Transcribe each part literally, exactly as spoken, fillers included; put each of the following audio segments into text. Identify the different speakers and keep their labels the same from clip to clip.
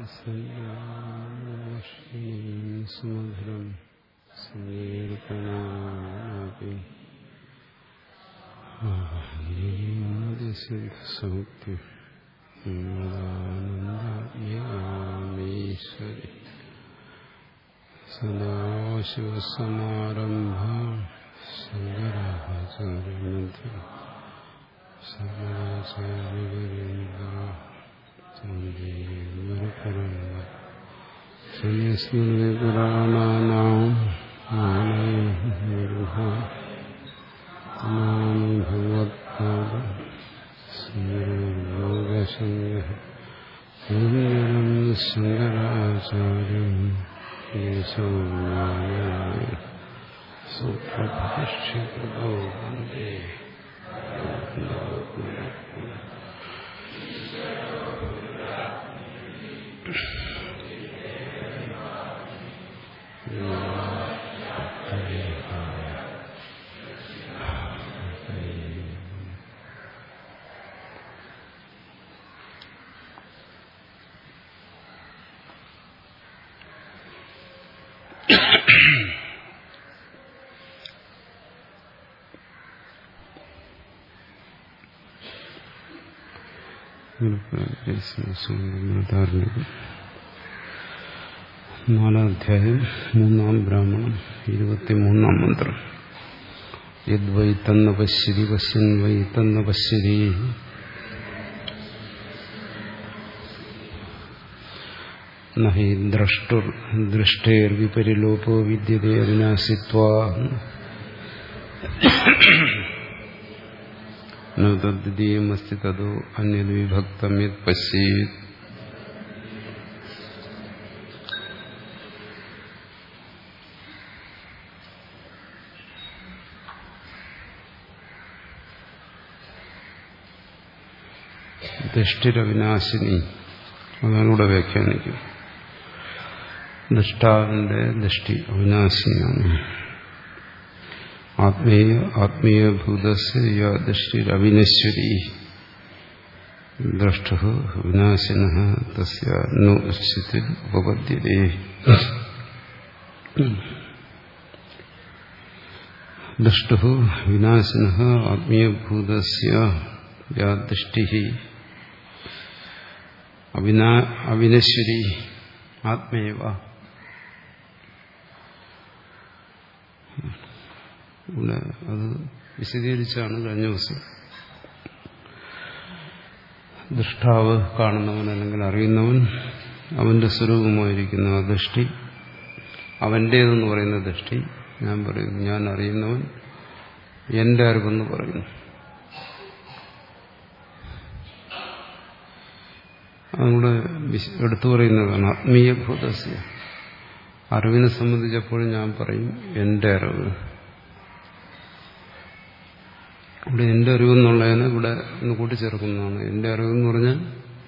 Speaker 1: സുമധുരം സമീർപ്പണാപി സൗക്തി ആനന്ദീശ്വരി സദാശിവസമാരംഭ ശങ്കരാചാര്യമധ്യ സർവാചാര്യവര്യന്ത പുരാണാനാം നമാമി ഭഗവത്പാദ ശങ്കരം ശങ്കരാചാര്യം കേശവനായ സുപ്രഭാഷിതോ വന്ദേ നാലാം അധ്യായം മൂന്നാം ബ്രാഹ്മണം ഇരുപത്തിമൂന്നാം മന്ത്രം. യദ്വൈ തന്ന പശ്യതി പശ്യൻ വൈ തന്ന പശ്യതി നഹി ദ്രഷ്ടുർ ദൃഷ്ടേർ വിപരിലോപോ വിദ്യതേ അവിനാശിത്വാ തദ്വിതീയമസ്തി തതോ അന്യത് വിഭക്തം യത് പശ്യേത്. ദൃഷ്ടിരവിനാശിനി, അതാണ് ഇവിടെ വ്യാഖ്യാനിക്കും. ദൃഷ്ടാവിന്റെ ദൃഷ്ടി അവിനാശിനിയാണ്. ആത്മീയ ആത്മീയഭൂതസ്യ ദൃഷ്ടിരവിനശ്വരി ദ്രഷ്ടു വിനാശിനഃ തസ്യ നോ സ്ഥിതിർ ഉപപദ്യതേ. ദൃഷ്ടു വിനാശിനഃ ആത്മീയഭൂതസ്യ യാ ദൃഷ്ടിഃ അവിനാ അവിനശ്വരി ആത്മേവ. ഇവിടെ അത് വിശദീകരിച്ചാണ് കഴിഞ്ഞ ദിവസം. ദൃഷ്ടാവ് കാണുന്നവൻ അല്ലെങ്കിൽ അറിയുന്നവൻ അവന്റെ സ്വരൂപമായിരിക്കുന്ന ആ ദൃഷ്ടി അവന്റേതെന്ന് പറയുന്ന ദൃഷ്ടി. ഞാൻ പറയുന്നു ഞാൻ അറിയുന്നവൻ എന്റെ അറിവെന്ന് പറയുന്നു. അതുകൂടെ എടുത്തു പറയുന്നതാണ് ആത്മീയഭൂതസ്യ. അറിവിനെ സംബന്ധിച്ചപ്പോഴും ഞാൻ പറയും എന്റെ അറിവ്. ഇവിടെ എന്റെ അറിവെന്നുള്ളതിന് ഇവിടെ ഒന്ന് കൂട്ടിച്ചേർക്കുന്നതാണ്. എന്റെ അറിവെന്ന് പറഞ്ഞാൽ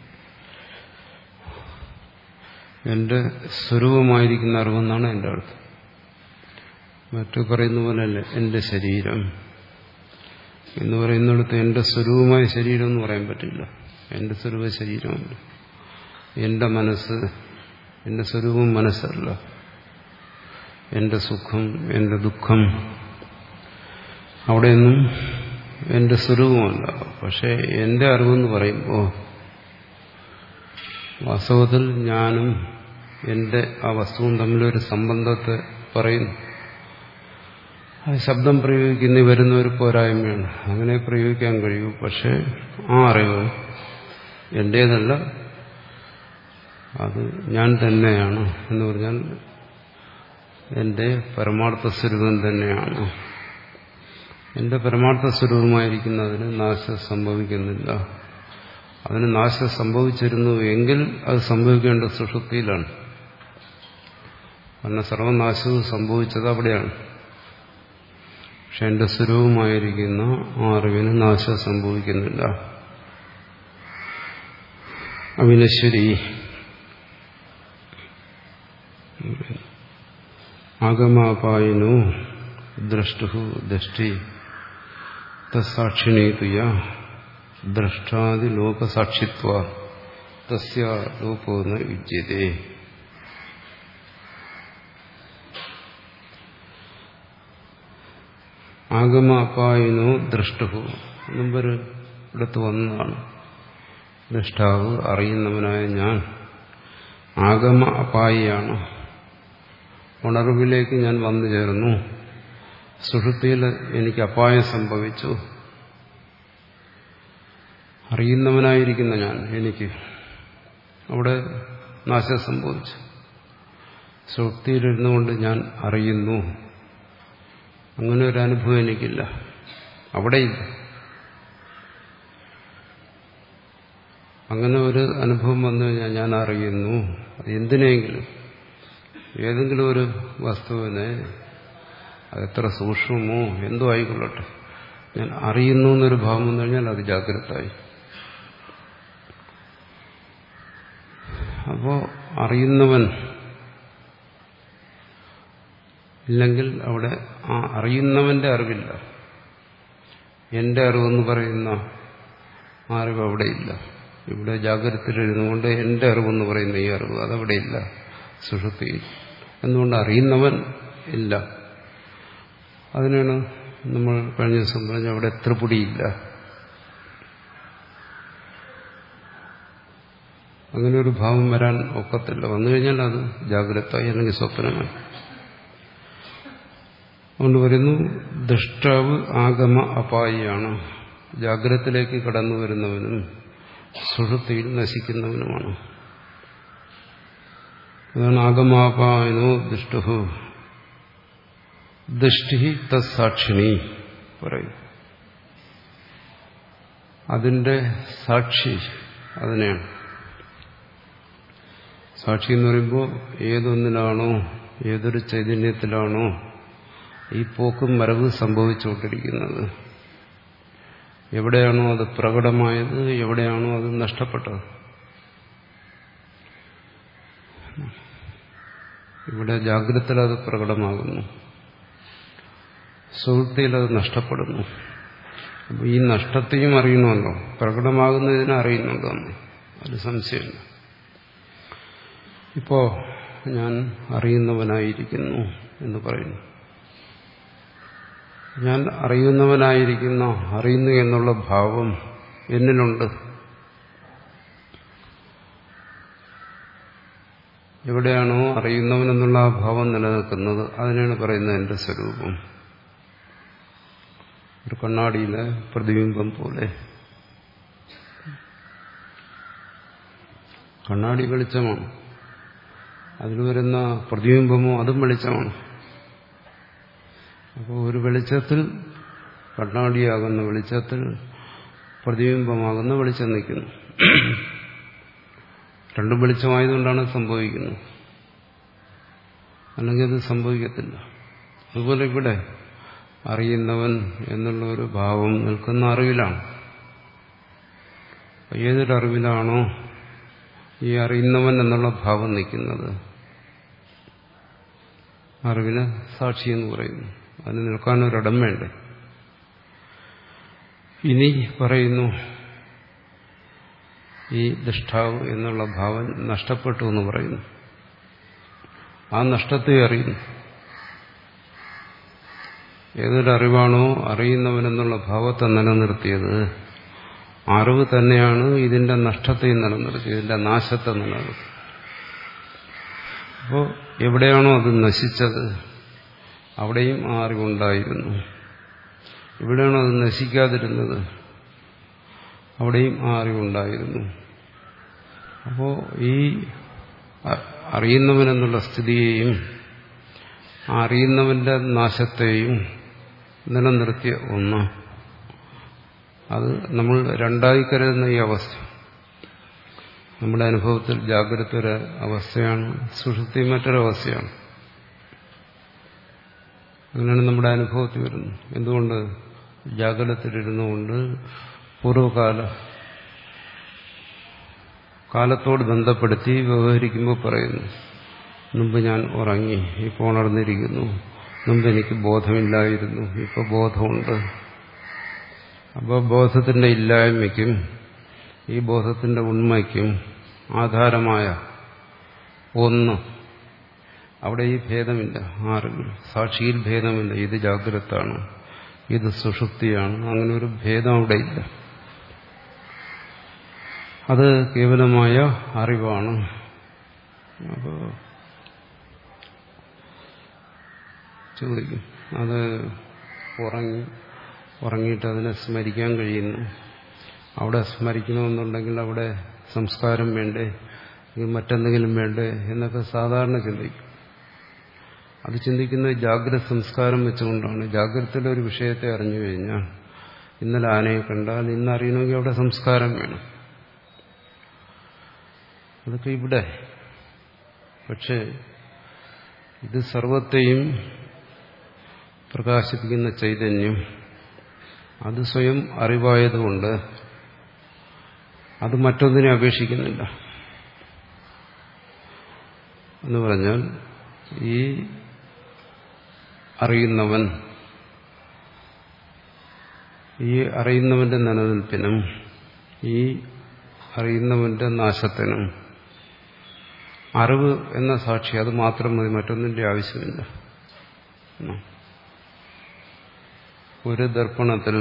Speaker 1: എന്റെ സ്വരൂപമായിരിക്കുന്ന അറിവെന്നാണ് എന്റെ അർത്ഥം. മറ്റു പറയുന്ന പോലെയല്ല എന്റെ ശരീരം എന്ന് പറയുന്നിടത്ത് എന്റെ സ്വരൂപമായ ശരീരം എന്ന് പറയാൻ പറ്റില്ല. എന്റെ സ്വരൂപ ശരീരമല്ല. എന്റെ മനസ്സ്, എന്റെ സ്വരൂപം മനസ്സല്ല. എന്റെ സുഖം, എന്റെ ദുഃഖം അവിടെയൊന്നും എന്റെ സ്വരൂപമല്ല. പക്ഷെ എന്റെ അറിവെന്ന് പറയുമ്പോൾ വാസ്തവത്തിൽ ഞാനും എന്റെ ആ വസ്തുവും തമ്മിലൊരു സംബന്ധത്തെ പറയുന്നു. അത് ശബ്ദം പ്രയോഗിക്കുന്ന വരുന്ന ഒരു പോരായ്മയാണ്. അങ്ങനെ പ്രയോഗിക്കാൻ കഴിയൂ. പക്ഷെ ആ അറിവ് എന്റേതല്ല, അത് ഞാൻ തന്നെയാണ് എന്ന് പറഞ്ഞാൽ എന്റെ പരമാർത്ഥ സ്വരൂപം തന്നെയാണ്. എന്റെ പരമാർത്ഥ സ്വരൂപമായിരിക്കുന്നതിന് നാശം സംഭവിക്കുന്നില്ല. അതിന് നാശം സംഭവിച്ചിരുന്നു എങ്കിൽ അത് സംഭവിക്കേണ്ട സുഷുപ്തിയിലാണ്. കാരണം സർവനാശവും സംഭവിച്ചത് അവിടെയാണ്. പക്ഷെ എന്റെ സ്വരൂപമായിരിക്കുന്ന ആ അറിവിന് നാശം സംഭവിക്കുന്നില്ല. അവിനശ്വരി ആഗമാപായിനോ ദ്രഷ്ടു ദൃഷ്ടി തസാക്ഷിണീതുയ ദ്രഷ്ടാദിലോകസാക്ഷിത്വ തസ്യ രൂപേണ യുജ്യതേ. ആഗമ അപായിനോ ദ്രഷ്ടു. മുമ്പൊരു ഇടത്ത് വന്നതാണ്. ദ്രഷ്ടാവ് അറിയുന്നവനായ ഞാൻ ആഗമ അപായിയാണ്. ഉണർവിലേക്ക് ഞാൻ വന്നു ചേർന്നു. സുഷുപ്തിയിൽ എനിക്ക് അപായം സംഭവിച്ചു. അറിയുന്നവനായിരിക്കുന്ന ഞാൻ എനിക്ക് അവിടെ നാശം സംഭവിച്ചു. സുഷുപ്തിയിലിരുന്നുകൊണ്ട് ഞാൻ അറിയുന്നു. അങ്ങനെ ഒരു അനുഭവം എനിക്കില്ല, അവിടെയില്ല. അങ്ങനെ ഒരു അനുഭവം വന്നു കഴിഞ്ഞാൽ ഞാൻ അറിയുന്നു. എന്തിനെങ്കിലും, ഏതെങ്കിലും ഒരു വസ്തുവിനെ, അതെത്ര സൂക്ഷ്മമോ എന്തോ ആയിക്കൊള്ളട്ടെ, ഞാൻ അറിയുന്നു എന്നൊരു ഭാവം വന്നു കഴിഞ്ഞാൽ അത് ജാഗ്രതയായി. അപ്പോ അറിയുന്നവൻ ഇല്ലെങ്കിൽ അവിടെ ആ അറിയുന്നവന്റെ അറിവില്ല. എന്റെ അറിവെന്ന് പറയുന്ന ആ അറിവ് അവിടെയില്ല. ഇവിടെ ജാഗ്രതയിലിരുന്നുകൊണ്ട് എന്റെ അറിവെന്ന് പറയുന്ന ഈ അറിവ് അതവിടെയില്ല സുഷുപ്തിയിൽ. എന്തുകൊണ്ട്? അറിയുന്നവൻ ഇല്ല. അതിനാണ് നമ്മൾ കഴിഞ്ഞ ദിവസം പറഞ്ഞ അവിടെ ത്രിപുടിയില്ല. അങ്ങനെ ഒരു ഭാവം വരാൻ ഒക്കത്തില്ല. വന്നു കഴിഞ്ഞാൽ അത് ജാഗ്രതയായി അല്ലെങ്കിൽ സ്വപ്നമായി. അതുകൊണ്ട് വരുന്നു ദൃഷ്ടാവ് ആഗമ അപായിയാണ്. ജാഗ്രതത്തിലേക്ക് കടന്നു വരുന്നവനും സുഷുപ്തിയിൽ നശിക്കുന്നവനുമാണ്. അതാണ് ആഗമാപായനോ ദുഷ്ടു. ദൃഷ്ടി തസാക്ഷിണി പറയും. അതിന്റെ സാക്ഷി അതിനെയാണ്. സാക്ഷി എന്ന് പറയുമ്പോൾ ഏതൊന്നിലാണോ, ഏതൊരു ചൈതന്യത്തിലാണോ ഈ പോക്കും വരവ് സംഭവിച്ചുകൊണ്ടിരിക്കുന്നത്, എവിടെയാണോ അത് പ്രകടമായത്, എവിടെയാണോ അത് നഷ്ടപ്പെട്ടത്. ഇവിടെ ജാഗ്രതയിൽ അത് പ്രകടമാകുന്നു, സുഹൃത്തിയിൽ അത് നഷ്ടപ്പെടുന്നു. അപ്പോൾ ഈ നഷ്ടത്തെയും അറിയണമല്ലോ, പ്രകടമാകുന്നതിനെ അറിയുന്നുണ്ടോ എന്ന് അത് സംശയമില്ല. ഇപ്പോ ഞാൻ അറിയുന്നവനായിരിക്കുന്നു എന്ന് പറയുന്നു. ഞാൻ അറിയുന്നവനായിരിക്കുന്ന, അറിയുന്നു എന്നുള്ള ഭാവം എന്നിലുണ്ട്. എവിടെയാണോ അറിയുന്നവനെന്നുള്ള ആ ഭാവം നിലനിൽക്കുന്നത് അതിനാണ് പറയുന്നത് എന്റെ സ്വരൂപം. ഒരു കണ്ണാടിയിലെ പ്രതിബിംബം പോലെ. കണ്ണാടി വെളിച്ചമാണ്, അതിൽ വരുന്ന പ്രതിബിംബമോ അതും വെളിച്ചമാണ്. അപ്പോൾ ഒരു വെളിച്ചത്തിൽ, കണ്ണാടിയാകുന്ന വെളിച്ചത്തിൽ പ്രതിബിംബമാകുന്ന വെളിച്ചം നിൽക്കുന്നു. രണ്ടും വെളിച്ചമായതുകൊണ്ടാണ് സംഭവിക്കുന്നത്, അല്ലെങ്കിൽ അത് സംഭവിക്കത്തില്ല. അതുപോലെ ഇവിടെ അറിയുന്നവൻ എന്നുള്ള ഒരു ഭാവം നിൽക്കുന്ന അറിവിലാണ്. ഏതൊരറിവിലാണോ ഈ അറിയുന്നവൻ എന്നുള്ള ഭാവം നിൽക്കുന്നത്, അറിവിന് സാക്ഷി എന്ന് പറയുന്നു. അതിന് നിൽക്കാനൊരിടം വേണ്ടേ. ഇനി പറയുന്നു ഈ ദൃഷ്ടാവ് എന്നുള്ള ഭാവം നഷ്ടപ്പെട്ടു എന്ന് പറയുന്നു. ആ നഷ്ടത്തെ അറിയുന്നു. ഏതൊരറിവാണോ അറിയുന്നവനെന്നുള്ള ഭാവത്തെ നിലനിർത്തിയത്, അറിവ് തന്നെയാണ് ഇതിന്റെ നഷ്ടത്തെ നിലനിർത്തിയത്, ഇതിന്റെ നാശത്തെ നിലനിർത്തി. അപ്പോൾ എവിടെയാണോ അത് നശിച്ചത് അവിടെയും ആ അറിവുണ്ടായിരുന്നു. എവിടെയാണോ അത് നശിക്കാതിരുന്നത് അവിടെയും ആ അറിവുണ്ടായിരുന്നു. അപ്പോൾ ഈ അറിയുന്നവനെന്നുള്ള സ്ഥിതിയെയും ആ അറിയുന്നവന്റെ നാശത്തെയും നിലനിർത്തിയ ഒന്ന്, അത് നമ്മൾ രണ്ടായി കരുതുന്ന ഈ അവസ്ഥ നമ്മുടെ അനുഭവത്തിൽ ജാഗ്രത ഒരു അവസ്ഥയാണ്, സുഷുപ്തി മറ്റൊരവസ്ഥയാണ്. അങ്ങനെയാണ് നമ്മുടെ അനുഭവത്തിൽ വരുന്നത്. എന്തുകൊണ്ട്? ജാഗ്രതത്തിലിരുന്നുകൊണ്ട് പൂർവ്വകാല കാലത്തോട് ബന്ധപ്പെടുത്തി വ്യവഹരിക്കുമ്പോൾ പറയുന്നു, മുമ്പ് ഞാൻ ഉറങ്ങി, ഇപ്പോൾ ഉണർന്നിരിക്കുന്നു. മുമ്പ് എനിക്ക് ബോധമില്ലായിരുന്നു, ഇപ്പോൾ ബോധമുണ്ട്. അപ്പോൾ ബോധത്തിന്റെ ഇല്ലായ്മയ്ക്കും ഈ ബോധത്തിന്റെ ഉണ്മയ്ക്കും ആധാരമായ ഒന്ന്, അവിടെ ഈ ഭേദമില്ല. ആരെങ്കിലും സാക്ഷിയിൽ ഭേദമില്ല. ഇത് ജാഗ്രതാണ്, ഇത് സുഷുപ്തിയാണ്, അങ്ങനെ ഒരു ഭേദം അവിടെ ഇല്ല. അത് കേവലമായ അറിവാണ്. അപ്പോൾ ചോദിക്കും, അത് ഉറങ്ങി ഉറങ്ങിയിട്ട് അതിനെ സ്മരിക്കാൻ കഴിയുന്നു, അവിടെ സ്മരിക്കണമെന്നുണ്ടെങ്കിൽ അവിടെ സംസ്കാരം വേണ്ടേ, മറ്റെന്തെങ്കിലും വേണ്ടേ എന്നൊക്കെ സാധാരണ ചിന്തിക്കും. അത് ചിന്തിക്കുന്നത് ജാഗ്രത സംസ്കാരം വെച്ചുകൊണ്ടാണ്. ജാഗ്രതയുടെ ഒരു വിഷയത്തെ അറിഞ്ഞു കഴിഞ്ഞാൽ, ഇന്നലെ ആനയെ കണ്ടാൽ ഇന്ന് അറിയണമെങ്കിൽ അവിടെ സംസ്കാരം വേണം. അതൊക്കെ ഇവിടെ. പക്ഷേ ഇത് സർവത്തെയും പ്രകാശിപ്പിക്കുന്ന ചൈതന്യം, അത് സ്വയം അറിവായതുകൊണ്ട് അത് മറ്റൊന്നിനെ അപേക്ഷിക്കുന്നില്ല. എന്ന് പറഞ്ഞാൽ ഈ അറിയുന്നവൻ, ഈ അറിയുന്നവന്റെ നിലനിൽപ്പിനും ഈ അറിയുന്നവന്റെ നാശത്തിനും അറിവ് എന്ന സാക്ഷി അത് മാത്രം മതി, മറ്റൊന്നിന്റെ ആവശ്യമില്ല. ഒരു ദർപ്പണത്തിൽ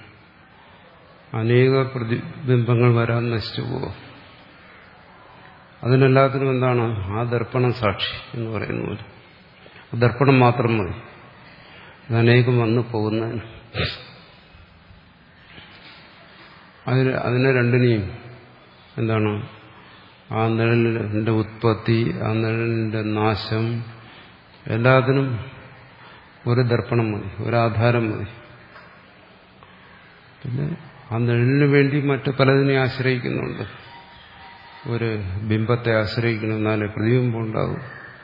Speaker 1: അനേക പ്രതിബിംബങ്ങൾ വരാൻ നശിച്ചു പോകും. അതിനെല്ലാത്തിനും എന്താണ്? ആ ദർപ്പണം സാക്ഷി എന്ന് പറയുന്ന പോലെ ദർപ്പണം മാത്രം മതി, ഇത് അനേകം വന്നു പോകുന്നതിന്. അതിന് അതിനെ രണ്ടിനെയും എന്താണ്? ആ നിഴലിന്റെ ഉത്പത്തി, ആ നിഴലിന്റെ നാശം, എല്ലാത്തിനും ഒരു ദർപ്പണം മതി, ഒരാധാരം മതി. പിന്നെ ആ നിഴലിന് വേണ്ടി മറ്റു പലതിനെ ആശ്രയിക്കുന്നുണ്ട്. ഒരു ബിംബത്തെ ആശ്രയിക്കണം, എന്നാലേ പ്രതിബിംബം ഉണ്ടാകും.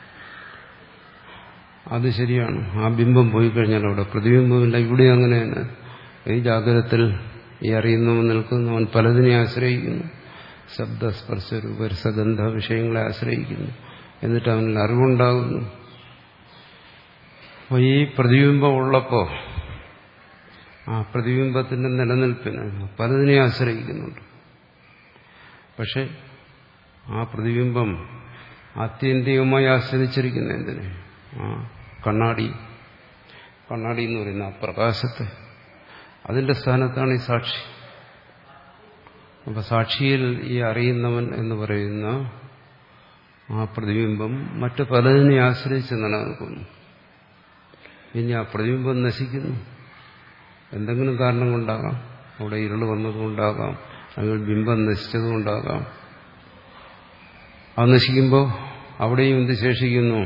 Speaker 1: അത് ശരിയാണ്. ആ ബിംബം പോയി കഴിഞ്ഞാൽ അവിടെ പ്രതിബിംബമില്ല. ഇവിടെ അങ്ങനെ തന്നെ. ഈ ജാഗ്രതത്തിൽ ഈ അറിയുന്നവൻ നിൽക്കുന്നവൻ പലതിനെ ആശ്രയിക്കുന്നു. ശബ്ദസ്പർശ രൂപരസഗന്ധ വിഷയങ്ങളെ ആശ്രയിക്കുന്നു. എന്നിട്ട് അവനിൽ അറിവുണ്ടാകുന്നു. അപ്പോൾ ഈ പ്രതിബിംബം ഉള്ളപ്പോൾ ആ പ്രതിബിംബത്തിന്റെ നിലനിൽപ്പിന് പലതിനെ ആശ്രയിക്കുന്നുണ്ട്. പക്ഷെ ആ പ്രതിബിംബം ആത്യന്തികമായി ആശ്രയിച്ചിരിക്കുന്ന എന്തിനെ? ആ കണ്ണാടി കണ്ണാടി എന്ന് പറയുന്ന ആ പ്രകാശത്തെ, അതിന്റെ സ്ഥാനത്താണ് ഈ സാക്ഷി. അപ്പൊ സാക്ഷിയിൽ ഈ അറിയുന്നവൻ എന്ന് പറയുന്ന ആ പ്രതിബിംബം മറ്റു പലതിനെ ആശ്രയിച്ച് നിലനിൽക്കുന്നു. ഇനി ആ പ്രതിബിംബം നശിക്കുന്നു. എന്തെങ്കിലും കാരണം കൊണ്ടാകാം, അവിടെ ഇരുൾ വന്നതുകൊണ്ടാകാം, അല്ലെങ്കിൽ ബിംബം നശിച്ചതുകൊണ്ടാകാം. അത് നശിക്കുമ്പോൾ അവിടെയും എന്ത് ശേഷിക്കുന്നു?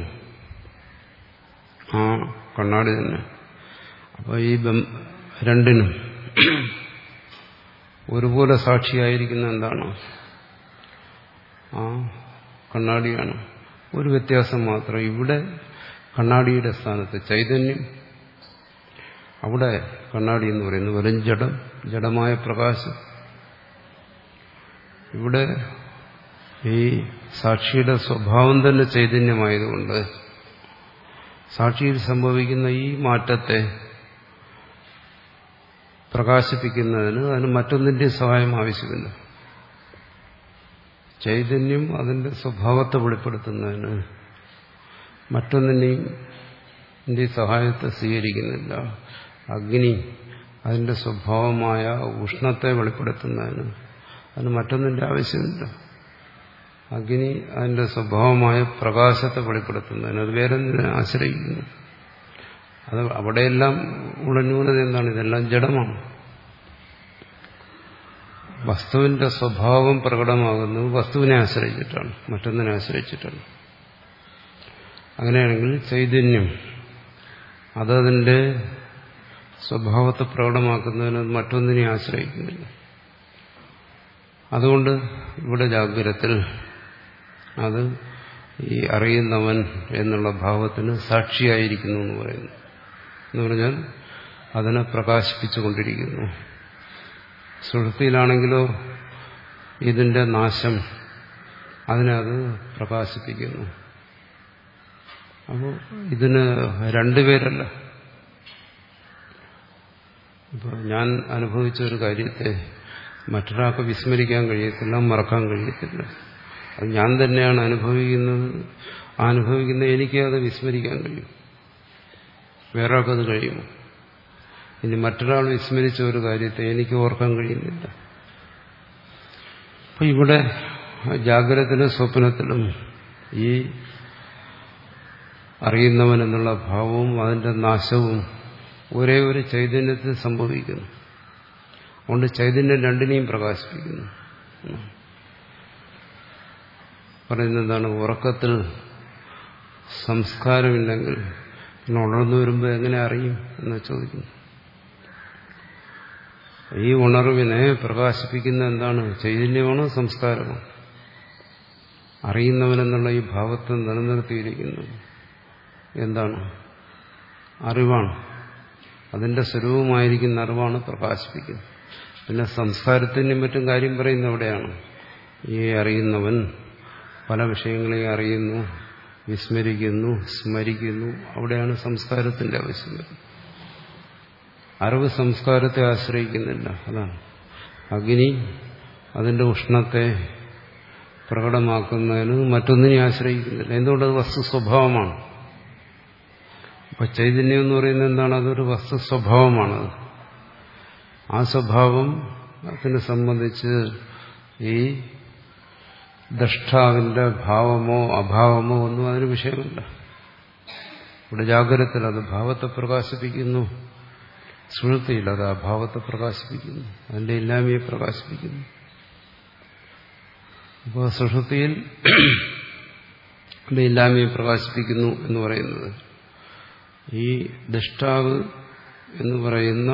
Speaker 1: ആ കണ്ണാടി തന്നെ. അപ്പോൾ ഈ രണ്ടിനും ഒരുപോലെ സാക്ഷിയായിരിക്കുന്ന എന്താണ്? ആ കണ്ണാടിയാണ്. ഒരു വ്യത്യാസം മാത്രം. ഇവിടെ കണ്ണാടിയുടെ സ്ഥാനത്ത് ചൈതന്യം, അവിടെ കണ്ണാടി എന്ന് പറയുന്നത് വെറും ജഡം, ജഡമായ പ്രകാശം. ഇവിടെ ഈ സാക്ഷിയുടെ സ്വഭാവം തന്നെ ചൈതന്യമായതുകൊണ്ട് സാക്ഷിയിൽ സംഭവിക്കുന്ന ഈ മാറ്റത്തെ പ്രകാശിപ്പിക്കുന്നതിന് അതിന് മറ്റൊന്നിന്റെ സഹായം ആവശ്യമില്ല. ചൈതന്യം അതിന്റെ സ്വഭാവത്തെ വെളിപ്പെടുത്തുന്നതിന് മറ്റൊന്നിന്റെയും സഹായത്തെ സ്വീകരിക്കുന്നില്ല. അഗ്നി അതിന്റെ സ്വഭാവമായ ഉഷ്ണത്തെ വെളിപ്പെടുത്തുന്നതിന് അതിന് മറ്റൊന്നിന്റെ ആവശ്യമില്ല. അഗ്നി അതിന്റെ സ്വഭാവമായ പ്രകാശത്തെ വെളിപ്പെടുത്തുന്നതിന് അത് വേറെ എന്തിനെ ആശ്രയിക്കുന്നു? അത് അവിടെയെല്ലാം ഉള്ള ന്യൂനത എന്താണ്? ഇതെല്ലാം ജഡമാണ്. വസ്തുവിന്റെ സ്വഭാവം പ്രകടമാകുന്നത് വസ്തുവിനെ ആശ്രയിച്ചിട്ടാണ്, മറ്റൊന്നിനെ ആശ്രയിച്ചിട്ടാണ്. അങ്ങനെയാണെങ്കിൽ ചൈതന്യം അതതിന്റെ സ്വഭാവത്തെ പ്രകടമാക്കുന്നതിന് മറ്റൊന്നിനെ ആശ്രയിക്കുന്നില്ല. അതുകൊണ്ട് ഇവിടെ ജാഗ്രതത്തിൽ അത് ഈ അറിയുന്നവൻ എന്നുള്ള ഭാവത്തിന് സാക്ഷിയായിരിക്കുന്നു എന്ന് പറയുന്നു. എന്ന് പറഞ്ഞാൽ അതിനെ പ്രകാശിപ്പിച്ചുകൊണ്ടിരിക്കുന്നു. സുഷുപ്തിയിലാണെങ്കിലോ ഇതിന്റെ നാശം അതിനെ അത് പ്രകാശിപ്പിക്കുന്നു. അപ്പോൾ ഇതിന് രണ്ടുപേരല്ല. ഇപ്പോൾ ഞാൻ അനുഭവിച്ച ഒരു കാര്യത്തെ മറ്റൊരാൾക്ക് വിസ്മരിക്കാൻ കഴിയത്തില്ല, മറക്കാൻ കഴിയത്തില്ല. അത് ഞാൻ തന്നെയാണ് അനുഭവിക്കുന്നത്. ആ അനുഭവിക്കുന്ന എനിക്ക് അത് വിസ്മരിക്കാൻ കഴിയും. വേറെ ആൾക്കത് കഴിയുമോ? ഇനി മറ്റൊരാൾ വിസ്മരിച്ച ഒരു കാര്യത്തെ എനിക്ക് ഓർക്കാൻ കഴിയുന്നില്ല. അപ്പൊ ഇവിടെ ജാഗ്രതത്തിലും സ്വപ്നത്തിലും ഈ അറിയുന്നവൻ എന്നുള്ള ഭാവവും അതിന്റെ നാശവും ഒരേ ഒരു ചൈതന്യത്തിൽ സംഭവിക്കുന്നു. അതുകൊണ്ട് ചൈതന്യം രണ്ടിനെയും പ്രകാശിപ്പിക്കുന്നു. പറയുന്നത് എന്താണ്? ഉറക്കത്തിൽ സംസ്കാരമില്ലെങ്കിൽ പിന്നെ ഉണർന്നു വരുമ്പോൾ എങ്ങനെ അറിയും എന്ന് ചോദിക്കുന്നു. ഈ ഉണർവിനെ പ്രകാശിപ്പിക്കുന്ന എന്താണ്? ചൈതന്യമാണോ സംസ്കാരമോ? അറിയുന്നവനെന്നുള്ള ഈ ഭാവത്തെ നിലനിർത്തിയിരിക്കുന്നത് എന്താണ്? അറിവാണ്. അതിന്റെ സ്വരൂപമായിരിക്കുന്ന അറിവാണ് പ്രകാശിപ്പിക്കുന്നത്. പിന്നെ സംസ്കാരത്തിനും മറ്റും കാര്യം പറയുന്നത് എവിടെയാണ്? ഈ അറിയുന്നവൻ പല വിഷയങ്ങളെയും അറിയുന്നു, വിസ്മരിക്കുന്നു, സ്മരിക്കുന്നു. അവിടെയാണ് സംസ്കാരത്തിന്റെ ആവശ്യം. അറിവ് സംസ്കാരത്തെ ആശ്രയിക്കുന്നില്ല. അതാണ് അഗ്നി അതിന്റെ ഉഷ്ണത്തെ പ്രകടമാക്കുന്നതിന് മറ്റൊന്നിനെ ആശ്രയിക്കുന്നില്ല. എന്തുകൊണ്ടത് വസ്തു സ്വഭാവമാണ്. അപ്പൊ ചൈതന്യം എന്ന് പറയുന്നത് എന്താണ്? അതൊരു വസ്തു സ്വഭാവമാണത്. ആ സ്വഭാവം അതിനെ സംബന്ധിച്ച് ഈ ദ്രഷ്ടാവിന്റെ ഭാവമോ അഭാവമോ ഒന്നും അതിന് വിഷയമല്ല. ഇവിടെ ജാഗ്രതത്തിൽ അത് ഭാവത്തെ പ്രകാശിപ്പിക്കുന്നു, സുഷുപ്തിയിൽ അത് അഭാവത്തെ പ്രകാശിപ്പിക്കുന്നു, അതിന്റെ ഇല്ലായ്മയെ പ്രകാശിപ്പിക്കുന്നു. അപ്പോൾ സുഷുപ്തിയിൽ അതിന്റെ ഇല്ലായ്മയെ പ്രകാശിപ്പിക്കുന്നു എന്ന് പറയുന്നത് ഈ ദ്രഷ്ടാവ് എന്ന് പറയുന്ന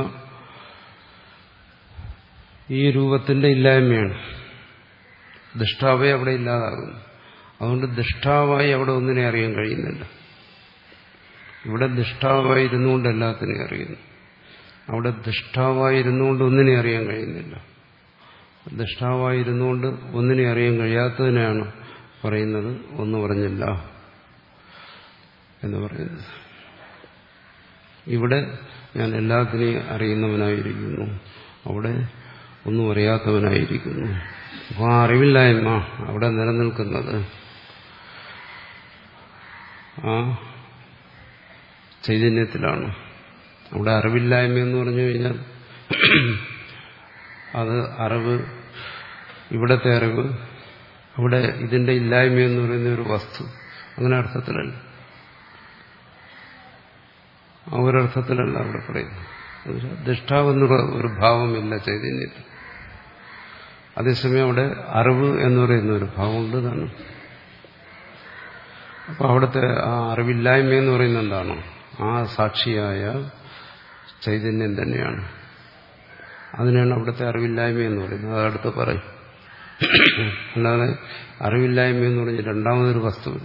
Speaker 1: ഈ രൂപത്തിന്റെ ഇല്ലായ്മയാണ്. ദൃഷ്ടാവേ അവിടെ ഇല്ലാതാകുന്നു. അതുകൊണ്ട് ദൃഷ്ടാവായി അവിടെ ഒന്നിനെ അറിയാൻ കഴിയുന്നില്ല. ഇവിടെ ദൃഷ്ടാവായി ഇരുന്നുകൊണ്ട് എല്ലാത്തിനെയും അറിയുന്നു. അവിടെ ദൃഷ്ടാവായി ഇരുന്നുകൊണ്ട് ഒന്നിനെ അറിയാൻ കഴിയുന്നില്ല. ദൃഷ്ടാവായി ഇരുന്നുകൊണ്ട് ഒന്നിനെ അറിയാൻ കഴിയാത്തതിനാണ് പറയുന്നത് ഒന്ന് പറഞ്ഞില്ല എന്ന് പറയുന്നത്. ഇവിടെ ഞാൻ എല്ലാത്തിനെയും അറിയുന്നവനായിരിക്കുന്നു, അവിടെ ഒന്നും അറിയാത്തവനായിരിക്കുന്നു. അപ്പോൾ ആ അറിവില്ലായ്മ അവിടെ നിലനിൽക്കുന്നത് ആ ചൈതന്യത്തിലാണ്. അവിടെ അറിവില്ലായ്മ എന്ന് പറഞ്ഞു കഴിഞ്ഞാൽ അത് അറിവ്, ഇവിടത്തെ അറിവ്, അവിടെ ഇതിന്റെ ഇല്ലായ്മ എന്ന് പറയുന്ന ഒരു വസ്തു, അങ്ങനെ അർത്ഥത്തിലല്ല. ആ ഒരർത്ഥത്തിലല്ല അവിടെ പറയുന്നത്. ദൃഷ്ടാവെന്നുള്ള ഒരു ഭാവമില്ല ചൈതന്യത്തിൽ. അതേസമയം അവിടെ അറിവ് എന്ന് പറയുന്ന ഒരു ഭാവമുണ്ട്. ഇതാണ് അപ്പൊ അവിടുത്തെ ആ അറിവില്ലായ്മ എന്ന് പറയുന്നത് എന്താണ്? ആ സാക്ഷിയായ ചൈതന്യം തന്നെയാണ്. അതിനാണ് അവിടുത്തെ അറിവില്ലായ്മ എന്ന് പറയുന്നത്. അതടുത്ത് പറയും. അല്ലാതെ അറിവില്ലായ്മ എന്ന് പറഞ്ഞ് രണ്ടാമതൊരു വസ്തുവില്ല.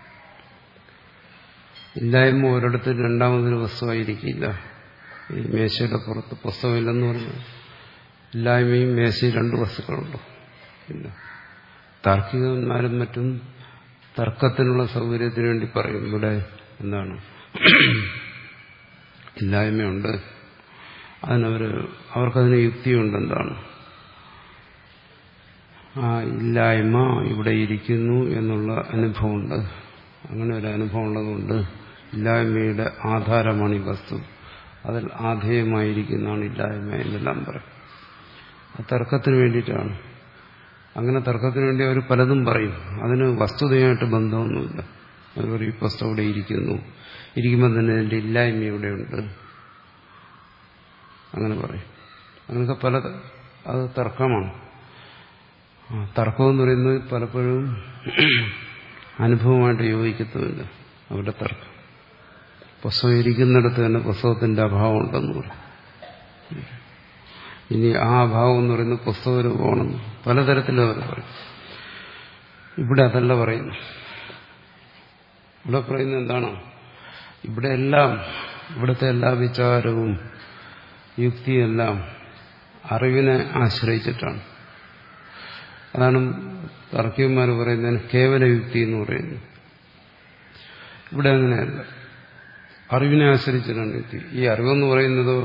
Speaker 1: ഇല്ലായ്മ ഒരിടത്ത് രണ്ടാമതൊരു വസ്തുവായിരിക്കില്ല. ഈ മേശയുടെ പുറത്ത് പുസ്തകമില്ലെന്ന് പറഞ്ഞു ഇല്ലായ്മയും മേശയും രണ്ട് വസ്തുക്കളുണ്ടോ? ഇല്ല. താർക്കികന്മാരും മറ്റും തർക്കത്തിനുള്ള സൗകര്യത്തിന് വേണ്ടി പറയും ഇവിടെ എന്താണ് ഇല്ലായ്മയുണ്ട്. അതിനവര് അവർക്കതിന് യുക്തിയുണ്ട്. എന്താണ് ആ ഇല്ലായ്മ ഇവിടെ ഇരിക്കുന്നു എന്നുള്ള അനുഭവമുണ്ട്. അങ്ങനെ ഒരു അനുഭവം ഉള്ളതുകൊണ്ട് ഇല്ലായ്മയുടെ ആധാരമാണ് ഈ വസ്തു, അതിൽ ആധേയമായിരിക്കുന്നതാണ് ഇല്ലായ്മ എന്നെല്ലാം പറയും. അത് തർക്കത്തിന് വേണ്ടിയിട്ടാണ്. അങ്ങനെ തർക്കത്തിന് വേണ്ടി അവർ പലതും പറയും. അതിന് വസ്തുതയായിട്ട് ബന്ധമൊന്നുമില്ല. അവർ പറയും ഈ വസ്തു അവിടെ ഇരിക്കുന്നു, ഇരിക്കുമ്പോൾ തന്നെ അതിൻ്റെ ഇല്ലായ്മ ഇവിടെയുണ്ട്, അങ്ങനെ പറയും. അങ്ങനെയൊക്കെ പല അത് തർക്കമാണ്. തർക്കമെന്ന് പറയുന്നത് പലപ്പോഴും അനുഭവമായിട്ട് യോജിക്കത്തുമില്ല അവരുടെ തർക്കം. പുസ്തകം ഇരിക്കുന്നിടത്ത് തന്നെ പുസ്തകത്തിന്റെ അഭാവം ഉണ്ടെന്ന് പറയും. ഇനി ആ അഭാവം എന്ന് പറയുന്നത് പുസ്തക രൂപമാണെന്ന് പലതരത്തിലും അവർ പറയും. ഇവിടെ അതല്ല പറയുന്നു. ഇവിടെ പറയുന്നത് എന്താണ്? ഇവിടെ എല്ലാം, ഇവിടുത്തെ എല്ലാ വിചാരവും യുക്തിയെല്ലാം അറിവിനെ ആശ്രയിച്ചിട്ടാണ്. അതാണ് താർക്കികന്മാർ പറയുന്നതിന് കേവല യുക്തി എന്ന് പറയുന്നു. ഇവിടെ അങ്ങനെയല്ല, അറിവിനെ ആശ്രയിച്ചിട്ടാണ് യുക്തി. ഈ അറിവെന്ന് പറയുന്നതോ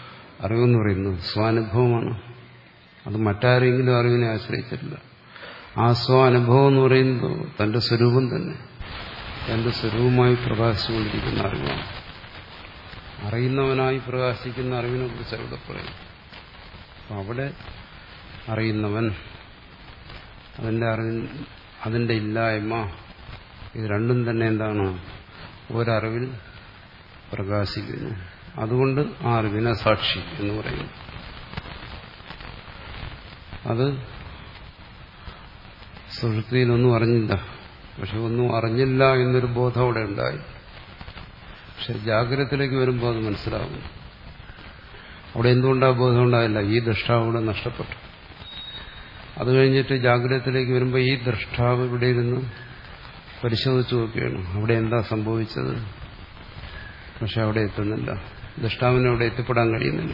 Speaker 1: അറിവെന്ന് പറയുന്നത് സ്വാനുഭവമാണ്. അത് മറ്റാരെങ്കിലും അറിവിനെ ആശ്രയിച്ചിട്ടില്ല. ആ സ്വാനുഭവം എന്ന് പറയുന്നത് തന്റെ സ്വരൂപം തന്നെ, തന്റെ സ്വരൂപമായി പ്രകാശിച്ചുകൊണ്ടിരിക്കുന്ന അറിവാണ്. അറിയുന്നവനായി പ്രകാശിക്കുന്ന അറിവിനെ കുറിച്ച് അവിടെ പറയും. അപ്പം അവിടെ അറിയുന്നവൻ, അതിൻ്റെ അറിവ്, അതിൻ്റെ ഇല്ലായ്മ, ഇത് രണ്ടും തന്നെ എന്താണ്? ഒരറിവിൽ പ്രകാശിക്കുന്നു. അതുകൊണ്ട് ആ അറിവിനെ സാക്ഷി എന്ന് പറയുന്നു. അത് സുഷുപ്തിയിലൊന്നും അറിഞ്ഞില്ല, പക്ഷെ ഒന്നും അറിഞ്ഞില്ല എന്നൊരു ബോധം അവിടെ ഉണ്ടായി. പക്ഷെ ജാഗ്രതത്തിലേക്ക് വരുമ്പോൾ അത് മനസ്സിലാവും. അവിടെ എന്തുകൊണ്ടാ ബോധം ഉണ്ടായില്ല? ഈ ദൃഷ്ടാവ് ഇവിടെ നഷ്ടപ്പെട്ടു. അത് കഴിഞ്ഞിട്ട് ജാഗ്രതത്തിലേക്ക് വരുമ്പോൾ ഈ ദൃഷ്ടാവ് ഇവിടെ ഇരുന്ന് പരിശോധിച്ചു നോക്കുകയാണ്, അവിടെ എന്താ സംഭവിച്ചത്. പക്ഷെ അവിടെ എത്തുന്നില്ല, ദൃഷ്ടാവിന് അവിടെ എത്തിപ്പെടാൻ കഴിയുന്നില്ല.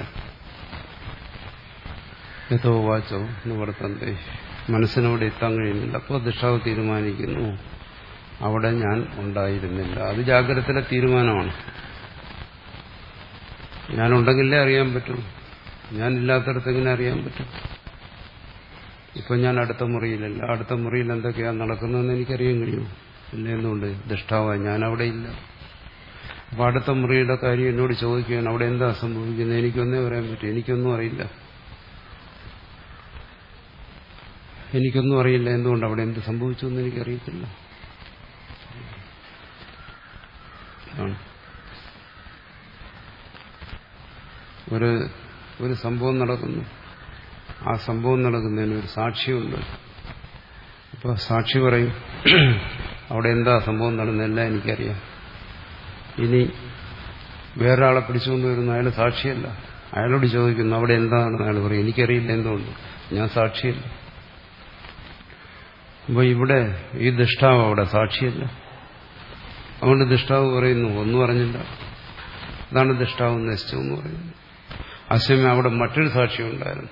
Speaker 1: യഥോ വാച്ചോ എന്ന് വർത്തന്തേ, മനസ്സിനവിടെ എത്താൻ കഴിയുന്നില്ല. അപ്പോൾ ദൃഷ്ടാവ് തീരുമാനിക്കുന്നു, അവിടെ ഞാൻ ഉണ്ടായിരുന്നില്ല. അത് ജാഗ്രതത്തിലെ തീരുമാനമാണ്. ഞാനുണ്ടെങ്കിലേ അറിയാൻ പറ്റും, ഞാനില്ലാത്തടത്ത് എങ്ങനെ അറിയാൻ പറ്റും? ഇപ്പം ഞാൻ അടുത്ത മുറിയിലല്ല, അടുത്ത മുറിയിൽ എന്തൊക്കെയാണ് നടക്കുന്നതെന്ന് എനിക്കറിയാൻ കഴിയും. ഇല്ല, എന്തുകൊണ്ട്? ദൃഷ്ടാവായി ഞാനവിടെ ഇല്ല. അപ്പം അടുത്ത മുറിയുടെ കാര്യം എന്നോട് ചോദിക്കുകയാണ്, അവിടെ എന്താ സംഭവിക്കുന്നത്? എനിക്കൊന്നേ പറയാൻ പറ്റും, എനിക്കൊന്നും അറിയില്ല. എനിക്കൊന്നും അറിയില്ല. എന്തുകൊണ്ട്? അവിടെ എന്ത് സംഭവിച്ചു എന്ന് എനിക്കറിയത്തില്ല. ഒരു ഒരു സംഭവം നടക്കുന്നു, ആ സംഭവം നടക്കുന്നതിന് ഒരു സാക്ഷിയുണ്ട്. അപ്പോൾ സാക്ഷി പറയും, അവിടെ എന്താ സംഭവം നടന്നതെല്ലാം എനിക്കറിയാം. ഇനി വേറൊരാളെ പിടിച്ചുകൊണ്ട് വരുന്നു, അയാൾ സാക്ഷിയല്ല. അയാളോട് ചോദിക്കുന്നു, അവിടെ എന്താണെന്ന് അയാൾ പറയും, എനിക്കറിയില്ല. എന്തുകൊണ്ട്? ഞാൻ സാക്ഷിയല്ല. അപ്പോൾ ഇവിടെ ഈ ദൃഷ്ടാവ് അവിടെ സാക്ഷിയല്ല. അതുകൊണ്ട് ദൃഷ്ടാവ് പറയുന്നു, ഒന്നും അറിഞ്ഞില്ല. അതാണ് ദൃഷ്ടാവ് നശിച്ചു എന്ന് പറയുന്നത്. അസമയം അവിടെ മറ്റൊരു സാക്ഷി ഉണ്ടായിരുന്നു.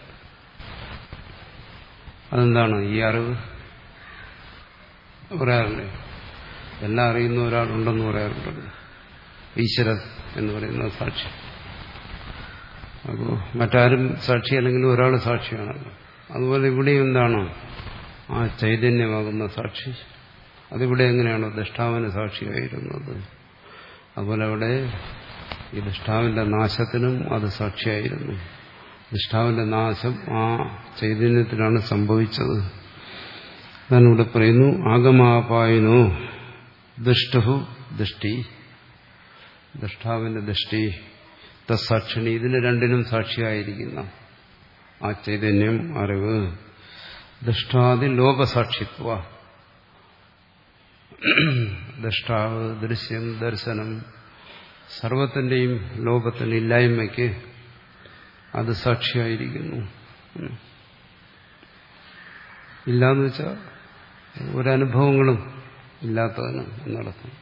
Speaker 1: അതെന്താണ്? ഈ അറിവ്. പറയാറില്ലേ, എല്ലാം അറിയുന്ന ഒരാളുണ്ടെന്ന് പറയാറുണ്ടല്ലോ, ഈശ്വരൻ എന്ന് പറയുന്ന സാക്ഷി. അപ്പോൾ മറ്റാരും സാക്ഷി അല്ലെങ്കിലും ഒരാൾ സാക്ഷിയാണല്ലോ. അതുപോലെ ഇവിടെ എന്താണ്? ആ ചൈതന്യമാകുന്ന സാക്ഷി. അതിവിടെ എങ്ങനെയാണോ ദൃഷ്ടാവിന് സാക്ഷിയായിരുന്നത്, അതുപോലെ അവിടെ ഈ ദൃഷ്ടാവിന്റെ നാശത്തിനും അത് സാക്ഷിയായിരുന്നു. ദൃഷ്ടാവിന്റെ നാശം ആ ചൈതന്യത്തിലാണ് സംഭവിച്ചത്. അതാണ് ഇവിടെ പറയുന്നു, ആഗമാപായനോ ദൃഷ്ടു ദൃഷ്ടി, ദൃഷ്ടാവിന്റെ ദൃഷ്ടി, തസാക്ഷിണി, ഇതിന് രണ്ടിനും സാക്ഷിയായിരിക്കുന്ന ആ ചൈതന്യം, അറിവ്. ദൃഷ്ടാദി ലോപസാക്ഷിത്വ, ദൃഷ്ടാവ്, ദൃശ്യം, ദർശനം, സർവത്തിന്റെയും ലോപത്തിന്, ഇല്ലായ്മയ്ക്ക് അത് സാക്ഷിയായിരിക്കുന്നു. ഇല്ലാന്ന് വെച്ചാൽ ഒരനുഭവങ്ങളും ഇല്ലാത്തതിന് എന്നർത്ഥം.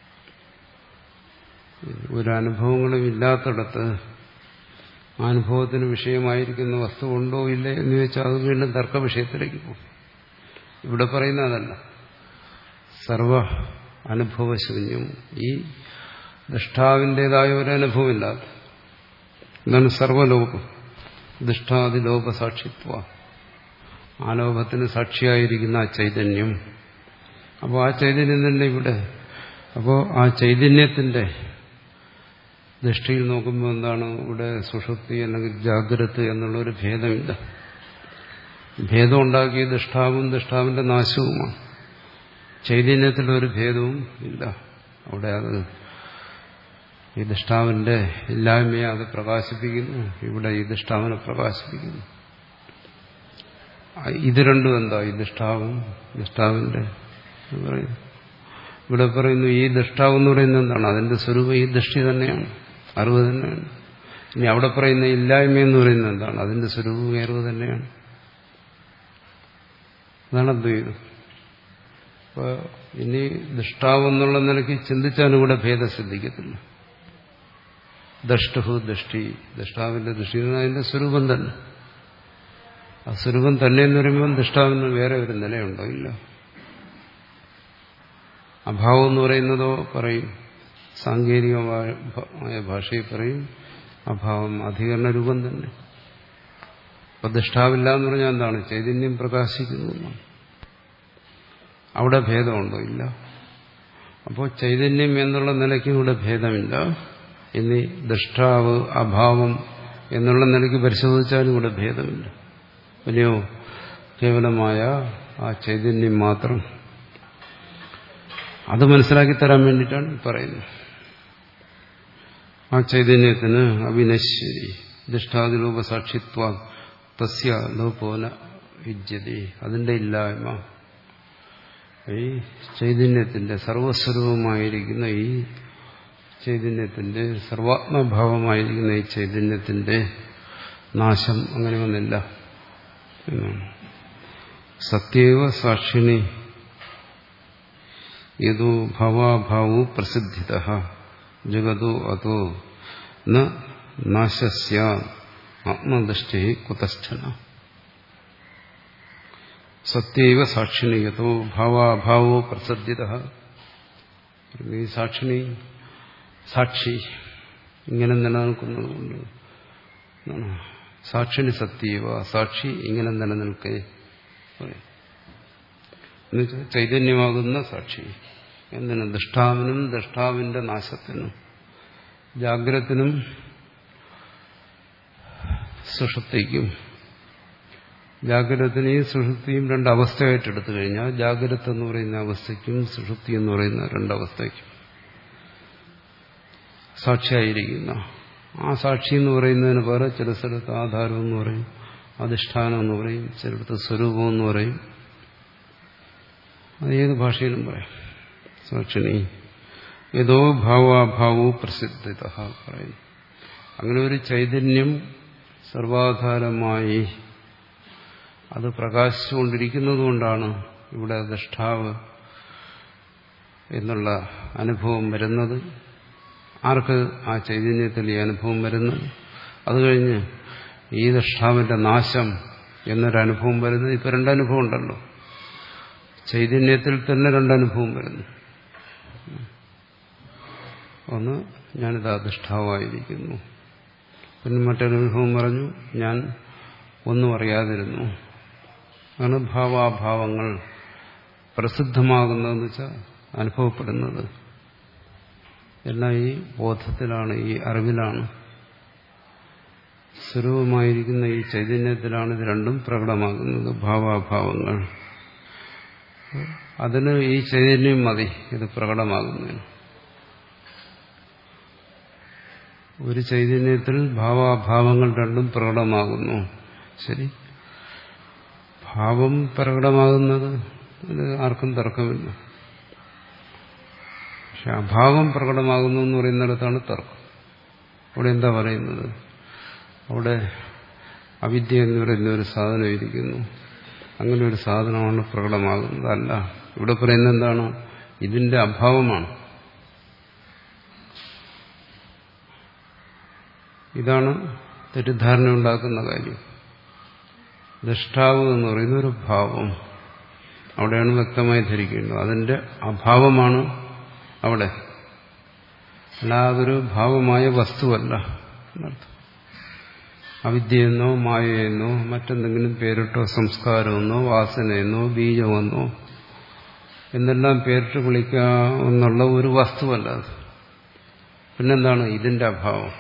Speaker 1: ഒരനുഭവങ്ങളും ഇല്ലാത്തിടത്ത് ആ അനുഭവത്തിന് വിഷയമായിരിക്കുന്ന വസ്തു ഉണ്ടോ ഇല്ലേ എന്ന് ചോദിച്ചാൽ അത് വീണ്ടും തർക്ക വിഷയത്തിലേക്ക് പോകും. ഇവിടെ പറയുന്ന അതല്ല, സർവ അനുഭവശൂന്യം, ഈ ദൃഷ്ടാവിൻ്റെതായ ഒരനുഭവമില്ലാത്ത, എന്താണ് സർവലോകം, ദൃഷ്ടാദിലോപസാക്ഷിത്വ, ആ ലോകത്തിന് സാക്ഷിയായിരിക്കുന്ന ആ ചൈതന്യം. അപ്പോൾ ആ ചൈതന്യം തന്നെ ഇവിടെ. അപ്പോൾ ആ ചൈതന്യത്തിന്റെ ദൃഷ്ടിയിൽ നോക്കുമ്പോൾ എന്താണ്? ഇവിടെ സുഷുപ്തി അല്ലെങ്കിൽ ജാഗ്രത എന്നുള്ളൊരു ഭേദമില്ല. ഭേദം ഉണ്ടാക്കിയ ദൃഷ്ടാവും ദൃഷ്ടാവിന്റെ നാശവുമാണ്. ചൈതന്യത്തിലൊരു ഭേദവും ഇല്ല. അവിടെ അത് ഈ ദൃഷ്ടാവിന്റെ ഇല്ലായ്മയെ അത് പ്രകാശിപ്പിക്കുന്നു, ഇവിടെ ഈ ദൃഷ്ടാവിനെ പ്രകാശിപ്പിക്കുന്നു. ഇത് രണ്ടും എന്താ? ഈ ദൃഷ്ടാവും ദൃഷ്ടാവിന്റെ പറയുന്നു. ഇവിടെ പറയുന്നു ഈ ദൃഷ്ടാവ് എന്ന് പറയുന്നത് എന്താണ്? അതിന്റെ സ്വരൂപം ഈ ദൃഷ്ടി തന്നെയാണ്, അറിവ് തന്നെയാണ്. ഇനി അവിടെ പറയുന്ന ഇല്ലായ്മ എന്ന് പറയുന്നത് എന്താണ്? അതിന്റെ സ്വരൂപം അറിവ് തന്നെയാണ്. അതാണ് അദ്വൈതം. അപ്പൊ ഇനി ദൃഷ്ടാവ് എന്നുള്ള നിലയ്ക്ക് ചിന്തിച്ചാലും ഇവിടെ ഭേദം സിദ്ധിക്കത്തില്ല. ദൃഷ്ടു ദൃഷ്ടി, ദൃഷ്ടാവിന്റെ ദൃഷ്ടി അതിന്റെ സ്വരൂപം തന്നെ. ആ സ്വരൂപം തന്നെ എന്ന് പറയുമ്പോൾ ദൃഷ്ടാവിന് വേറെ ഒരു നിലയുണ്ടോ? ഇല്ല. അഭാവം എന്ന് പറയുന്നതോ പറയും, സാങ്കേതികമായ ഭാഷയിൽ പറയും, അഭാവം അധികരണ രൂപം തന്നെ. അപ്പൊ ദൃഷ്ടാവില്ല എന്ന് പറഞ്ഞാൽ എന്താണ്? ചൈതന്യം പ്രകാശിക്കുന്നു. അവിടെ ഭേദമുണ്ടോ? ഇല്ല. അപ്പോൾ ചൈതന്യം എന്നുള്ള നിലയ്ക്ക് ഇവിടെ ഭേദമില്ല. ഇനി ദൃഷ്ടാവ് അഭാവം എന്നുള്ള നിലയ്ക്ക് പരിശോധിച്ചാലും ഇവിടെ ഭേദമില്ല. വലിയോ കേവലമായ ആ ചൈതന്യം മാത്രം. അത് മനസ്സിലാക്കി തരാൻ വേണ്ടിയിട്ടാണ് പറയുന്നത്. ആ ചൈതന്യത്തിന് അവിനശ്വരി ദൃഷ്ടാദിരൂപ സാക്ഷിത്വ തസ്യ ലോപോന വിദ്യതി, അതിന്റെ ഇല്ലായ്മ, ഈ ചൈതന്യത്തിന്റെ സർവസ്വരൂപമായിരിക്കുന്ന ഈ ചൈതന്യത്തിന്റെ സർവാത്മഭാവമായിരിക്കുന്ന ഈ ചൈതന്യത്തിന്റെ നാശം അങ്ങനെ ഒന്നില്ല എന്നാണ്. സത്യേവ സാക്ഷിണി യദോ ഭാവാഭാവോ പ്രസിദ്ധിത ജഗതോ അതോ ന നാശസ്യ ആത്മദൃഷ്ടി കുതസ്ഥന. സത്യേവ സാക്ഷിണി യതോ ഭാവാഭാവോ പ്രസിദ്ധിത. ഈ സാക്ഷിണി സാക്ഷി ഇങ്ങനെ നിലനിൽക്കുന്നതുകൊണ്ട് സാക്ഷിണി സത്യേവ, സാക്ഷി ഇങ്ങനെ നിലനിൽക്കേ, എന്നുവെച്ചാൽ ചൈതന്യമാകുന്ന സാക്ഷി. എന്തിനും ദൃഷ്ടാവിനും ദൃഷ്ടാവിന്റെ നാശത്തിനും ജാഗ്രതത്തിനും സുഷുപ്തിക്കും. ജാഗ്രതത്തിനെയും സുഷുപ്തിയും രണ്ടവസ്ഥയായിട്ട് എടുത്തു കഴിഞ്ഞാൽ ജാഗ്രത എന്ന് പറയുന്ന അവസ്ഥയ്ക്കും സുഷുപ്തി എന്ന് പറയുന്ന രണ്ടവസ്ഥയ്ക്കും സാക്ഷിയായിരിക്കുന്ന ആ സാക്ഷി എന്ന് പറയുന്നതിന് പകരം ചില സ്ഥലത്ത് ആധാരം എന്ന് പറയും, അധിഷ്ഠാനം എന്ന് പറയും, ചിലടത്ത് സ്വരൂപം എന്ന് പറയും. അത് ഏത് ഭാഷയിലും പറയാം. സാക്ഷിണി ഏതോ ഭാവാഭാവോ പ്രസിദ്ധിത പറയുന്നു. അങ്ങനെ ഒരു ചൈതന്യം സർവാധാരമായി അത് പ്രകാശിച്ചുകൊണ്ടിരിക്കുന്നതുകൊണ്ടാണ് ഇവിടെ ദൃഷ്ടാവ് എന്നുള്ള അനുഭവം വരുന്നത്. ആർക്ക്? ആ ചൈതന്യത്തിൽ ഈ അനുഭവം വരുന്നത്. അത് കഴിഞ്ഞ് ഈ ദൃഷ്ടാവിന്റെ നാശം എന്നൊരനുഭവം വരുന്നത്. ഇപ്പൊ രണ്ടനുഭവം ഉണ്ടല്ലോ, ചൈതന്യത്തിൽ തന്നെ രണ്ടനുഭവം വരുന്നു. ഒന്ന്, ഞാനിതാ ദൃഷ്ടാവായിരിക്കുന്നു. പിന്നെ മറ്റൊരനുഭവം പറഞ്ഞു, ഞാൻ ഒന്നും അറിയാതിരുന്നു. അങ്ങനെ ഭാവാഭാവങ്ങൾ പ്രസിദ്ധമാകുന്നതെന്ന് വെച്ചാൽ അനുഭവപ്പെടുന്നത് എല്ലാം ഈ ബോധത്തിലാണ്, ഈ അറിവിലാണ്, സ്വരൂപമായിരിക്കുന്ന ഈ ചൈതന്യത്തിലാണ് ഇത് രണ്ടും പ്രകടമാകുന്നത്. ഭാവാഭാവങ്ങൾ, അതിന് ഈ ചൈതന്യം മതി ഇത് പ്രകടമാകുന്നതിന്. ഒരു ചൈതന്യത്തിൽ ഭാവാഭാവങ്ങൾ രണ്ടും പ്രകടമാകുന്നു. ശരി, ഭാവം പ്രകടമാകുന്നത് അത് ആർക്കും തർക്കമില്ല. പക്ഷെ അഭാവം പ്രകടമാകുന്നു എന്ന് പറയുന്നിടത്താണ് തർക്കം. അവിടെ എന്താ പറയുന്നത്? അവിടെ അവിദ്യ എന്ന് പറയുന്ന ഒരു സാധനം ഇരിക്കുന്നു. അങ്ങനെ ഒരു സാധനമാണ് പ്രകടമാകുന്നത്. അല്ല, ഇവിടെ പറയുന്നത് എന്താണ്? ഇതിന്റെ അഭാവമാണ്. ഇതാണ് തെറ്റിദ്ധാരണ ഉണ്ടാക്കുന്ന കാര്യം. ദൃഷ്ടാവ് എന്ന് പറയുന്ന ഒരു ഭാവം, അവിടെയാണ് വ്യക്തമായി ധരിക്കേണ്ടത്. അതിന്റെ അഭാവമാണ് അവിടെ, അല്ലാതൊരു ഭാവമായ വസ്തുവല്ല എന്നർത്ഥം. അവിദ്യയെന്നോ മായയെന്നോ മറ്റെന്തെങ്കിലും പേരിട്ടോ സംസ്കാരമെന്നോ വാസനയെന്നോ ബീജമെന്നോ എന്നെല്ലാം പേരിട്ട് വിളിക്കാമെന്നുള്ള ഒരു വസ്തുവല്ല അത്. പിന്നെന്താണ്? ഇതിന്റെ അഭാവം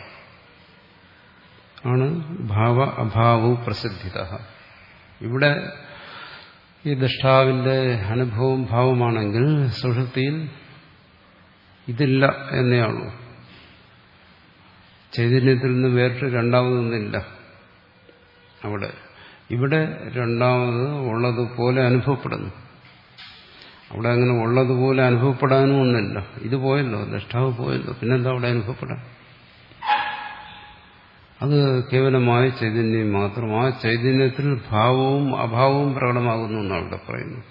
Speaker 1: ആണ് ഭാവ അഭാവവും പ്രസിദ്ധിത. ഇവിടെ ഈ ദൃഷ്ടാവിന്റെ അനുഭവം ഭാവമാണെങ്കിൽ സുഷുപ്തിയിൽ ഇതില്ല എന്നേ ഉള്ളൂ. ചൈതന്യത്തിൽ നിന്ന് വേറിട്ട് രണ്ടാമതൊന്നില്ല അവിടെ. ഇവിടെ രണ്ടാമത് ഉള്ളതുപോലെ അനുഭവപ്പെടുന്നു. അവിടെ അങ്ങനെ ഉള്ളതുപോലെ അനുഭവപ്പെടാനും ഒന്നില്ല. ഇത് പോയല്ലോ, ദൃഷ്ടാവ് പോയല്ലോ, പിന്നെന്താ അവിടെ അനുഭവപ്പെടാൻ? അത് കേവലമായ ചൈതന്യം മാത്രം. ആ ചൈതന്യത്തിൽ ഭാവവും അഭാവവും പ്രകടമാകുന്നു എന്നാണ് അവിടെ പറയുന്നത്.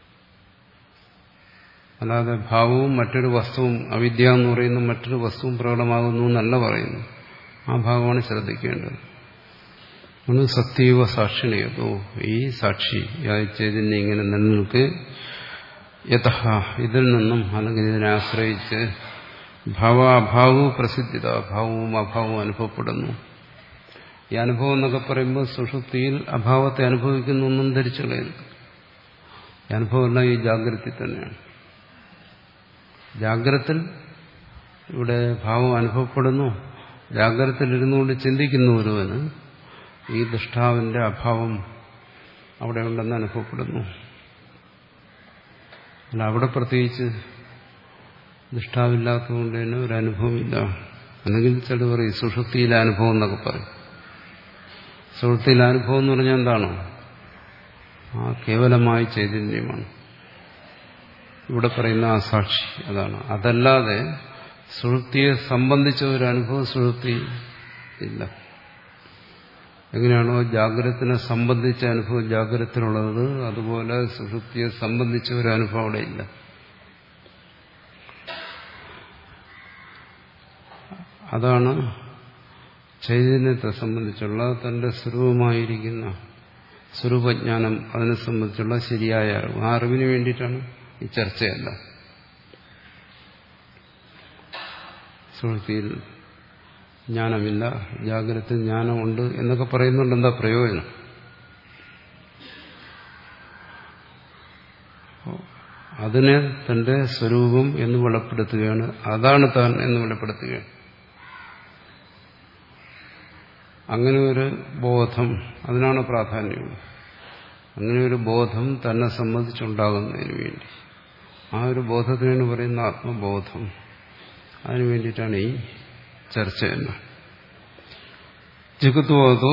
Speaker 1: അല്ലാതെ ഭാവവും മറ്റൊരു വസ്തുവും, അവിദ്യ എന്ന് പറയുന്ന മറ്റൊരു വസ്തുവും പ്രകടമാകുന്നു എന്നല്ല പറയുന്നു. ആ ഭാഗമാണ് ശ്രദ്ധിക്കേണ്ടത്. ഒന്ന് സത്യവ സാക്ഷിണിയതോ, ഈ സാക്ഷി ചൈതന്യം ഇങ്ങനെ നിലനിൽക്ക് യഥ ഇതിൽ നിന്നും അല്ലെങ്കിൽ ഇതിനെ ആശ്രയിച്ച് ഭാവാഭാവവും പ്രസിദ്ധിത, ഭാവവും അഭാവവും അനുഭവപ്പെടുന്നു. ഈ അനുഭവം എന്നൊക്കെ പറയുമ്പോൾ സുഷുപ്തിയിൽ അഭാവത്തെ അനുഭവിക്കുന്നു എന്നും ധരിച്ചു കളയരുത്. ഈ അനുഭവമെല്ലാം ഈ ജാഗ്രതയിൽ തന്നെയാണ്. ജാഗ്രതത്തിൽ ഇവിടെ ഭാവം അനുഭവപ്പെടുന്നു. ജാഗ്രതത്തിൽ ഇരുന്നുകൊണ്ട് ചിന്തിക്കുന്ന ഒരുവന് ഈ ദൃഷ്ടാവിന്റെ അഭാവം അവിടെ ഉണ്ടെന്ന് അനുഭവപ്പെടുന്നു. അല്ല, അവിടെ പ്രത്യേകിച്ച് ദൃഷ്ടാവില്ലാത്തതുകൊണ്ട് തന്നെ ഒരു അനുഭവമില്ല. അല്ലെങ്കിൽ ചില പറയും സുഷുപ്തിയിലെ അനുഭവം എന്നൊക്കെ പറയും. സുഷുപ്തിയിലെ അനുഭവം എന്ന് പറഞ്ഞാൽ എന്താണ്? ആ കേവലമായ ചൈതന്യമാണ് ഇവിടെ പറയുന്ന ആ സാക്ഷി. അതാണ്. അതല്ലാതെ സുഷുപ്തിയെ സംബന്ധിച്ച ഒരു അനുഭവം സുഷുപ്തി ഇല്ല. എങ്ങനെയാണോ ജാഗ്രതത്തിനെ സംബന്ധിച്ച അനുഭവം ജാഗ്രതത്തിനുള്ളത്, അതുപോലെ സുഷുപ്തിയെ സംബന്ധിച്ച ഒരു അനുഭവം അവിടെ ഇല്ല. അതാണ് ചൈതന്യത്തെ സംബന്ധിച്ചുള്ള തന്റെ സ്വരൂപമായിരിക്കുന്ന സ്വരൂപജ്ഞാനം, അതിനെ സംബന്ധിച്ചുള്ള ശരിയായ അറിവ്. ആ അറിവിന് വേണ്ടിയിട്ടാണ് ഈ ചർച്ചയല്ല. സുഷുപ്തിയിൽ ജ്ഞാനമില്ല, ജാഗ്രത ജ്ഞാനമുണ്ട് എന്നൊക്കെ പറയുന്നുണ്ട്. എന്താ പ്രയോജനം? അതിനെ തന്റെ സ്വരൂപം എന്ന് വെളിപ്പെടുത്തുകയാണ്. അതാണ് താൻ എന്ന് വെളിപ്പെടുത്തുകയാണ്. അങ്ങനെ ഒരു ബോധം, അതിനാണ് പ്രാധാന്യം. അങ്ങനെ ഒരു ബോധം തന്നെ സംബന്ധിച്ചുണ്ടാകുന്നതിന് വേണ്ടി, ആ ഒരു ബോധത്തിനാണ് പറയുന്ന ആത്മബോധം. അതിനു വേണ്ടിയിട്ടാണ് ഈ ചർച്ച എന്ന്. ജഗത്വതോ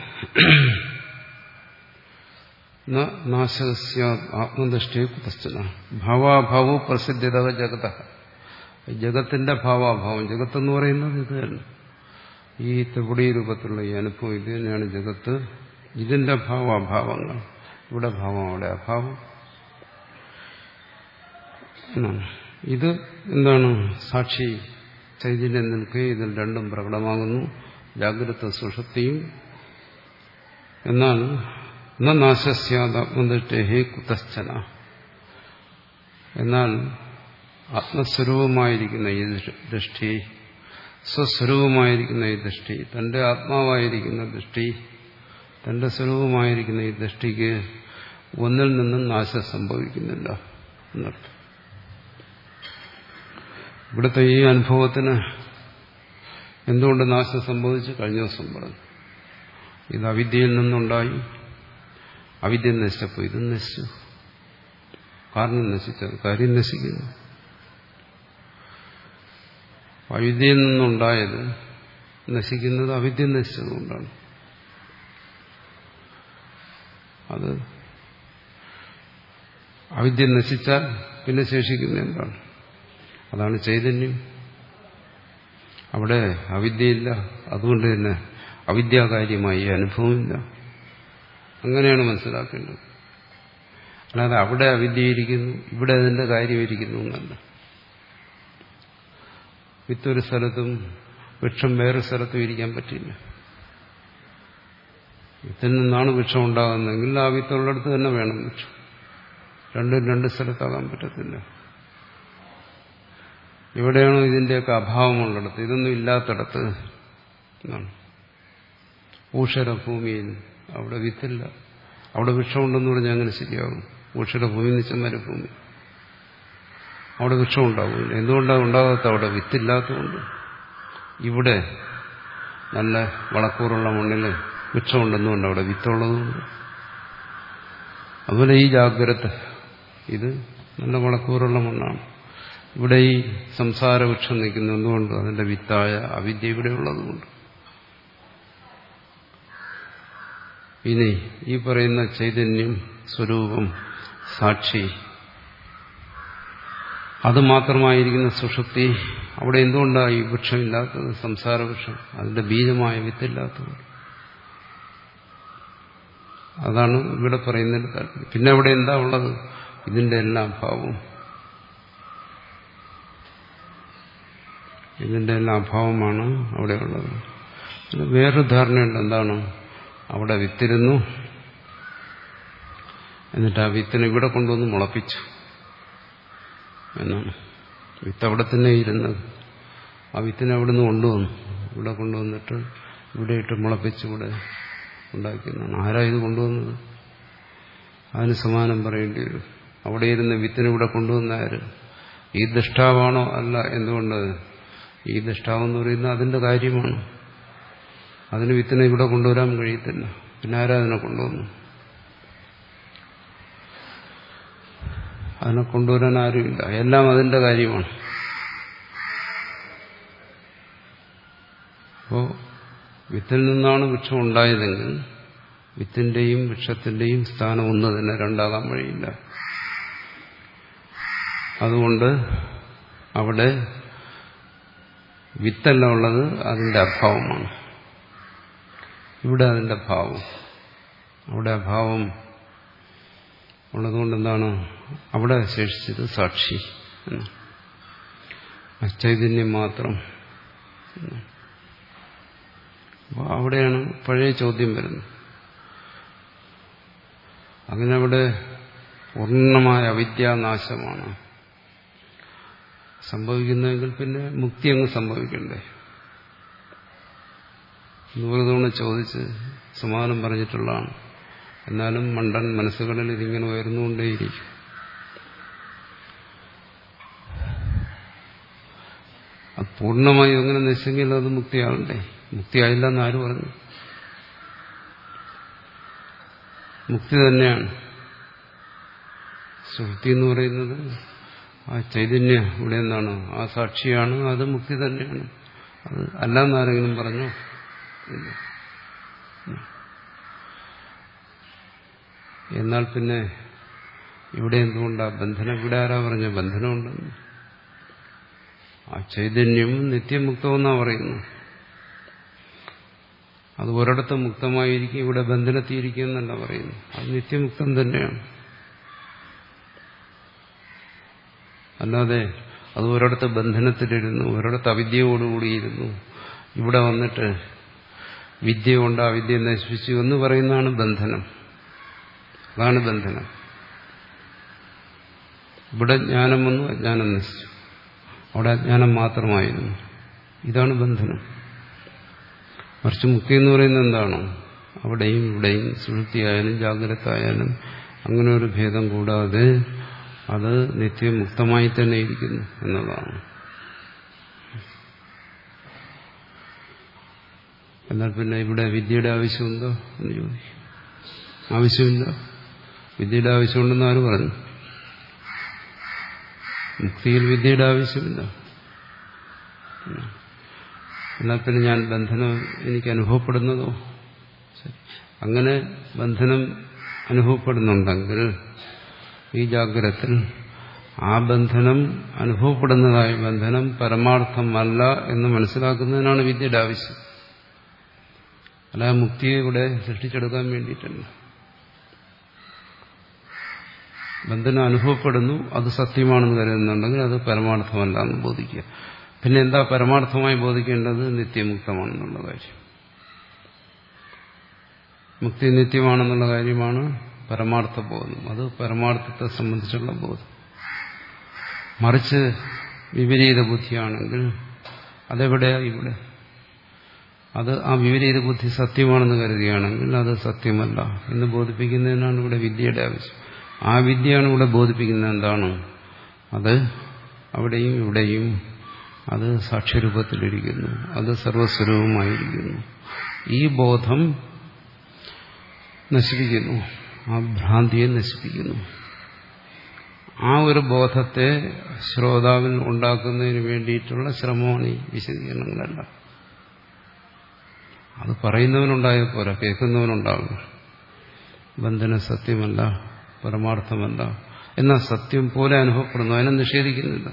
Speaker 1: നാശസ്യ ആത്മദൃഷ്ടിയെ കുതശ്ചന ഭാവാഭാവോ പ്രസിദ്ധിത ജഗത. ജഗത്തിന്റെ ഭാവാഭാവം, ജഗത്തെന്ന് പറയുന്നത് ഇത് തന്നെ. ഈ ത്രിപുടി രൂപത്തിലുള്ള ഈ അനുഭവം ഇത് തന്നെയാണ് ജഗത്ത്. ഇതിന്റെ ഭാവാഭാവങ്ങൾ, ഇവിടെ ഭാവം അവിടെ അഭാവം. ഇത് എന്താണ്? സാക്ഷി ചൈതന്യം നിൽക്കെ ഇതിൽ രണ്ടും പ്രകടമാകുന്നു, ജാഗ്രത സുഷുപ്തിയും. എന്നാൽ നാശസ്യാത്മദൃഷ്ടേ കുതശ്ചന, എന്നാൽ ആത്മസ്വരൂപമായിരിക്കുന്ന ഈ ദൃഷ്ടി, സ്വസ്വരൂപമായിരിക്കുന്ന ഈ ദൃഷ്ടി, തന്റെ ആത്മാവായിരിക്കുന്ന ദൃഷ്ടി, തന്റെ സ്വരൂപമായിരിക്കുന്ന ഈ ദൃഷ്ടിക്ക് ഒന്നിൽ നിന്നും നാശം സംഭവിക്കുന്നില്ല എന്നർത്ഥം. ഇവിടുത്തെ ഈ അനുഭവത്തിന് എന്തുകൊണ്ട് നാശം സംഭവിച്ചു? കഴിഞ്ഞ ദിവസം പറഞ്ഞു. ഇത് അവിദ്യയിൽ നിന്നുണ്ടായി, അവിദ്യ നശിച്ചപ്പോൾ ഇതും നശിച്ചു. കാരണം നശിച്ചത് കാര്യം നശിക്കുന്നു. അവിദ്യയിൽ നിന്നുണ്ടായത് നശിക്കുന്നത് അവിദ്യ നശിച്ചതുകൊണ്ടാണ്. അത് അവിദ്യ നശിച്ചാൽ പിന്നെ ശേഷിക്കുന്ന എന്താണ്? അതാണ് ചൈതന്യം. അവിടെ അവിദ്യയില്ല, അതുകൊണ്ട് തന്നെ അവിദ്യാകാര്യമായി അനുഭവമില്ല. അങ്ങനെയാണ് മനസ്സിലാക്കേണ്ടത്. അല്ലാതെ അവിടെ അവിദ്യയിരിക്കുന്നു, ഇവിടെ അതിന്റെ കാര്യമിരിക്കുന്നു എന്നല്ല. വിത്തൊരു സ്ഥലത്തും വൃക്ഷം വേറെ സ്ഥലത്തും ഇരിക്കാൻ പറ്റില്ല. വിത്തിൽ നിന്നാണ് വൃക്ഷം ഉണ്ടാകുന്നതെങ്കിൽ ആ വിത്തുള്ളിടത്ത് തന്നെ വേണം വൃക്ഷം. രണ്ടും രണ്ട് സ്ഥലത്താകാൻ പറ്റത്തില്ല. എവിടെയാണോ ഇതിന്റെയൊക്കെ അഭാവമുള്ളിടത്ത്, ഇതൊന്നും ഇല്ലാത്തിടത്ത് എന്നാണ്. ഊഷരഭൂമിയിൽ അവിടെ വിത്തില്ല, അവിടെ വൃക്ഷമുണ്ടെന്ന് പറഞ്ഞാൽ അങ്ങനെ ശരിയാകും. ഊഷരഭൂമി എന്ന് വെച്ചാൽ മരുഭൂമി, അവിടെ വൃക്ഷം ഉണ്ടാവില്ല. എന്തുകൊണ്ടാണ് ഉണ്ടാകാത്ത? അവിടെ വിത്തില്ലാത്തതുകൊണ്ട്. ഇവിടെ നല്ല വളക്കൂറുള്ള മണ്ണിൽ വൃക്ഷമുണ്ടെന്നുകൊണ്ട് അവിടെ വിത്തുള്ളതുകൊണ്ട്. അതുപോലെ ഈ ജാഗ്രത, ഇത് നല്ല വളക്കൂറുള്ള മണ്ണാണ്. ഇവിടെ ഈ സംസാര വൃക്ഷം നിൽക്കുന്നതുകൊണ്ട് അതിന്റെ വിത്തായ അവിദ്യ ഇവിടെ ഉള്ളതുകൊണ്ട്. ഇനി ഈ പറയുന്ന ചൈതന്യം, സ്വരൂപം, സാക്ഷി, അത് മാത്രമായിരിക്കുന്ന സുഷുപ്തി, അവിടെ എന്തുകൊണ്ടാണ് ഈ വൃക്ഷമില്ലാത്തത്? സംസാര വൃക്ഷം, അതിന്റെ ബീജമായ വിത്തില്ലാത്തത്. അതാണ് ഇവിടെ പറയുന്നതിന്റെ താല്പര്യം. പിന്നെ അവിടെ എന്താ ഉള്ളത്? ഇതിന്റെ എല്ലാം ഭാവം, ഇതിന്റെ എല്ലാം അഭാവമാണ് അവിടെ ഉള്ളത്. വേറൊരു ധാരണയുണ്ട്. എന്താണ്? അവിടെ വിത്തിരുന്നു, എന്നിട്ട് ആ വിത്തിനെ ഇവിടെ കൊണ്ടുവന്ന് മുളപ്പിച്ചു എന്നാണ്. വിത്ത് അവിടെ തന്നെ ഇരുന്നത്. ആ വിത്തിനെ അവിടെ നിന്ന് കൊണ്ടുവന്നു, ഇവിടെ കൊണ്ടുവന്നിട്ട് ഇവിടെ ഇട്ട് മുളപ്പിച്ച് ഇവിടെ ഉണ്ടാക്കിയെന്നാണ്. ആരാ ഇത് കൊണ്ടുവന്നത്? അതിന് സമാനം പറയേണ്ടി വരും. അവിടെ ഇരുന്ന് വിത്തിനെ ഇവിടെ കൊണ്ടുവന്നാര്? ഈ ദൃഷ്ടാവാണോ? അല്ല. എന്തുകൊണ്ട്? ഈ ദൃഷ്ടാവെന്ന് പറയുന്നത് അതിന്റെ കാര്യമാണ്. അതിന് വിത്തിനെ ഇവിടെ കൊണ്ടുവരാൻ കഴിയത്തില്ല. പിന്നെ ആരാ അതിനെ കൊണ്ടുവന്നു? അതിനെ കൊണ്ടുവരാൻ ആരുമില്ല. എല്ലാം അതിന്റെ കാര്യമാണ്. അപ്പോ വിത്തിൽ നിന്നാണ് വൃക്ഷം ഉണ്ടായതെങ്കിൽ വിത്തിന്റെയും വൃക്ഷത്തിന്റെയും സ്ഥാനം ഒന്ന് തന്നെ, രണ്ടാകാൻ വഴിയില്ല. അതുകൊണ്ട് അവിടെ വിത്തല്ല ഉള്ളത്, അതിന്റെ അഭാവമാണ്. ഇവിടെ അതിന്റെ ഭാവം. അവിടെ അഭാവം ഉള്ളതുകൊണ്ട് എന്താണ് അവിടെ ശേഷിച്ചത്? സാക്ഷി എന്ന്, ചൈതന്യം മാത്രം. അപ്പോൾ അവിടെയാണ് പഴയ ചോദ്യം വരുന്നത്. അങ്ങനെ അവിടെ പൂർണ്ണമായ അവിദ്യാനാശമാണ് സംഭവിക്കുന്നതെങ്കിൽ പിന്നെ മുക്തി അങ്ങ് സംഭവിക്കണ്ടേ? നൂറ് തവണ ചോദിച്ച് സമാധാനം പറഞ്ഞിട്ടുള്ളതാണ്. എന്നാലും മണ്ടൻ മനസ്സുകളിൽ ഇതിങ്ങനെ ഉയർന്നുകൊണ്ടേയിരിക്കും. അത് പൂർണ്ണമായും എങ്ങനെ നശിച്ചെങ്കിൽ അത് മുക്തിയാകണ്ടേ? മുക്തിയായില്ല എന്ന് ആര് പറഞ്ഞു? മുക്തി തന്നെയാണ്. സുഹൃത്തി എന്ന് പറയുന്നത് ആ ചൈതന്യം ഇവിടെ എന്താണ്? ആ സാക്ഷിയാണ്. അത് മുക്തി തന്നെയാണ്. അത് അല്ലാന്നാരെങ്കിലും പറഞ്ഞോ? ഇല്ല. എന്നാൽ പിന്നെ ഇവിടെ എന്തുകൊണ്ടാ ബന്ധനം? ഇവിടെ ആരാ പറഞ്ഞ ബന്ധനമുണ്ടെന്ന്? ആ ചൈതന്യം നിത്യമുക്തമെന്നാ പറയുന്നു. അത് ഒരിടത്ത് മുക്തമായിരിക്കും, ഇവിടെ ബന്ധനത്തിയിരിക്കും എന്നല്ല പറയുന്നു. അത് നിത്യമുക്തം തന്നെയാണ്. അല്ലാതെ അത് ഒരിടത്ത് ബന്ധനത്തിലിരുന്നു, ഒരിടത്ത് അവിദ്യയോടുകൂടിയിരുന്നു, ഇവിടെ വന്നിട്ട് വിദ്യ കൊണ്ട് അവിദ്യ നശിപ്പിച്ചു എന്ന് പറയുന്നതാണ് ബന്ധനം. അതാണ് ബന്ധനം. ഇവിടെ ജ്ഞാനം വന്നു, അജ്ഞാനം നശിച്ചു. അവിടെ അജ്ഞാനം മാത്രമായിരുന്നു. ഇതാണ് ബന്ധനം. മറിച്ച് മുക്തി എന്ന് പറയുന്നത് എന്താണ്? അവിടെയും ഇവിടെയും സുഷുപ്തിയായാലും ജാഗ്രത ആയാലും അങ്ങനെ ഒരു ഭേദം കൂടാതെ അത് നിത്യമുക്തമായി തന്നെ ഇരിക്കുന്നു എന്നതാണ്. എന്നാൽ പിന്നെ ഇവിടെ വിദ്യയുടെ ആവശ്യമുണ്ടോ എന്ന് ചോദിക്കും. ആവശ്യമില്ല. വിദ്യയുടെ ആവശ്യമുണ്ടെന്ന് ആര് പറഞ്ഞു? മുക്തിയിൽ വിദ്യയുടെ ആവശ്യമില്ല. എന്നാൽ പിന്നെ ഞാൻ ബന്ധനം എനിക്ക് അനുഭവപ്പെടുന്നതോ? അങ്ങനെ ബന്ധനം അനുഭവപ്പെടുന്നുണ്ടെങ്കിൽ ഈ ജാഗ്രതത്തിൽ ആ ബന്ധനം അനുഭവപ്പെടുന്നതായ ബന്ധനം പരമാർത്ഥമല്ല എന്ന് മനസ്സിലാക്കുന്നതിനാണ് വിദ്യയുടെ ആവശ്യം. അല്ല മുക്തിയെ ഇവിടെ സൃഷ്ടിച്ചെടുക്കാൻ വേണ്ടിയിട്ടല്ല. ബന്ധനം അനുഭവപ്പെടുന്നു, അത് സത്യമാണെന്ന് കരുതുന്നുണ്ടെങ്കിൽ അത് പരമാർത്ഥമല്ല എന്ന് ബോധിക്കുക. പിന്നെ എന്താ പരമാർത്ഥമായി ബോധിക്കേണ്ടത്? നിത്യമുക്തമാണെന്നുള്ള കാര്യം. മുക്തി നിത്യമാണെന്നുള്ള കാര്യമാണ് പരമാർത്ഥ ബോധം. അത് പരമാർത്ഥത്തെ സംബന്ധിച്ചുള്ള ബോധം. മറിച്ച് വിപരീത ബുദ്ധിയാണെങ്കിൽ അതെവിടെയാ? ഇവിടെ. അത് ആ വിപരീത ബുദ്ധി സത്യമാണെന്ന് കരുതുകയാണെങ്കിൽ അത് സത്യമല്ല എന്ന് ബോധിപ്പിക്കുന്നതിനാണ് ഇവിടെ വിദ്യയുടെ ആവശ്യം. ആ വിദ്യയാണ് ഇവിടെ ബോധിപ്പിക്കുന്നത്. എന്താണ് അത്? അവിടെയും ഇവിടെയും അത് സാക്ഷ്യരൂപത്തിലിരിക്കുന്നു, അത് സർവസ്വരൂപമായിരിക്കുന്നു. ഈ ബോധം നശിപ്പിക്കുന്നു, ആ ഭ്രാന്തിയെ നശിപ്പിക്കുന്നു. ആ ഒരു ബോധത്തെ ശ്രോതാവിൽ ഉണ്ടാക്കുന്നതിന് വേണ്ടിയിട്ടുള്ള ശ്രമമാണ് ഈ വിശദീകരണങ്ങളല്ല. അത് പറയുന്നവനുണ്ടായ പോരാ, കേൾക്കുന്നവനുണ്ടാകും. ബന്ധന സത്യമല്ല, പരമാർത്ഥമല്ല, എന്നാൽ സത്യം പോലെ അനുഭവപ്പെടുന്നു, അതിനെ നിഷേധിക്കുന്നില്ല.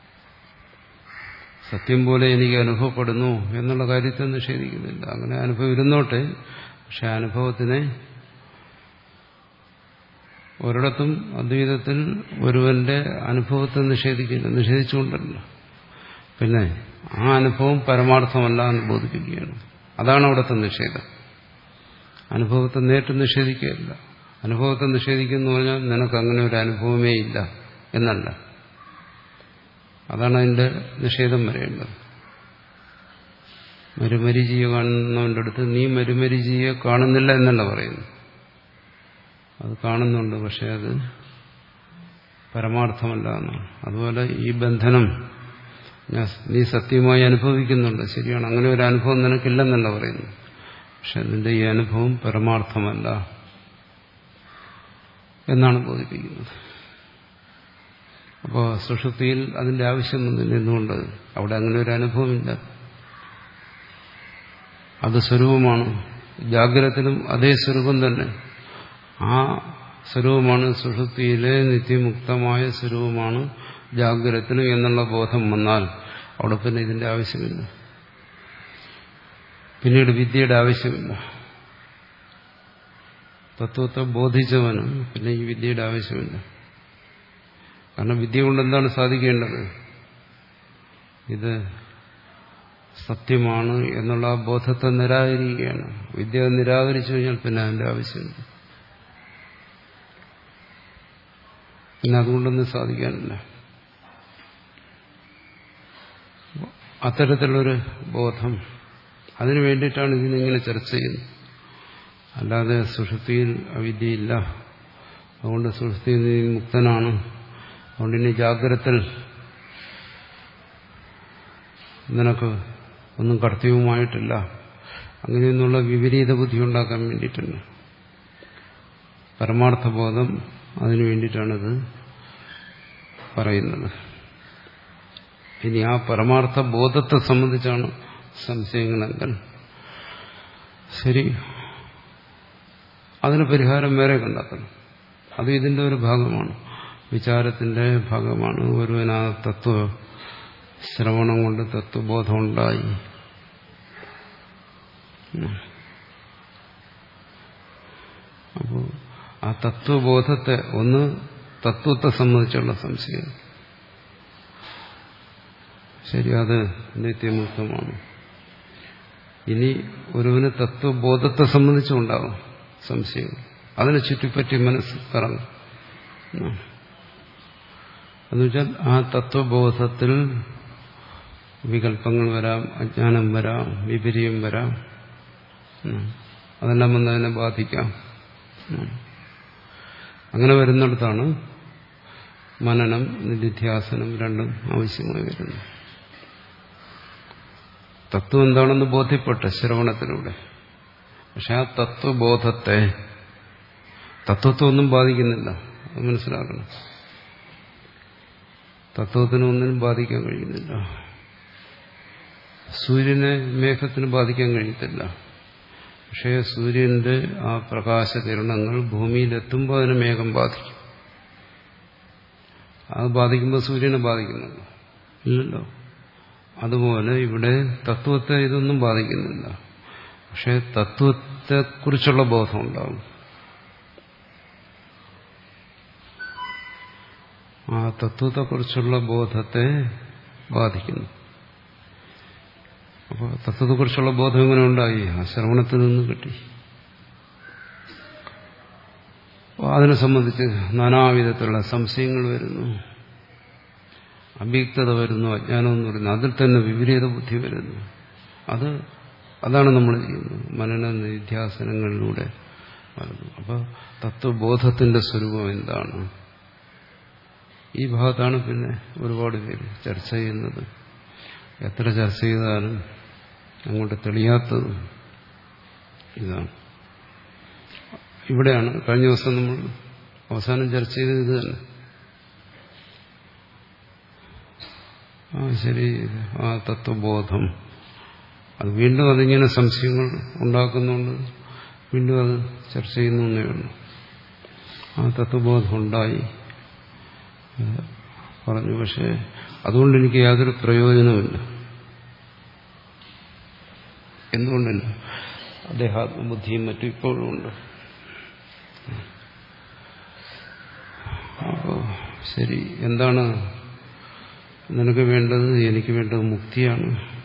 Speaker 1: സത്യം പോലെ എനിക്ക് അനുഭവപ്പെടുന്നു എന്നുള്ള കാര്യത്തെ നിഷേധിക്കുന്നില്ല. അങ്ങനെ അനുഭവം ഇരുന്നോട്ടെ. പക്ഷെ അനുഭവത്തിനെ ഒരിടത്തും അദ്വൈതത്തിൽ ഒരുവന്റെ അനുഭവത്തെ നിഷേധിക്കില്ല, നിഷേധിച്ചുകൊണ്ടല്ല. പിന്നെ ആ അനുഭവം പരമാർത്ഥമല്ല എന്ന് ബോധിപ്പിക്കുകയാണ്. അതാണ് അവിടുത്തെ നിഷേധം. അനുഭവത്തെ നേരിട്ട് നിഷേധിക്കുകയല്ല. അനുഭവത്തെ നിഷേധിക്കുന്നു പറഞ്ഞാൽ നിനക്ക് അങ്ങനെ ഒരു അനുഭവമേ ഇല്ല എന്നല്ല. അതാണ് അതിന്റെ നിഷേധം വരേണ്ടത്. മരുമരീചിയെ കാണുന്നവന്റെ അടുത്ത് നീ മരുമരീചിയെ കാണുന്നില്ല എന്നല്ല പറയുന്നു. അത് കാണുന്നുണ്ട്, പക്ഷെ അത് പരമാർത്ഥമല്ല എന്നാണ്. അതുപോലെ ഈ ബന്ധനം ഞാൻ നീ സത്യമായി അനുഭവിക്കുന്നുണ്ട്, ശരിയാണ്, അങ്ങനെ ഒരു അനുഭവം നിനക്കില്ലെന്നല്ല പറയുന്നു. പക്ഷെ നിന്റെ ഈ അനുഭവം പരമാർത്ഥമല്ല എന്നാണ് ബോധിപ്പിക്കുന്നത്. അപ്പോൾ സുഷുപ്തിയിൽ അതിന്റെ ആവശ്യം വന്നില്ല. എന്തുകൊണ്ട്? അവിടെ അങ്ങനെ ഒരു അനുഭവമില്ല, അത് സ്വരൂപമാണ്. ജാഗ്രതത്തിലും അതേ സ്വരൂപം തന്നെ, ആ സ്വരൂപമാണ് സുഷുപ്തിയിലെ നിത്യമുക്തമായ സ്വരൂപമാണ് ജാഗ്രതത്തിലും എന്നുള്ള ബോധം വന്നാൽ അവിടെ പിന്നെ ഇതിന്റെ ആവശ്യമില്ല. പിന്നീട് വിദ്യയുടെ ആവശ്യമില്ല. തത്വത്തെ ബോധിച്ചവനും പിന്നെ ഈ വിദ്യയുടെ ആവശ്യമില്ല. കാരണം വിദ്യ കൊണ്ട് എന്താണ് സാധിക്കേണ്ടത്? ഇത് സത്യമാണ് എന്നുള്ള ആ ബോധത്തെ നിരാകരിക്കുകയാണ്. വിദ്യ നിരാകരിച്ചു കഴിഞ്ഞാൽ പിന്നെ അതിന്റെ ആവശ്യമില്ല. പിന്നെ അതുകൊണ്ടൊന്നും സാധിക്കാനില്ല. അത്തരത്തിലുള്ളൊരു ബോധം, അതിനു വേണ്ടിയിട്ടാണ് ഇതിനിങ്ങനെ ചർച്ച ചെയ്യുന്നത്. അല്ലാതെ സുഷുപ്തിയിൽ അവിദ്യയില്ല, അതുകൊണ്ട് സുഷുപ്തിയിൽ നീ മുക്തനാണ്, അതുകൊണ്ട് ഇനി ജാഗ്രതത്തിൽ നിനക്ക് ഒന്നും കർത്തവ്യവുമായിട്ടില്ല, അങ്ങനെയൊന്നുള്ള വിപരീത ബുദ്ധി ഉണ്ടാക്കാൻ വേണ്ടിയിട്ടുണ്ട്. പരമാർത്ഥബോധം അതിനു വേണ്ടിയിട്ടാണിത് പറയുന്നത്. ഇനി ആ പരമാർത്ഥ ബോധത്തെ സംബന്ധിച്ചാണ് സംശയങ്ങളെങ്കിൽ ശരി, അതിന് പരിഹാരം വേറെ കണ്ടെത്തണം. അത് ഇതിന്റെ ഒരു ഭാഗമാണ്, വിചാരത്തിന്റെ ഭാഗമാണ്. ഒരുവൻ ആ തത്വ ശ്രവണം കൊണ്ട് തത്വബോധം ഉണ്ടായി, അപ്പോൾ ആ തത്വബോധത്തെ, ഒന്ന് തത്വത്തെ സംബന്ധിച്ചുള്ള സംശയം, ശരി, അത് നിത്യമുക്തമാണ്. ഇനി ഒരുവന് തത്വബോധത്തെ സംബന്ധിച്ചുണ്ടാകും സംശയം, അതിനെ ചുറ്റിപ്പറ്റി മനസ്സ് കറങ്ങും. എന്നുവെച്ചാൽ ആ തത്വബോധത്തിൽ വികല്പങ്ങൾ വരാം, അജ്ഞാനം വരാം, വിപര്യം വരാം, അതെല്ലാം വന്ന് അതിനെ ബാധിക്കാം. അങ്ങനെ വരുന്നിടത്താണ് മനനം നിധിധ്യാസനം രണ്ടും ആവശ്യമായി വരുന്നത്. തത്വം എന്താണെന്ന് ബോധ്യപ്പെട്ട ശ്രവണത്തിലൂടെ, പക്ഷെ ആ തത്വബോധത്തെ, തത്വത്തെ ഒന്നും ബാധിക്കുന്നില്ല, അത് മനസ്സിലാക്കണം. തത്വത്തിനൊന്നിനും ബാധിക്കാൻ കഴിയുന്നില്ല. സൂര്യനെ മേഘത്തിന് ബാധിക്കാൻ കഴിയത്തില്ല, പക്ഷേ സൂര്യന്റെ ആ പ്രകാശകിരണങ്ങൾ ഭൂമിയിലെത്തുമ്പോൾ അതിനെ മേഘം ബാധിക്കും. അത് ബാധിക്കുമ്പോൾ സൂര്യനെ ബാധിക്കുന്നുണ്ടോ? ഇല്ലല്ലോ. അതുപോലെ ഇവിടെ തത്വത്തെ ഇതൊന്നും ബാധിക്കുന്നില്ല, പക്ഷെ തത്വത്തെക്കുറിച്ചുള്ള ബോധം ഉണ്ടാവും. ആ തത്വത്തെക്കുറിച്ചുള്ള ബോധത്തെ ബാധിക്കുന്നു. അപ്പോൾ തത്വത്തെക്കുറിച്ചുള്ള ബോധം എങ്ങനെ ഉണ്ടായി? ആ ശ്രവണത്തിൽ നിന്ന് കിട്ടി. അതിനെ സംബന്ധിച്ച് നാനാവിധത്തിലുള്ള സംശയങ്ങൾ വരുന്നു, അവ്യക്തത വരുന്നു, അജ്ഞാനം എന്ന് പറയുന്നു, അതിൽ തന്നെ വിപരീത ബുദ്ധി വരുന്നു. അത് അതാണ് നമ്മൾ ചെയ്യുന്നത് മനന നിധ്യാസനങ്ങളിലൂടെ വരുന്നു. അപ്പോൾ തത്വബോധത്തിന്റെ സ്വരൂപം എന്താണ്? ഈ ഭാഗത്താണ് പിന്നെ ഒരുപാട് പേര് ചർച്ച ചെയ്യുന്നത്. എത്ര ചർച്ച ചെയ്താലും അങ്ങോട്ട് തെളിയാത്തത് ഇതാണ്. ഇവിടെയാണ് കഴിഞ്ഞ ദിവസം നമ്മൾ അവസാനം ചർച്ച ചെയ്തത് ഇത് തന്നെ. ആ ശരി, ആ തത്വബോധം അത് വീണ്ടും അതിങ്ങനെ സംശയങ്ങൾ ഉണ്ടാക്കുന്നുണ്ട്, വീണ്ടും അത് ചർച്ച ചെയ്യുന്നു എന്നേ ഉള്ളൂ. ആ തത്വബോധം ഉണ്ടായി പറഞ്ഞു, പക്ഷെ അതുകൊണ്ട് എനിക്ക് യാതൊരു പ്രയോജനമില്ല. എന്തുകൊണ്ടില്ല? ദേഹാത്മബുദ്ധിയും മറ്റും ഇപ്പോഴും ഉണ്ട്. അപ്പോ ശരി, എന്താണ് നിനക്ക് വേണ്ടത്? എനിക്ക് വേണ്ടത് മുക്തിയാണ്.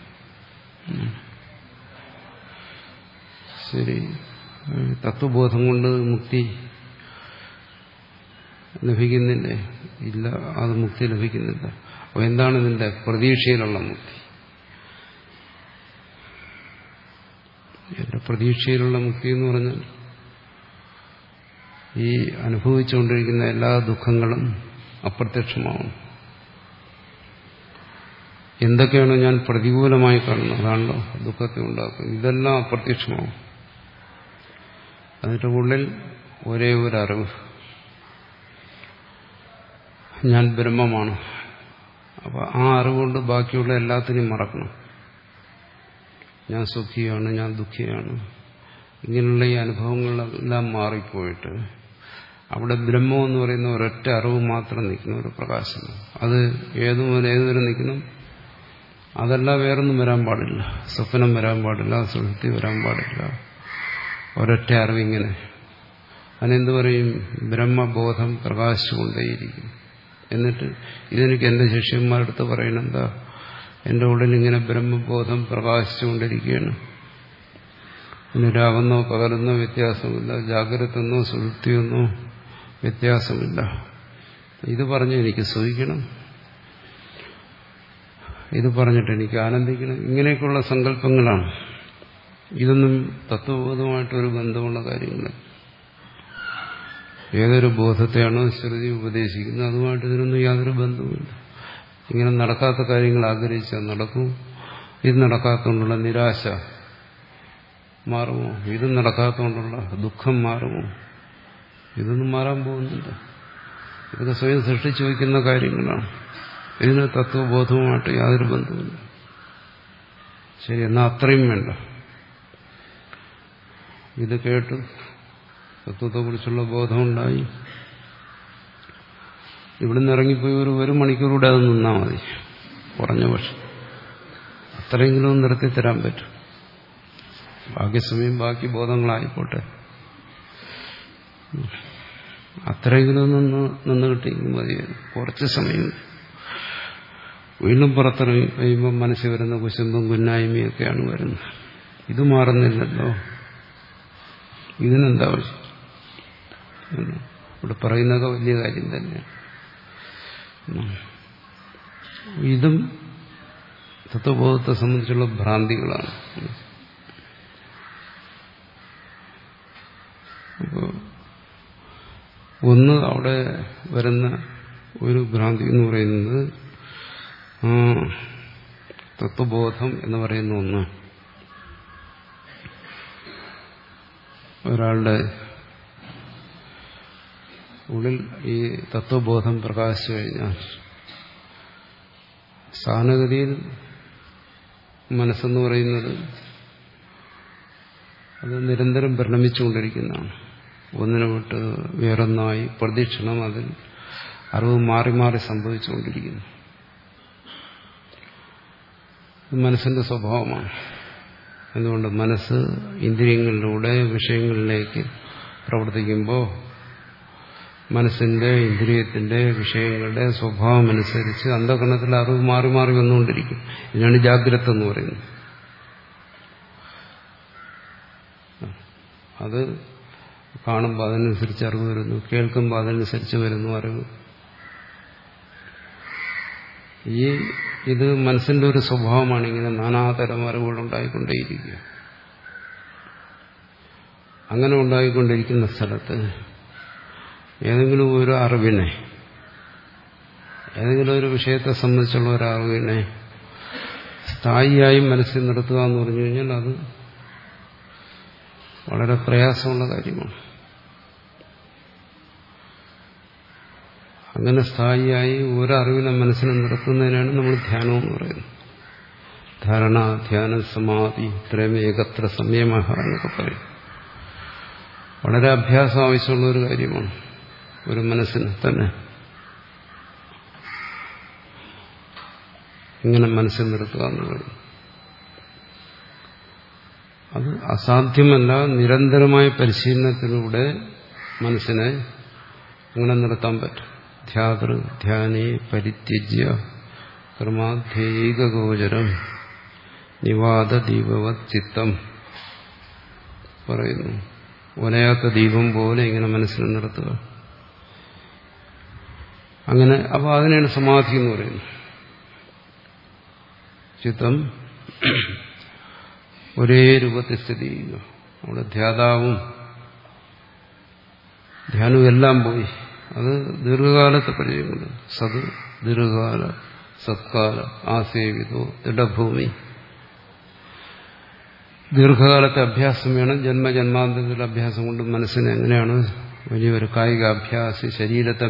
Speaker 1: ശരി, തത്വബോധം കൊണ്ട് മുക്തി ലഭിക്കുന്നില്ലേ? ഇല്ല, അത് മുക്തി ലഭിക്കുന്നില്ല. അപ്പോൾ എന്താണ് നിന്റെ പ്രതീക്ഷയിലുള്ള മുക്തി? എന്റെ പ്രതീക്ഷയിലുള്ള മുക്തി എന്ന് പറഞ്ഞാൽ ഈ അനുഭവിച്ചുകൊണ്ടിരിക്കുന്ന എല്ലാ ദുഃഖങ്ങളും അപ്രത്യക്ഷമാവും. എന്തൊക്കെയാണ് ഞാൻ പ്രതികൂലമായി കാണുന്നത് അതാണല്ലോ ദുഃഖത്തെ ഉണ്ടാക്കുന്നത്. ഇതെല്ലാം അപ്രത്യക്ഷമാവും. അതിൻ്റെ ഉള്ളിൽ ഒരേ ഒരു അറിവ്, ഞാൻ ബ്രഹ്മമാണ്. അപ്പൊ ആ അറിവുകൊണ്ട് ബാക്കിയുള്ള എല്ലാത്തിനെയും മറക്കണം. ഞാൻ സുഖിയാണ്, ഞാൻ ദുഃഖിയാണ്, ഇങ്ങനെയുള്ള ഈ അനുഭവങ്ങളെല്ലാം മാറിപ്പോയിട്ട് അവിടെ ബ്രഹ്മം എന്ന് പറയുന്ന ഒരൊറ്റ അറിവ് മാത്രം നിൽക്കുന്ന ഒരു പ്രകാശം. അത് ഏതു മുതൽ ഏതുവരെ നിൽക്കണം? അതല്ല വേറൊന്നും വരാൻ പാടില്ല. സ്വപ്നം വരാൻ പാടില്ല, സുഷുപ്തി വരാൻ പാടില്ല. ഒരൊറ്റ അറിവിങ്ങനെ. അതിനെന്ത് പറയും? ബ്രഹ്മബോധം പ്രകാശിച്ചുകൊണ്ടേയിരിക്കും. എന്നിട്ട് ഇതെനിക്ക് എന്റെ ശിഷ്യന്മാരെടുത്ത് പറയണെന്താ, എന്റെ ഉള്ളിൽ ഇങ്ങനെ ബ്രഹ്മബോധം പ്രകാശിച്ചുകൊണ്ടിരിക്കുകയാണ്. പിന്നെ രാവെന്നോ പകലെന്നോ വ്യത്യാസമില്ല, ജാഗ്രതെന്നോ സുഷുപ്തിയെന്നോ വ്യത്യാസമില്ല. ഇത് പറഞ്ഞ് എനിക്ക് സുഖിക്കണം, ഇത് പറഞ്ഞിട്ട് എനിക്ക് ആനന്ദിക്കണം, ഇങ്ങനെയൊക്കെയുള്ള സങ്കല്പങ്ങളാണ്. ഇതൊന്നും തത്വബോധമായിട്ടൊരു ബന്ധമുള്ള കാര്യങ്ങൾ. ഏതൊരു ബോധത്തെയാണോ ശ്രുതി ഉപദേശിക്കുന്നത് അതുമായിട്ട് ഇതിനൊന്നും യാതൊരു ബന്ധവുമില്ല. ഇങ്ങനെ നടക്കാത്ത കാര്യങ്ങൾ ആഗ്രഹിച്ചാൽ നടക്കും. ഇത് നടക്കാത്തതുകൊണ്ടുള്ള നിരാശ മാറുമോ? ഇത് നടക്കാത്തതുകൊണ്ടുള്ള ദുഃഖം മാറുമോ? ഇതൊന്നും മാറാൻ പോകുന്നില്ല. ഇതൊക്കെ സ്വയം സൃഷ്ടിച്ചു വയ്ക്കുന്ന കാര്യങ്ങളാണ്. ഇതിന് തത്വബോധവുമായിട്ട് യാതൊരു ബന്ധവുമില്ല. ശരി, എന്നാൽ അത്രയും വേണ്ട. ഇത് കേട്ടു, തത്വത്തെക്കുറിച്ചുള്ള ബോധമുണ്ടായി, ഇവിടുന്ന് ഇറങ്ങിപ്പോയി ഒരു ഒരു മണിക്കൂറൂടെ അത് നിന്നാൽ മതി. കുറഞ്ഞ പക്ഷം അത്രയെങ്കിലും നിർത്തിത്തരാൻ പറ്റും. ബാക്കി സമയം ബാക്കി ബോധങ്ങളായിക്കോട്ടെ. അത്രയെങ്കിലും നിന്ന് നിന്ന് കിട്ടിയെങ്കിൽ മതി. കുറച്ച് സമയം വീണ്ടും പുറത്തിറങ്ങി കഴിയുമ്പോൾ മനസ്സിൽ വരുന്ന കുശുമ്പും കുന്നായ്മയൊക്കെയാണ് വരുന്നത്. ഇത് മാറുന്നില്ലല്ലോ, ഇതിനെന്താ ആവശ്യം? ഇവിടെ പറയുന്നതൊക്കെ വലിയ കാര്യം തന്നെയാണ്. ഇതും തത്വബോധത്തെ സംബന്ധിച്ചുള്ള ഭ്രാന്തികളാണ്. അപ്പോൾ ഒന്ന് അവിടെ വരുന്ന ഒരു ഭ്രാന്തി എന്ന് പറയുന്നത് ആ തത്വബോധം എന്ന് പറയുന്ന ഒന്ന് ഒരാളുടെ ഉള്ളിൽ ഈ തത്വബോധം പ്രകാശിച്ചു കഴിഞ്ഞാൽ സാധാരണഗതിയിൽ മനസ്സെന്ന് പറയുന്നത് അത് നിരന്തരം പരിണമിച്ചുകൊണ്ടിരിക്കുന്നതാണ്. ഒന്നിനെ വിട്ട് വേറൊന്നായി പ്രതീക്ഷണം അതിൽ അറിവ് മാറി മാറി സംഭവിച്ചുകൊണ്ടിരിക്കുന്നു. മനസ്സിന്റെ സ്വഭാവമാണ്. എന്തുകൊണ്ട്? മനസ്സ് ഇന്ദ്രിയങ്ങളിലൂടെ വിഷയങ്ങളിലേക്ക് പ്രവർത്തിക്കുമ്പോൾ മനസ്സിന്റെ ഇന്ദ്രിയത്തിന്റെ വിഷയങ്ങളുടെ സ്വഭാവം അനുസരിച്ച് അന്ധകരണത്തിൽ അറിവ് മാറി മാറി വന്നുകൊണ്ടിരിക്കും. ഇതിനാണ് ജാഗ്രത എന്ന് പറയുന്നത്. അത് കാണുമ്പോൾ അതനുസരിച്ച് അറിവ് വരുന്നു, കേൾക്കുമ്പോൾ അതനുസരിച്ച് വരുന്നു അറിവ്. ഈ ഇത് മനസ്സിന്റെ ഒരു സ്വഭാവമാണ്. ഇങ്ങനെ നാനാതരം അറിവുകൾ ഉണ്ടായിക്കൊണ്ടേയിരിക്കുക. അങ്ങനെ ഉണ്ടായിക്കൊണ്ടിരിക്കുന്ന സ്ഥലത്ത് ഏതെങ്കിലും ഒരു അറിവിനെ, ഏതെങ്കിലും ഒരു വിഷയത്തെ സംബന്ധിച്ചുള്ള ഒരു അറിവിനെ സ്ഥായിയായും മനസ്സിൽ നിർത്തുക എന്ന് പറഞ്ഞു കഴിഞ്ഞാൽ അത് വളരെ പ്രയാസമുള്ള കാര്യമാണ്. അങ്ങനെ സ്ഥായിയായി ഒരറിവിനെ മനസ്സിനെ നിർത്തുന്നതിനാണ് നമ്മൾ ധ്യാനം എന്ന് പറയുന്നത്. ധാരണ, ധ്യാനം, സമാധി, ഇത്രയും ഏകത്ര സംയമഹ എന്നൊക്കെ പറയും. വളരെ അഭ്യാസം ആവശ്യമുള്ള ഒരു കാര്യമാണ് ഒരു മനസ്സിന് തന്നെ. ഇങ്ങനെ മനസ്സിൽ നിർത്തുക എന്ന് പറയും. അത് അസാധ്യമല്ല. നിരന്തരമായ പരിശീലനത്തിലൂടെ മനസ്സിനെ അങ്ങനെ നിർത്താൻ പറ്റും. ധ്യാതൃ ധ്യാനേ പരിത്യജ്യ ക്രമാധ്യേകഗോചരം നിവാദ ദീപവത് ചിത്തം പറയുന്നു. ഒലയാത്ത ദീപം പോലെ ഇങ്ങനെ മനസ്സിനെ നിർത്തുക. അങ്ങനെ അപ്പോൾ അതിനാണ് സമാധി എന്ന് പറയുന്നത്. ചിത്തം ഒരേ രൂപത്തിൽ സ്ഥിതി ചെയ്യുക. അവിടെ ധ്യാതാവും ധ്യാനവും എല്ലാം പോയി. അത് ദീർഘകാലത്തെ പരിചയമുണ്ട്. സത് ദീർഘകാല, സത്കാല, ആസേവിതോ, ദൃഢഭൂമി. ദീർഘകാലത്തെ അഭ്യാസം വേണം. ജന്മജന്മാന്തരത്തിലെ അഭ്യാസം കൊണ്ട് മനസ്സിന് എങ്ങനെയാണ് വലിയൊരു കായികാഭ്യാസി ശരീരത്തെ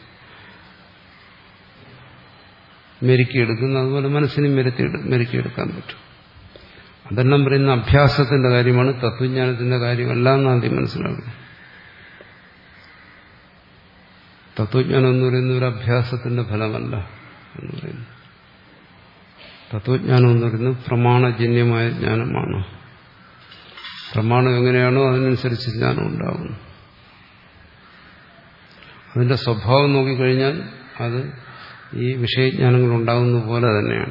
Speaker 1: മെരുക്കിയെടുക്കുന്നത്, അതുപോലെ മനസ്സിനെ മെരുത്തി മെരുക്കിയെടുക്കാൻ പറ്റും. അതെല്ലാം പറയുന്ന അഭ്യാസത്തിന്റെ കാര്യമാണ്, തത്വജ്ഞാനത്തിന്റെ കാര്യമല്ല എന്ന് ആദ്യം മനസ്സിലാക്കണം. തത്വജ്ഞാനം എന്ന് പറയുന്ന ഒരു അഭ്യാസത്തിന്റെ ഫലമല്ല എന്ന് പറയുന്നു. തത്വജ്ഞാനം എന്ന് പറയുന്നത് പ്രമാണജന്യമായ ജ്ഞാനമാണ്. പ്രമാണം എങ്ങനെയാണോ അതിനനുസരിച്ച് ജ്ഞാനം ഉണ്ടാകുന്നു. അതിന്റെ സ്വഭാവം നോക്കിക്കഴിഞ്ഞാൽ അത് ഈ വിഷയജ്ഞാനങ്ങൾ ഉണ്ടാകുന്ന പോലെ തന്നെയാണ്.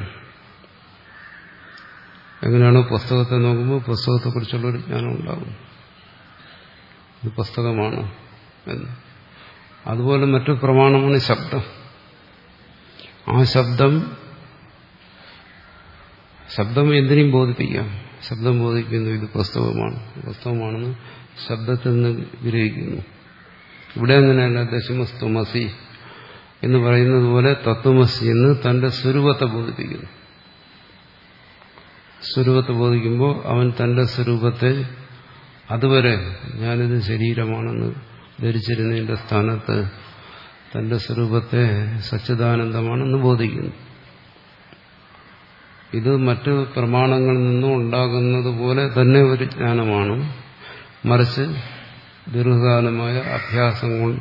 Speaker 1: എങ്ങനെയാണോ പുസ്തകത്തെ നോക്കുമ്പോൾ പുസ്തകത്തെക്കുറിച്ചുള്ളൊരു ജ്ഞാനം ഉണ്ടാകും, ഇത് പുസ്തകമാണ് എന്ന്. അതുപോലെ മറ്റൊരു പ്രമാണമാണ് ശബ്ദം. ആ ശബ്ദം ശബ്ദം എന്തിനേയും ബോധിപ്പിക്കാം. ശബ്ദം ബോധിക്കുന്നു ഇത് പുസ്തകമാണ്, പുസ്തകമാണെന്ന് ശബ്ദത്തിൽ നിന്ന് ഗ്രഹിക്കുന്നു. ഇവിടെ അങ്ങനെയല്ല. ദശമസ്തുമസി എന്ന് പറയുന്നത് പോലെ തത്വമസി എന്ന് തന്റെ സ്വരൂപത്തെ ബോധിപ്പിക്കുന്നു. സ്വരൂപത്തെ ബോധിക്കുമ്പോൾ അവൻ തന്റെ സ്വരൂപത്തെ അതുവരെ ഞാനിത് ശരീരമാണെന്ന് ധരിച്ചിരുന്നതിന്റെ സ്ഥാനത്ത് തന്റെ സ്വരൂപത്തെ സച്ചിദാനന്ദമാണെന്ന് ബോധിക്കുന്നു. ഇത് മറ്റു പ്രമാണങ്ങളിൽ നിന്നും ഉണ്ടാകുന്നത് പോലെ തന്നെ ഒരു ജ്ഞാനമാണ്. മറിച്ച് ദീർഘകാലമായ അഭ്യാസം കൊണ്ട്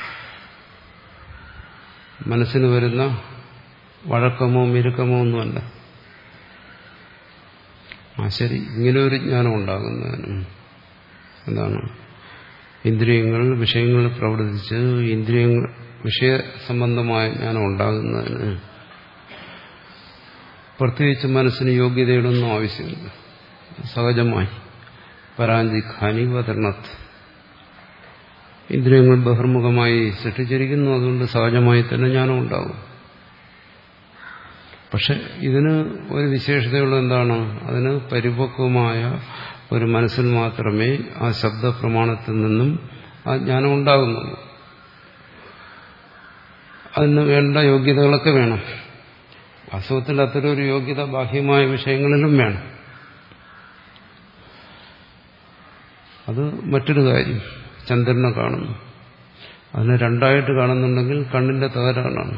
Speaker 1: മനസ്സിന് വരുന്ന വഴക്കമോ മിരുക്കമോ ഒന്നുമല്ല. ആ ശരി, ഇങ്ങനെ ഒരു ജ്ഞാനം ഉണ്ടാകുന്നതിനും എന്താണ് ഇന്ദ്രിയങ്ങൾ വിഷയങ്ങളിൽ പ്രവർത്തിച്ച് ഇന്ദ്രിയങ്ങൾ വിഷയ സംബന്ധമായ ജ്ഞാനം ഉണ്ടാകുന്നതിന് പ്രത്യേകിച്ച് മനസ്സിന് യോഗ്യതയുടെയൊന്നും ആവശ്യമില്ല. സഹജമായി പരാഞ്ചിഖാനി വതർണത്ത് ഇന്ദ്രിയങ്ങൾ ബഹിർമുഖമായി സൃഷ്ടിച്ചിരിക്കുന്നു. അതുകൊണ്ട് സഹജമായി തന്നെ ജ്ഞാനം ഉണ്ടാകും. പക്ഷെ ഇതിന് ഒരു വിശേഷതയുള്ള എന്താണ്? അതിന് പരിപക്വമായ ഒരു മനസ്സിൽ മാത്രമേ ആ ശബ്ദപ്രമാണത്തിൽ നിന്നും ആ ജ്ഞാനം ഉണ്ടാകുന്നുള്ളൂ. അതിന് വേണ്ട യോഗ്യതകളൊക്കെ വേണം. വാസ്തവത്തിൽ അത്തരൊരു യോഗ്യത ബാഹ്യമായ വിഷയങ്ങളിലും വേണം. അത് മറ്റൊരു കാര്യം. ചന്ദ്രനെ കാണുന്നു, അതിനെ രണ്ടായിട്ട് കാണുന്നുണ്ടെങ്കിൽ കണ്ണിന്റെ തകരാറാണ്.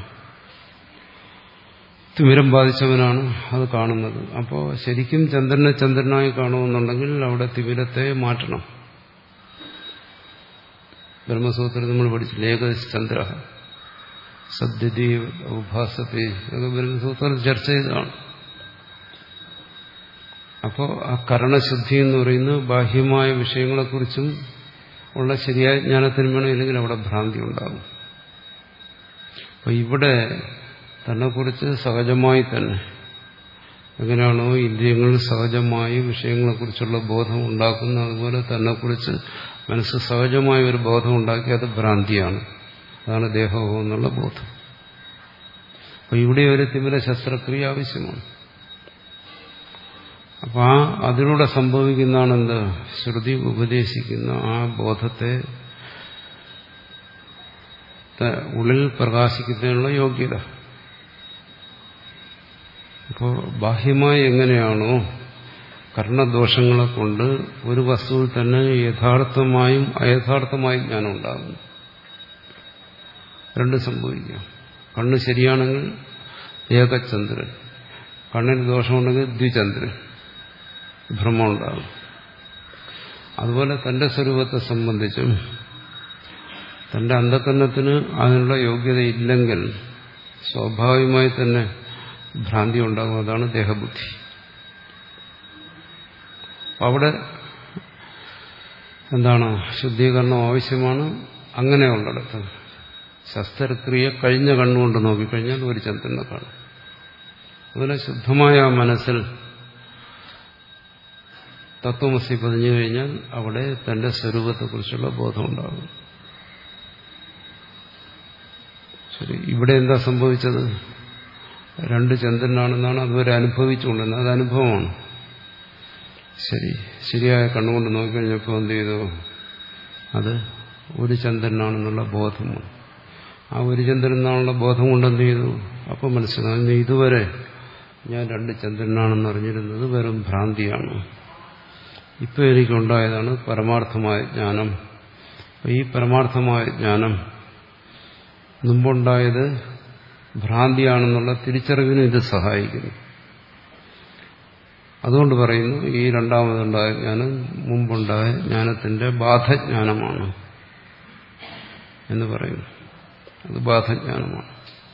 Speaker 1: തിമിരം ബാധിച്ചവനാണ് അത് കാണുന്നത്. അപ്പോൾ ശരിക്കും ചന്ദ്രനെ ചന്ദ്രനായി കാണുമെന്നുണ്ടെങ്കിൽ അവിടെ തിമിരത്തെ മാറ്റണം. ബ്രഹ്മസൂത്രത്തിൽ നമ്മൾ പഠിച്ചില്ല, ഏകചന്ദ്ര സദ്യതി ഉപാസത്തെ, ഇതൊക്കെ ബ്രഹ്മസൂത്രത്തിൽ ചർച്ച ചെയ്തതാണ്. അപ്പോൾ ആ കരണശുദ്ധി എന്ന് പറയുന്നത് ബാഹ്യമായ വിഷയങ്ങളെക്കുറിച്ചും ഉള്ള ശരിയായ ജ്ഞാനത്തിന് വേണം, ഇല്ലെങ്കിൽ അവിടെ ഭ്രാന്തി ഉണ്ടാകും. അപ്പൊ ഇവിടെ തന്നെക്കുറിച്ച് സഹജമായി തന്നെ എങ്ങനെയാണോ ഇന്ദ്രിയങ്ങൾ സഹജമായി വിഷയങ്ങളെക്കുറിച്ചുള്ള ബോധം ഉണ്ടാക്കുന്നത്, അതുപോലെ തന്നെക്കുറിച്ച് മനസ്സ് സഹജമായ ഒരു ബോധം ഉണ്ടാക്കി അത് ഭ്രാന്തിയാണ്. അതാണ് ദേഹവും എന്നുള്ള ബോധം. അപ്പൊ ഇവിടെ ഒരു തിമിര ശസ്ത്രക്രിയ ആവശ്യമാണ്. അപ്പൊ ആ അതിലൂടെ സംഭവിക്കുന്നതാണ് എന്ത്? ശ്രുതി ഉപദേശിക്കുന്ന ആ ബോധത്തെ ഉള്ളിൽ പ്രകാശിക്കുന്നതിനുള്ള യോഗ്യത. അപ്പോൾ ബാഹ്യമായി എങ്ങനെയാണോ കർണദോഷങ്ങളെ കൊണ്ട് ഒരു വസ്തുവിൽ തന്നെ യഥാർത്ഥമായും അയഥാർത്ഥമായും ജ്ഞാനം ഉണ്ടാകുന്നു. രണ്ടും സംഭവിക്കാം. കണ്ണ് ശരിയാണെങ്കിൽ ഏകചന്ദ്രൻ, കണ്ണിന് ദോഷമുണ്ടെങ്കിൽ ദ്വിചന്ദ്രൻ, ഭ്രമം ഉണ്ടാകും. അതുപോലെ തന്റെ സ്വരൂപത്തെ സംബന്ധിച്ചും തന്റെ അന്ധകരണത്തിന് അതിനുള്ള യോഗ്യതയില്ലെങ്കിൽ സ്വാഭാവികമായി തന്നെ ഭ്രാന്തി ഉണ്ടാകും. അതാണ് ദേഹബുദ്ധി. അവിടെ എന്താണ്? ശുദ്ധീകരണം ആവശ്യമാണ്. അങ്ങനെയുള്ളിടത്ത് ശസ്ത്രക്രിയ കഴിഞ്ഞ കണ്ണുകൊണ്ട് നോക്കിക്കഴിഞ്ഞാൽ ഒരു ചന്ദ്രനെ കാണും. അതുപോലെ ശുദ്ധമായ മനസ്സിൽ തത്വമസി പതിഞ്ഞു കഴിഞ്ഞാൽ അവിടെ തന്റെ സ്വരൂപത്തെക്കുറിച്ചുള്ള ബോധമുണ്ടാകും. ശരി, ഇവിടെ എന്താ സംഭവിച്ചത്? രണ്ട് ചന്ദ്രനാണെന്നാണ് അതുവരെ അനുഭവിച്ചുകൊണ്ടിരുന്നത്. അത് അനുഭവമാണ്. ശരി, ശരിയായ കണ്ണുകൊണ്ട് നോക്കിക്കഴിഞ്ഞപ്പോൾ എന്ത് ചെയ്തു? അത് ഒരു ചന്ദ്രനാണെന്നുള്ള ബോധമാണ്. ആ ഒരു ചന്ദ്രൻ എന്നാണുള്ള ബോധം കൊണ്ടെന്ത് ചെയ്തു? അപ്പം മനസ്സിലാകുന്നു ഇതുവരെ ഞാൻ രണ്ട് ചന്ദ്രനാണെന്ന് അറിഞ്ഞിരുന്നത് വെറും ഭ്രാന്തിയാണ്. ഇപ്പം എനിക്കുണ്ടായതാണ് പരമാർത്ഥമായ ജ്ഞാനം. ഈ പരമാർത്ഥമായ ജ്ഞാനം മുമ്പുണ്ടായത് ഭ്രാന്തിയാണെന്നുള്ള തിരിച്ചറിവിന് ഇത് സഹായിക്കുന്നു. അതുകൊണ്ട് പറയുന്നു ഈ രണ്ടാമതുണ്ടായ ജ്ഞാനം മുമ്പുണ്ടായ ജ്ഞാനത്തിന്റെ ബാധജ്ഞാനമാണ് എന്ന് പറയുന്നു. അത് ബാധജ്ഞാനമാണ്.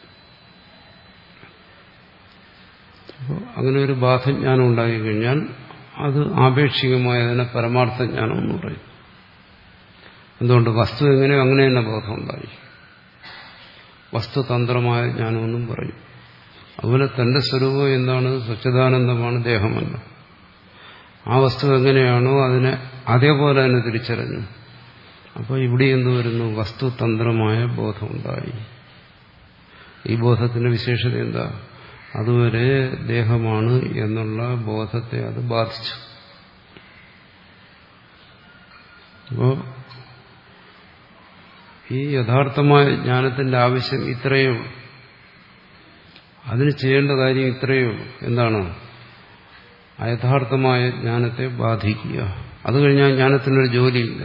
Speaker 1: അപ്പോൾ അങ്ങനെ ഒരു ബാധജ്ഞാനം ഉണ്ടായിക്കഴിഞ്ഞാൽ അത് ആപേക്ഷികമായ അതിനെ പരമാർത്ഥജ്ഞാനം എന്ന് പറയും. എന്തുകൊണ്ട്? വസ്തു എങ്ങനെയോ അങ്ങനെ തന്നെ ബോധം ഉണ്ടായി. വസ്തുതന്ത്രമായ ജ്ഞാനമെന്നും പറയും. അതുപോലെ തന്റെ സ്വരൂപം എന്താണ്? സച്ചിദാനന്ദമാണ്, ദേഹമല്ല. ആ വസ്തു എങ്ങനെയാണോ അതിനെ അതേപോലെ തന്നെ തിരിച്ചറിഞ്ഞു. അപ്പോൾ ഇവിടെ എന്ത് വരുന്നു? വസ്തുതന്ത്രമായ ബോധമുണ്ടായി. ഈ ബോധത്തിന്റെ വിശേഷത എന്താ? അതുവരെ ദേഹമാണ് എന്നുള്ള ബോധത്തെ അത് ബാധിച്ചു. അപ്പോൾ ഈ യഥാർത്ഥമായ ജ്ഞാനത്തിന്റെ ആവശ്യം ഇത്രയേ ഉള്ളൂ. അതിന് ചെയ്യേണ്ട കാര്യം ഇത്രയേ ഉള്ളൂ. എന്താണ്? അയഥാർത്ഥമായ ജ്ഞാനത്തെ ബാധിക്കുക. അത് കഴിഞ്ഞാൽ ജ്ഞാനത്തിനൊരു ജോലിയില്ല.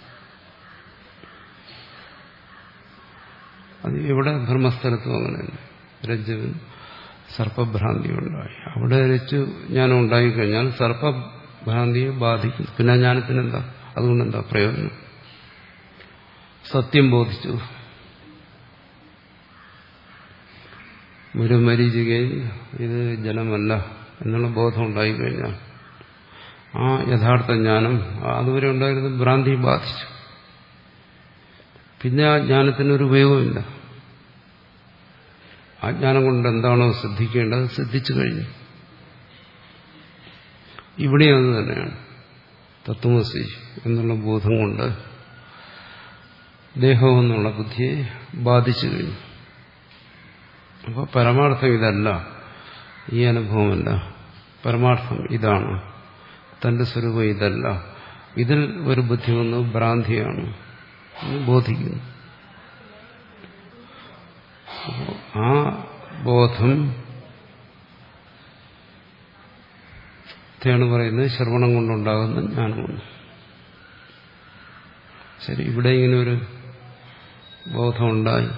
Speaker 1: അത് ഇവിടെ ബ്രഹ്മസ്ഥലത്തും അങ്ങനെ തന്നെ. രജ്ജുവിന് സർപ്പഭ്രാന്തി ഉണ്ടായി. അവിടെ രജ്ജു ജ്ഞാനം ഉണ്ടായിക്കഴിഞ്ഞാൽ സർപ്പഭ്രാന്തിയെ ബാധിക്കും. പിന്നെ ജ്ഞാനത്തിനെന്താ? അതുകൊണ്ടെന്താ പ്രയോജനം? സത്യം ബോധിച്ചു. ഒരു മരീചികയിൽ ഇത് ജലമല്ല എന്നുള്ള ബോധം ഉണ്ടായിക്കഴിഞ്ഞാൽ ആ യഥാർത്ഥ ജ്ഞാനം അതുവരെ ഉണ്ടായിരുന്ന ഭ്രാന്തി ബാധിച്ചു. പിന്നെ ആ ജ്ഞാനത്തിനൊരു ഉപയോഗമില്ല. ആ ജ്ഞാനം കൊണ്ട് എന്താണോ സിദ്ധിക്കേണ്ടത് സിദ്ധിച്ചു കഴിഞ്ഞു. ഇവിടെ അത് തന്നെയാണ്. തത്വമസി എന്നുള്ള ബോധം കൊണ്ട് ദേഹം എന്നുള്ള ബുദ്ധിയെ ബാധിച്ചു കഴിഞ്ഞു. അപ്പോൾ പരമാർത്ഥം ഇതല്ല, ഈ അനുഭവമല്ല. പരമാർത്ഥം ഇതാണ്, തന്റെ സ്വരൂപം ഇതല്ല. ഇതിൽ ഒരു ബുദ്ധി വന്ന് ഭ്രാന്തിയാണ് ബോധിക്കുന്നു. ആ ബോധം ാണ് പറയുന്നത് ശ്രവണം കൊണ്ടുണ്ടാകുന്ന ജ്ഞാനമാണ്. ശരി, ഇവിടെ ഇങ്ങനെ ഒരു ബോധമുണ്ടായി,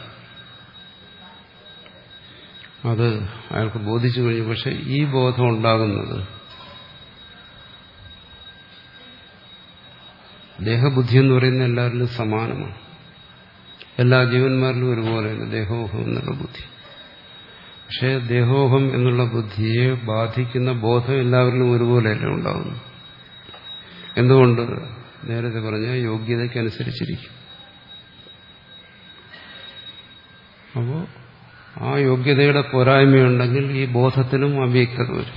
Speaker 1: അത് അയാൾക്ക് ബോധിച്ചു കഴിഞ്ഞു. പക്ഷെ ഈ ബോധം ഉണ്ടാകുന്നത് ദേഹബുദ്ധി എന്ന് പറയുന്ന എല്ലാവരിലും സമാനമാണ്. എല്ലാ ജീവന്മാരിലും ഒരുപോലെയാണ് ദേഹോഹം എന്നുള്ള ബുദ്ധി. പക്ഷേ ദേഹോഹം എന്നുള്ള ബുദ്ധിയെ ബാധിക്കുന്ന ബോധം എല്ലാവരിലും ഒരുപോലെയല്ല ഉണ്ടാകുന്നു. എന്തുകൊണ്ട്? നേരത്തെ പറഞ്ഞ യോഗ്യതയ്ക്കനുസരിച്ചിരിക്കും. അപ്പോൾ ആ യോഗ്യതയുടെ പോരായ്മയുണ്ടെങ്കിൽ ഈ ബോധത്തിലും അവ്യക്തത വരും.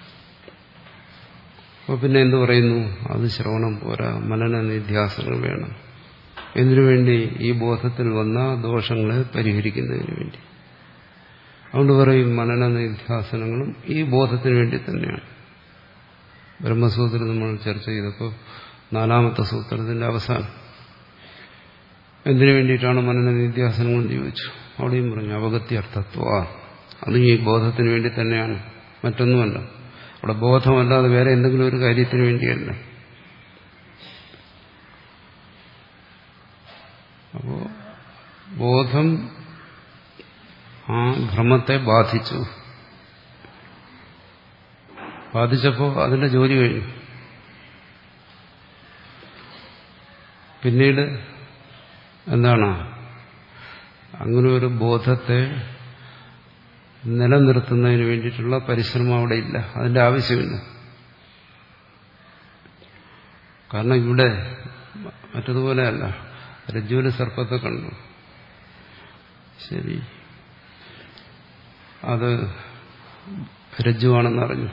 Speaker 1: അപ്പോൾ പിന്നെ എന്തു പറയുന്നു? അത് ശ്രവണം പോരാ, മനന നിധ്യാസനങ്ങൾ വേണം. എന്തിനു വേണ്ടി? ഈ ബോധത്തിൽ വന്ന ദോഷങ്ങളെ പരിഹരിക്കുന്നതിന് വേണ്ടി. അതുകൊണ്ട് പറയും മനന നിധ്യാസനങ്ങളും ഈ ബോധത്തിന് വേണ്ടി തന്നെയാണ്. ബ്രഹ്മസൂത്രം നമ്മൾ ചർച്ച ചെയ്തപ്പോൾ നാലാമത്തെ സൂത്രത്തിന്റെ അവസാനം എന്തിനു വേണ്ടിയിട്ടാണ് മനന നിധ്യാസനങ്ങൾ ചോദിച്ചു. അവിടെയും പറഞ്ഞു അവഗത്യർത്ഥത്വ, അത് ഈ ബോധത്തിന് വേണ്ടി തന്നെയാണ്, മറ്റൊന്നുമല്ല. അവിടെ ബോധമല്ലാതെ വേറെ എന്തെങ്കിലും ഒരു കാര്യത്തിന് വേണ്ടിയല്ല. അപ്പോ ബോധം ആ ഭ്രമത്തെ ബാധിച്ചു. ബാധിച്ചപ്പോൾ അതിന്റെ ജോലി കഴിഞ്ഞു. പിന്നീട് എന്താണ്? അങ്ങനെ ഒരു ബോധത്തെ നിലനിർത്തുന്നതിന് വേണ്ടിയിട്ടുള്ള പരിശ്രമം അവിടെ ഇല്ല, അതിന്റെ ആവശ്യമില്ല. കാരണം ഇവിടെ മറ്റതുപോലെയല്ല. രജ്ജുവിന് സർപ്പത്തെ കണ്ടു, ശരി, അത് രജ്ജുവാണെന്നറിഞ്ഞു.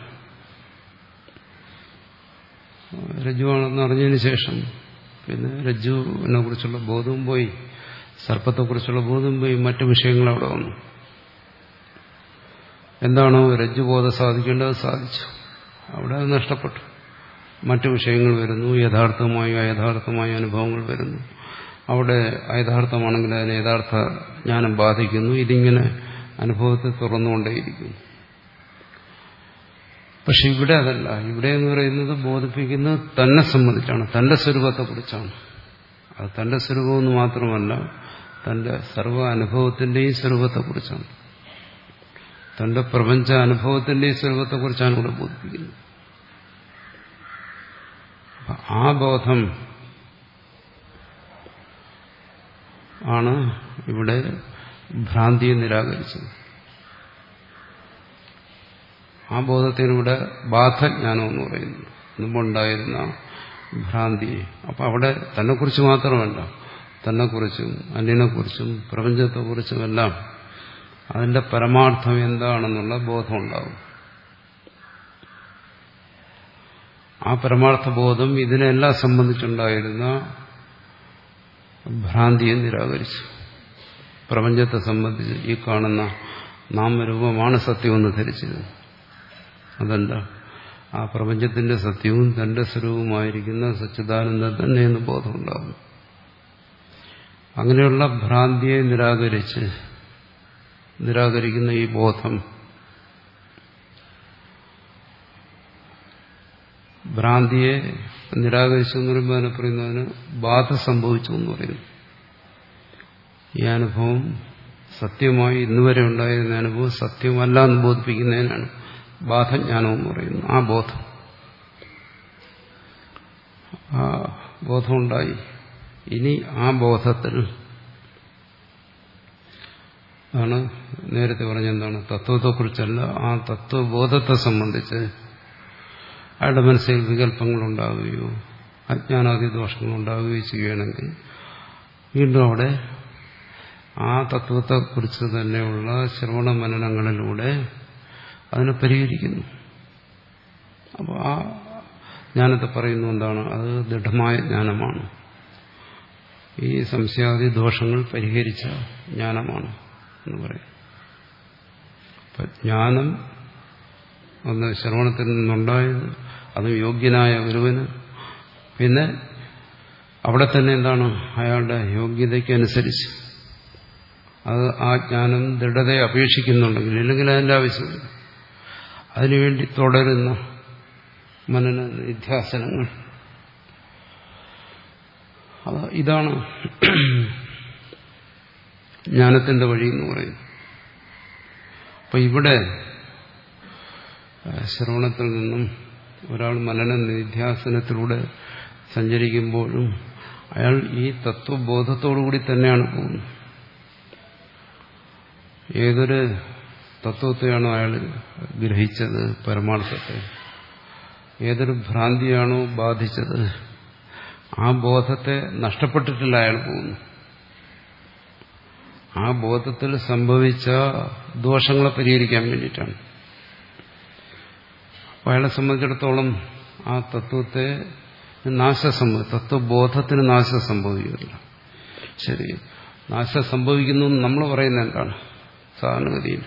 Speaker 1: രജ്ജുവാണെന്ന് അറിഞ്ഞതിന് ശേഷം പിന്നെ രജ്ജുവിനെ കുറിച്ചുള്ള ബോധവും പോയി, സർപ്പത്തെക്കുറിച്ചുള്ള ബോധവും പോയി, മറ്റു വിഷയങ്ങൾ അവിടെ വന്നു. എന്താണോ രജ്ജുബോധം സാധിക്കേണ്ടത് സാധിച്ചു, അവിടെ അത് നഷ്ടപ്പെട്ടു. മറ്റു വിഷയങ്ങൾ വരുന്നു, യഥാർത്ഥമായ അയഥാർത്ഥമായ അനുഭവങ്ങൾ വരുന്നു. അവിടെ യഥാർത്ഥമാണെങ്കിൽ അതിനെ യഥാർത്ഥ ജ്ഞാനം ബാധിക്കുന്നു. ഇതിങ്ങനെ അനുഭവത്തെ തുറന്നുകൊണ്ടേയിരിക്കുന്നു. പക്ഷെ ഇവിടെ അതല്ല. ഇവിടെ എന്ന് പറയുന്നത് ബോധിപ്പിക്കുന്നത് തന്നെ സംബന്ധിച്ചാണ്, തന്റെ സ്വരൂപത്തെക്കുറിച്ചാണ്. അത് തന്റെ സ്വരൂപമെന്ന് മാത്രമല്ല, തന്റെ സർവ്വ അനുഭവത്തിന്റെയും സ്വരൂപത്തെക്കുറിച്ചാണ്, തന്റെ പ്രപഞ്ച അനുഭവത്തിന്റെയും സ്വരൂപത്തെക്കുറിച്ചാണ് ഇവിടെ ബോധിപ്പിക്കുന്നത്. ആ ബോധം ആണ് ഇവിടെ ഭ്രാന്തിയെ നിരാകരിച്ചത്. ആ ബോധത്തിനിവിടെ ബാധജ്ഞാനം എന്ന് പറയുന്നു, മുമ്പുണ്ടായിരുന്ന ഭ്രാന്തിയെ. അപ്പം അവിടെ തന്നെക്കുറിച്ച് മാത്രമല്ല, തന്നെക്കുറിച്ചും അന്യനെക്കുറിച്ചും പ്രപഞ്ചത്തെക്കുറിച്ചുമെല്ലാം അതിന്റെ പരമാർത്ഥം എന്താണെന്നുള്ള ബോധം ഉണ്ടാവും. ആ പരമാർത്ഥ ബോധം ഇതിനെല്ലാം സംബന്ധിച്ചുണ്ടായിരുന്ന ഭ്രാന്തിയെ നിരാകരിച്ചു. പ്രപഞ്ചത്തെ സംബന്ധിച്ച് ഈ കാണുന്ന നാമരൂപമാണ് സത്യമെന്ന് ധരിച്ചത്. അതല്ല, ആ പ്രപഞ്ചത്തിന്റെ സത്യവും തന്റെ സ്വരൂപമായിരിക്കുന്ന സച്ചിദാനന്ദം തന്നെയെന്ന് ബോധമുണ്ടാകും. അങ്ങനെയുള്ള ഭ്രാന്തിയെ നിരാകരിച്ച് നിരാകരിക്കുന്ന ഈ ബോധം, ഭ്രാന്തിയെ നിരാകരിച്ചു എന്ന് പറയുമ്പോൾ അതിനെ പറയുന്നതിന് ബാധ സംഭവിച്ചു എന്ന് പറയുന്നു. ഈ അനുഭവം സത്യമായി ഇന്നുവരെ ഉണ്ടായിരുന്ന അനുഭവം സത്യമല്ല എന്ന് ബോധിപ്പിക്കുന്നതിനാണ് ബാധജ്ഞാനം എന്ന് പറയുന്നത്. ആ ബോധം ആ ബോധമുണ്ടായി. ഇനി ആ ബോധത്തിൽ ആണ് നേരത്തെ പറഞ്ഞെന്താണ്, തത്വത്തെക്കുറിച്ചല്ല, ആ തത്വബോധത്തെ സംബന്ധിച്ച് അയാളുടെ മനസ്സിൽ വികല്പങ്ങളുണ്ടാവുകയോ അജ്ഞാനാദി ദോഷങ്ങളുണ്ടാവുകയോ ചെയ്യുകയാണെങ്കിൽ വീണ്ടും അവിടെ ആ തത്വത്തെക്കുറിച്ച് തന്നെയുള്ള ശ്രവണ മനനങ്ങളിലൂടെ അതിനെ പരിഹരിക്കുന്നു. അപ്പോൾ ആ ജ്ഞാനത്തെ പറയുന്നു എന്താണ്, അത് ദൃഢമായ ജ്ഞാനമാണ്, ഈ സംശയാദി ദോഷങ്ങൾ പരിഹരിച്ച ജ്ഞാനമാണ് എന്ന് പറയും. അപ്പം ജ്ഞാനം ഒന്ന് ശ്രവണത്തിൽ നിന്നുണ്ടായത്, അതും യോഗ്യനായ ഒരുവന്, പിന്നെ അവിടെ തന്നെ എന്താണ് അയാളുടെ യോഗ്യതയ്ക്ക് അനുസരിച്ച് അത് ആ ജ്ഞാനം ദൃഢതയെ അപേക്ഷിക്കുന്നുണ്ടെങ്കിൽ, ഇല്ലെങ്കിൽ അതിൻ്റെ ആവശ്യമില്ല. അതിനുവേണ്ടി തുടരുന്ന മനന നിധ്യാസനങ്ങൾ, അത് ഇതാണ് ജ്ഞാനത്തിന്റെ വഴി എന്ന് പറയുന്നത്. അപ്പം ഇവിടെ ശ്രവണത്തിൽ നിന്നും ഒരാൾ മനന നിധ്യാസനത്തിലൂടെ സഞ്ചരിക്കുമ്പോഴും അയാൾ ഈ തത്വബോധത്തോടുകൂടി തന്നെയാണ് പോകുന്നത്. ഏതൊരു തത്വത്തെയാണോ അയാൾ ഗ്രഹിച്ചത്, പരമാർത്ഥത്തെ, ഏതൊരു ഭ്രാന്തിയാണോ ബാധിച്ചത്, ആ ബോധത്തെ നഷ്ടപ്പെട്ടിട്ടില്ല അയാൾ പോകുന്നു. ആ ബോധത്തിൽ സംഭവിച്ച ദോഷങ്ങളെ പരിഹരിക്കാൻ വേണ്ടിയിട്ടാണ്. അപ്പോൾ അയാളെ സംബന്ധിച്ചിടത്തോളം ആ തത്വത്തെ നാശം സംഭവിക്കും, തത്വബോധത്തിന് നാശം സംഭവിക്കുന്നില്ല. ശരി, നാശം സംഭവിക്കുന്നു നമ്മൾ പറയുന്നത് എന്താണ് സാധാരണഗതിയിൽ?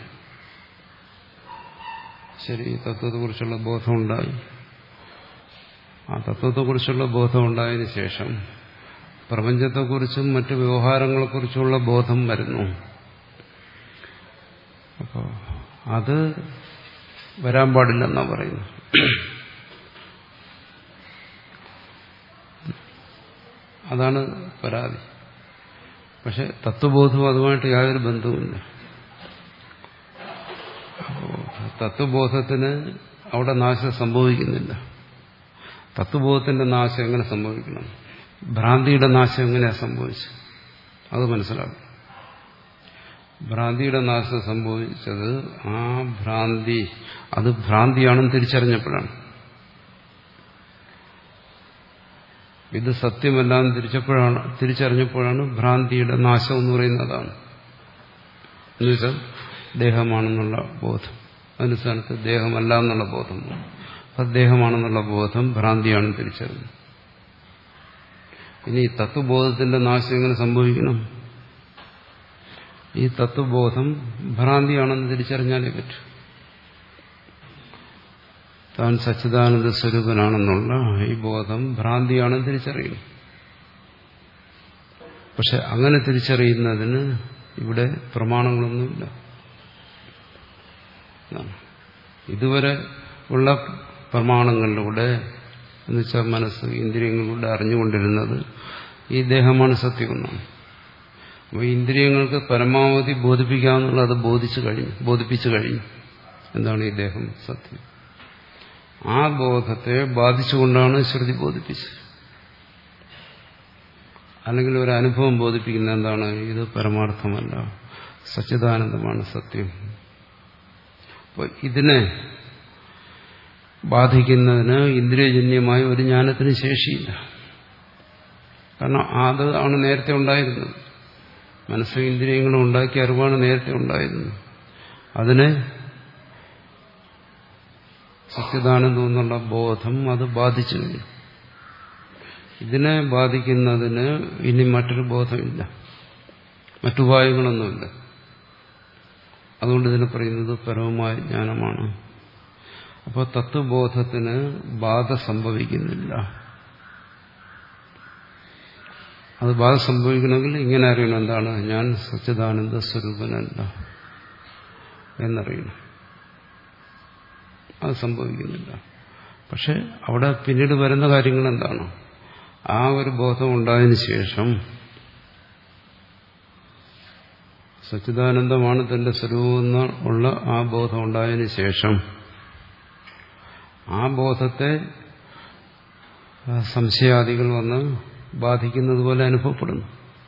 Speaker 1: ശരി, തത്വത്തെക്കുറിച്ചുള്ള ബോധമുണ്ടായി, ആ തത്വത്തെക്കുറിച്ചുള്ള ബോധമുണ്ടായതിനു ശേഷം പ്രപഞ്ചത്തെക്കുറിച്ചും മറ്റു വ്യവഹാരങ്ങളെക്കുറിച്ചുള്ള ബോധം വരുന്നു. അപ്പോൾ അത് വരാൻ പാടില്ലെന്നാണ് പറയുന്നത്. അതാണ് പരാതി. പക്ഷെ തത്വബോധവും അതുമായിട്ട് യാതൊരു ബന്ധവുമില്ല. അപ്പോൾ തത്വബോധത്തിന് അവിടെ നാശം സംഭവിക്കുന്നില്ല. തത്വബോധത്തിന്റെ നാശം എങ്ങനെ സംഭവിക്കണം, ഭ്രാന്തിയുടെ നാശം എങ്ങനെയാണ് സംഭവിച്ചത്, അത് മനസ്സിലാക്കും. ഭ്രാന്തിയുടെ നാശം സംഭവിച്ചത് ആ ഭ്രാന്തി അത് ഭ്രാന്തിയാണെന്ന് തിരിച്ചറിഞ്ഞപ്പോഴാണ്. ഇത് സത്യമല്ലാന്ന് തിരിച്ചപ്പോഴാണ് തിരിച്ചറിഞ്ഞപ്പോഴാണ് ഭ്രാന്തിയുടെ നാശം എന്ന് പറയുന്നതാണ്. എന്നുവെച്ചാൽ ദേഹമാണെന്നുള്ള ബോധം, അതിന് സ്ഥാനത്ത് ദേഹമല്ല എന്നുള്ള ബോധം, ദേഹമാണെന്നുള്ള ബോധം ഭ്രാന്തിയാണെന്ന് തിരിച്ചറിഞ്ഞു. ഇനി തത്വബോധത്തിന്റെ നാശം എങ്ങനെ സംഭവിക്കണം? ഈ തത്വബോധം ഭ്രാന്തിയാണെന്ന് തിരിച്ചറിഞ്ഞാലേ പറ്റൂ. താൻ സച്ചിദാനന്ദ സ്വരൂപനാണെന്നുള്ള ഈ ബോധം ഭ്രാന്തിയാണെന്ന് തിരിച്ചറിയണം. പക്ഷെ അങ്ങനെ തിരിച്ചറിയുന്നതിന് ഇവിടെ പ്രമാണങ്ങളൊന്നുമില്ല. ഇതുവരെ ഉള്ള പ്രമാണങ്ങളിലൂടെ എന്നുവെച്ചാൽ മനസ്സ് ഇന്ദ്രിയങ്ങളിലൂടെ അറിഞ്ഞുകൊണ്ടിരുന്നത് ഈ ദേഹമാണ് സത്യമെന്നാണ്. അപ്പോൾ ഇന്ദ്രിയങ്ങൾക്ക് പരമാവധി ബോധിപ്പിക്കാമെന്നുള്ളത് അത് ബോധിച്ചു കഴിഞ്ഞു ബോധിപ്പിച്ചു കഴിഞ്ഞു എന്താണ് ഈ ദേഹം സത്യം. ആ ബോധത്തെ ബാധിച്ചുകൊണ്ടാണ് ശ്രുതി ബോധിപ്പിച്ചത്. അല്ലെങ്കിൽ ഒരു അനുഭവം ബോധിപ്പിക്കുന്ന എന്താണ്, ഇത് പരമാർത്ഥമല്ല, സച്ചിദാനന്ദമാണ് സത്യം. അപ്പോൾ ഇതിനെ ബാധിക്കുന്നതിന് ഇന്ദ്രിയജന്യമായ ഒരു ജ്ഞാനത്തിന് ശേഷിയില്ല. കാരണം അത് ആണ് നേരത്തെ ഉണ്ടായിരുന്നത്. മനസ്സും ഇന്ദ്രിയങ്ങളും ഉണ്ടാക്കിയ അറിവാണ് നേരത്തെ ഉണ്ടായിരുന്നത്. അതിനെ സച്ചിദാനന്ദം എന്നുള്ള ബോധം അത് ബാധിച്ചു കഴിഞ്ഞു. ഇതിനെ ബാധിക്കുന്നതിന് ഇനി മറ്റൊരു ബോധമില്ല, മറ്റുപായങ്ങളൊന്നുമില്ല. അതുകൊണ്ട് ഇതിനെ പറയുന്നത് പരമമായ ജ്ഞാനമാണ്. അപ്പോൾ തത്വബോധത്തിന് ബാധ സംഭവിക്കുന്നില്ല. അത് ബാധ സംഭവിക്കണമെങ്കിൽ ഇങ്ങനെ അറിയണം, എന്താണ്, ഞാൻ സച്ചിദാനന്ദ സ്വരൂപനല്ല എന്നറിയണം. അത് സംഭവിക്കുന്നില്ല. പക്ഷെ അവിടെ പിന്നീട് വരുന്ന കാര്യങ്ങൾ എന്താണ്, ആ ഒരു ബോധം ഉണ്ടായതിനു ശേഷം സച്ചിദാനന്ദമാണ് തന്റെ സ്വരൂപം ഉള്ള ആ ബോധം ഉണ്ടായതിനു ശേഷം ആ ബോധത്തെ സംശയാദികൾ വന്ന് ബാധിക്കുന്നത് പോലെ അനുഭവപ്പെടുന്നു.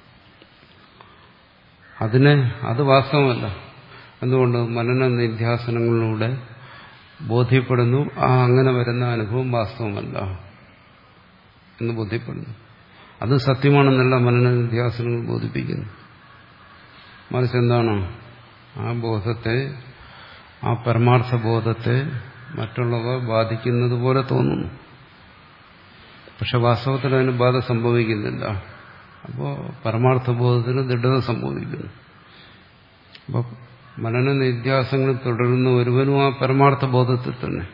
Speaker 1: അതിനെ അത് വാസ്തവമല്ല. എന്തുകൊണ്ട്? മനന നിധ്യാസനങ്ങളിലൂടെ ബോധ്യപ്പെടുന്നു ആ അങ്ങനെ വരുന്ന അനുഭവം വാസ്തവമല്ല എന്ന് ബോധ്യപ്പെടുന്നു. അത് സത്യമാണെന്നല്ല മനന നിധ്യാസനങ്ങൾ ബോധിപ്പിക്കുന്നു. മറിച്ച് എന്താണ്, ആ ബോധത്തെ, ആ പരമാർത്ഥ ബോധത്തെ മറ്റുള്ളവ ബാധിക്കുന്നത് പോലെ തോന്നുന്നു. പക്ഷെ വാസ്തവത്തിൽ അതിന് ബാധ സംഭവിക്കുന്നില്ല. അപ്പോൾ പരമാർത്ഥ ബോധത്തിന് ദൃഢത സംഭവിക്കുന്നു. അപ്പോൾ മനന നിധ്യാസങ്ങൾ തുടരുന്ന ഒരുവനും ആ പരമാർത്ഥ ബോധത്തിൽ തന്നെ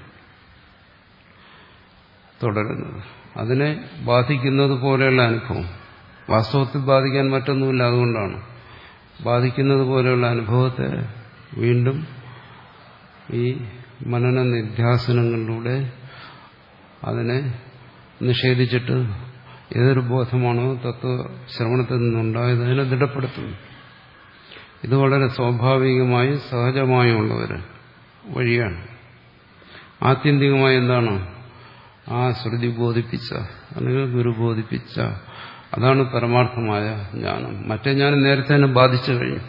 Speaker 1: തുടരുന്നത്. അതിനെ ബാധിക്കുന്നത് പോലെയുള്ള അനുഭവം, വാസ്തവത്തിൽ ബാധിക്കാൻ മറ്റൊന്നുമില്ല. അതുകൊണ്ടാണ് ബാധിക്കുന്നത് പോലെയുള്ള അനുഭവത്തെ വീണ്ടും ഈ മനന നിധ്യാസനങ്ങളിലൂടെ അതിനെ നിഷേധിച്ചിട്ട് ഏതൊരു ബോധമാണോ തത്വശ്രവണത്തിൽ നിന്നുണ്ടായത് അതിനെ ദൃഢപ്പെടുത്തുന്നു. ഇത് വളരെ സ്വാഭാവികമായി സഹജമായും ഉള്ളവർ വഴിയാണ്. ആത്യന്തികമായി എന്താണ്, ആ ശ്രുതി ബോധിപ്പിച്ച അല്ലെങ്കിൽ ഗുരു ബോധിപ്പിച്ച അതാണ് പരമാർത്ഥമായ ജ്ഞാനം. മറ്റേ ജ്ഞാനം നേരത്തെ തന്നെ ബാധിച്ചു കഴിഞ്ഞു.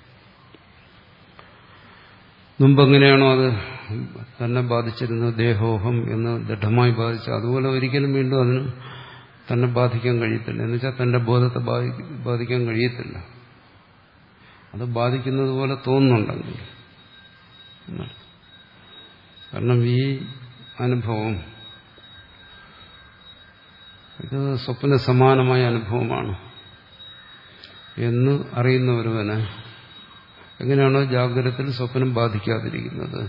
Speaker 1: മുമ്പെങ്ങനെയാണോ അത് തന്നെ ബാധിച്ചിരുന്നത്, ദേഹോഹം എന്ന് ദൃഢമായി ബാധിച്ചു, അതുപോലെ ഒരിക്കലും വീണ്ടും അതിന് തന്നെ ബാധിക്കാൻ കഴിയത്തില്ല. എന്നുവെച്ചാൽ തന്റെ ബോധത്തെ ബാധിക്കാൻ കഴിയത്തില്ല. അത് ബാധിക്കുന്നത് പോലെ തോന്നുന്നുണ്ടെങ്കിൽ. കാരണം ഈ അനുഭവം ഇത് സ്വപ്ന സമാനമായ അനുഭവമാണ് എന്ന് അറിയുന്ന ഒരുവന് എങ്ങനെയാണോ ജാഗ്രതത്തിൽ സ്വപ്നം ബാധിക്കാതിരിക്കുന്നത്,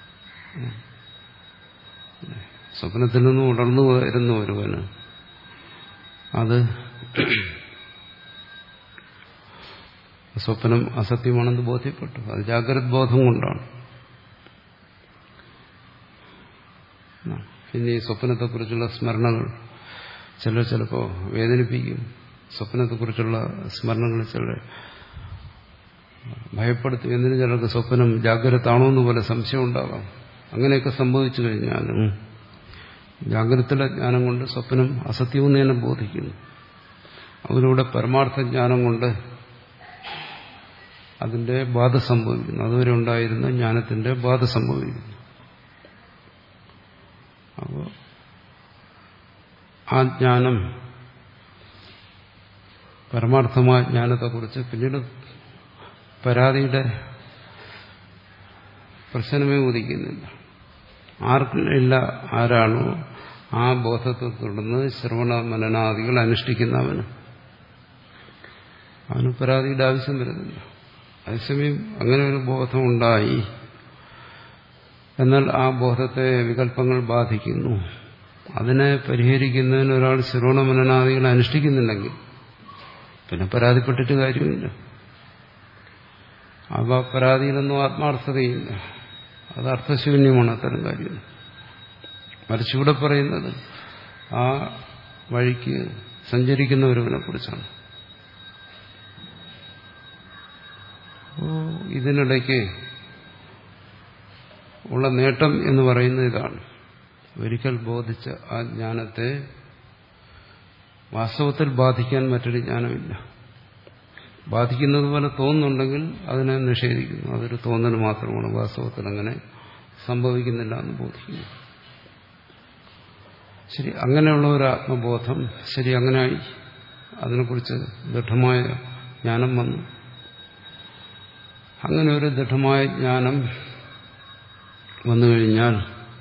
Speaker 1: സ്വപ്നത്തിൽ നിന്നും ഉണർന്നു വരുന്ന ഒരുവന് അത് സ്വപ്നം അസത്യമാണെന്ന് ബോധ്യപ്പെട്ടു. അത് ജാഗ്രത ബോധം കൊണ്ടാണ്. പിന്നെ ഈ സ്വപ്നത്തെക്കുറിച്ചുള്ള സ്മരണകൾ ചിലർ ചിലപ്പോൾ വേദനിപ്പിക്കും. സ്വപ്നത്തെക്കുറിച്ചുള്ള സ്മരണകൾ ചിലർ ഭയപ്പെടുത്തും. എന്തിനും ചിലർക്ക് സ്വപ്നം ജാഗ്രത ആണോ എന്ന് പോലെ സംശയം ഉണ്ടാകാം. അങ്ങനെയൊക്കെ സംഭവിച്ചു കഴിഞ്ഞാലും ജാഗ്രതയുടെ ജ്ഞാനം കൊണ്ട് സ്വപ്നം അസത്യമെന്ന് തന്നെ ബോധിക്കുന്നു. അതിലൂടെ പരമാർത്ഥ ജ്ഞാനം കൊണ്ട് അതിന്റെ ബാധ സംഭവിക്കുന്നു. അതുവരെ ഉണ്ടായിരുന്ന ജ്ഞാനത്തിന്റെ ബാധ സംഭവിക്കുന്നു. അപ്പോൾ ആ ജ്ഞാനം, പരമാർത്ഥമായ ജ്ഞാനത്തെക്കുറിച്ച് പിന്നീട് പരാതിയുടെ പ്രശ്നമേ ഉദിക്കുന്നില്ല. ആർക്കില്ല, ആരാണോ ആ ബോധത്തെ തുടർന്ന് ശ്രവണ മനനാദികൾ അനുഷ്ഠിക്കുന്നവന് അവന് പരാതിയുടെ ആവശ്യം വരുന്നില്ല. അതേസമയം അങ്ങനെ ഒരു ബോധം ഉണ്ടായി, എന്നാൽ ആ ബോധത്തെ വികല്പങ്ങൾ ബാധിക്കുന്നു. അതിനെ പരിഹരിക്കുന്നതിന് ഒരാൾ ശ്രവണ മനനാദികൾ അനുഷ്ഠിക്കുന്നുണ്ടെങ്കിൽ പിന്നെ പരാതിപ്പെട്ടിട്ട് കാര്യമില്ല. ആ പരാതിയിലൊന്നും ആത്മാർത്ഥതയില്ല. അത് അർത്ഥശൂന്യമാണ് അത്തരം കാര്യം. മറിച്ചിവിടെ പറയുന്നത് ആ വഴിക്ക് സഞ്ചരിക്കുന്ന ഒരുവനെ കുറിച്ചാണ്. ഇതിനിടയ്ക്ക് ഉള്ള നേട്ടം എന്ന് പറയുന്നത് ഇതാണ്. ഒരിക്കൽ ബോധിച്ച ആ ജ്ഞാനത്തെ വാസ്തവത്തിൽ ബാധിക്കാൻ മറ്റൊരു ജ്ഞാനമില്ല. ബാധിക്കുന്നത് പോലെ തോന്നുന്നുണ്ടെങ്കിൽ അതിനെ നിഷേധിക്കുന്നു. അതൊരു തോന്നൽ മാത്രമാണ്, വാസ്തവത്തിൽ അങ്ങനെ സംഭവിക്കുന്നില്ല എന്ന് ബോധിക്കുന്നു. ശരി, അങ്ങനെയുള്ള ഒരു ആത്മബോധം ശരി അങ്ങനെയായി, അതിനെക്കുറിച്ച് ദൃഢമായ ജ്ഞാനം വന്നു. അങ്ങനെ ഒരു ദൃഢമായ ജ്ഞാനം വന്നു കഴിഞ്ഞാൽ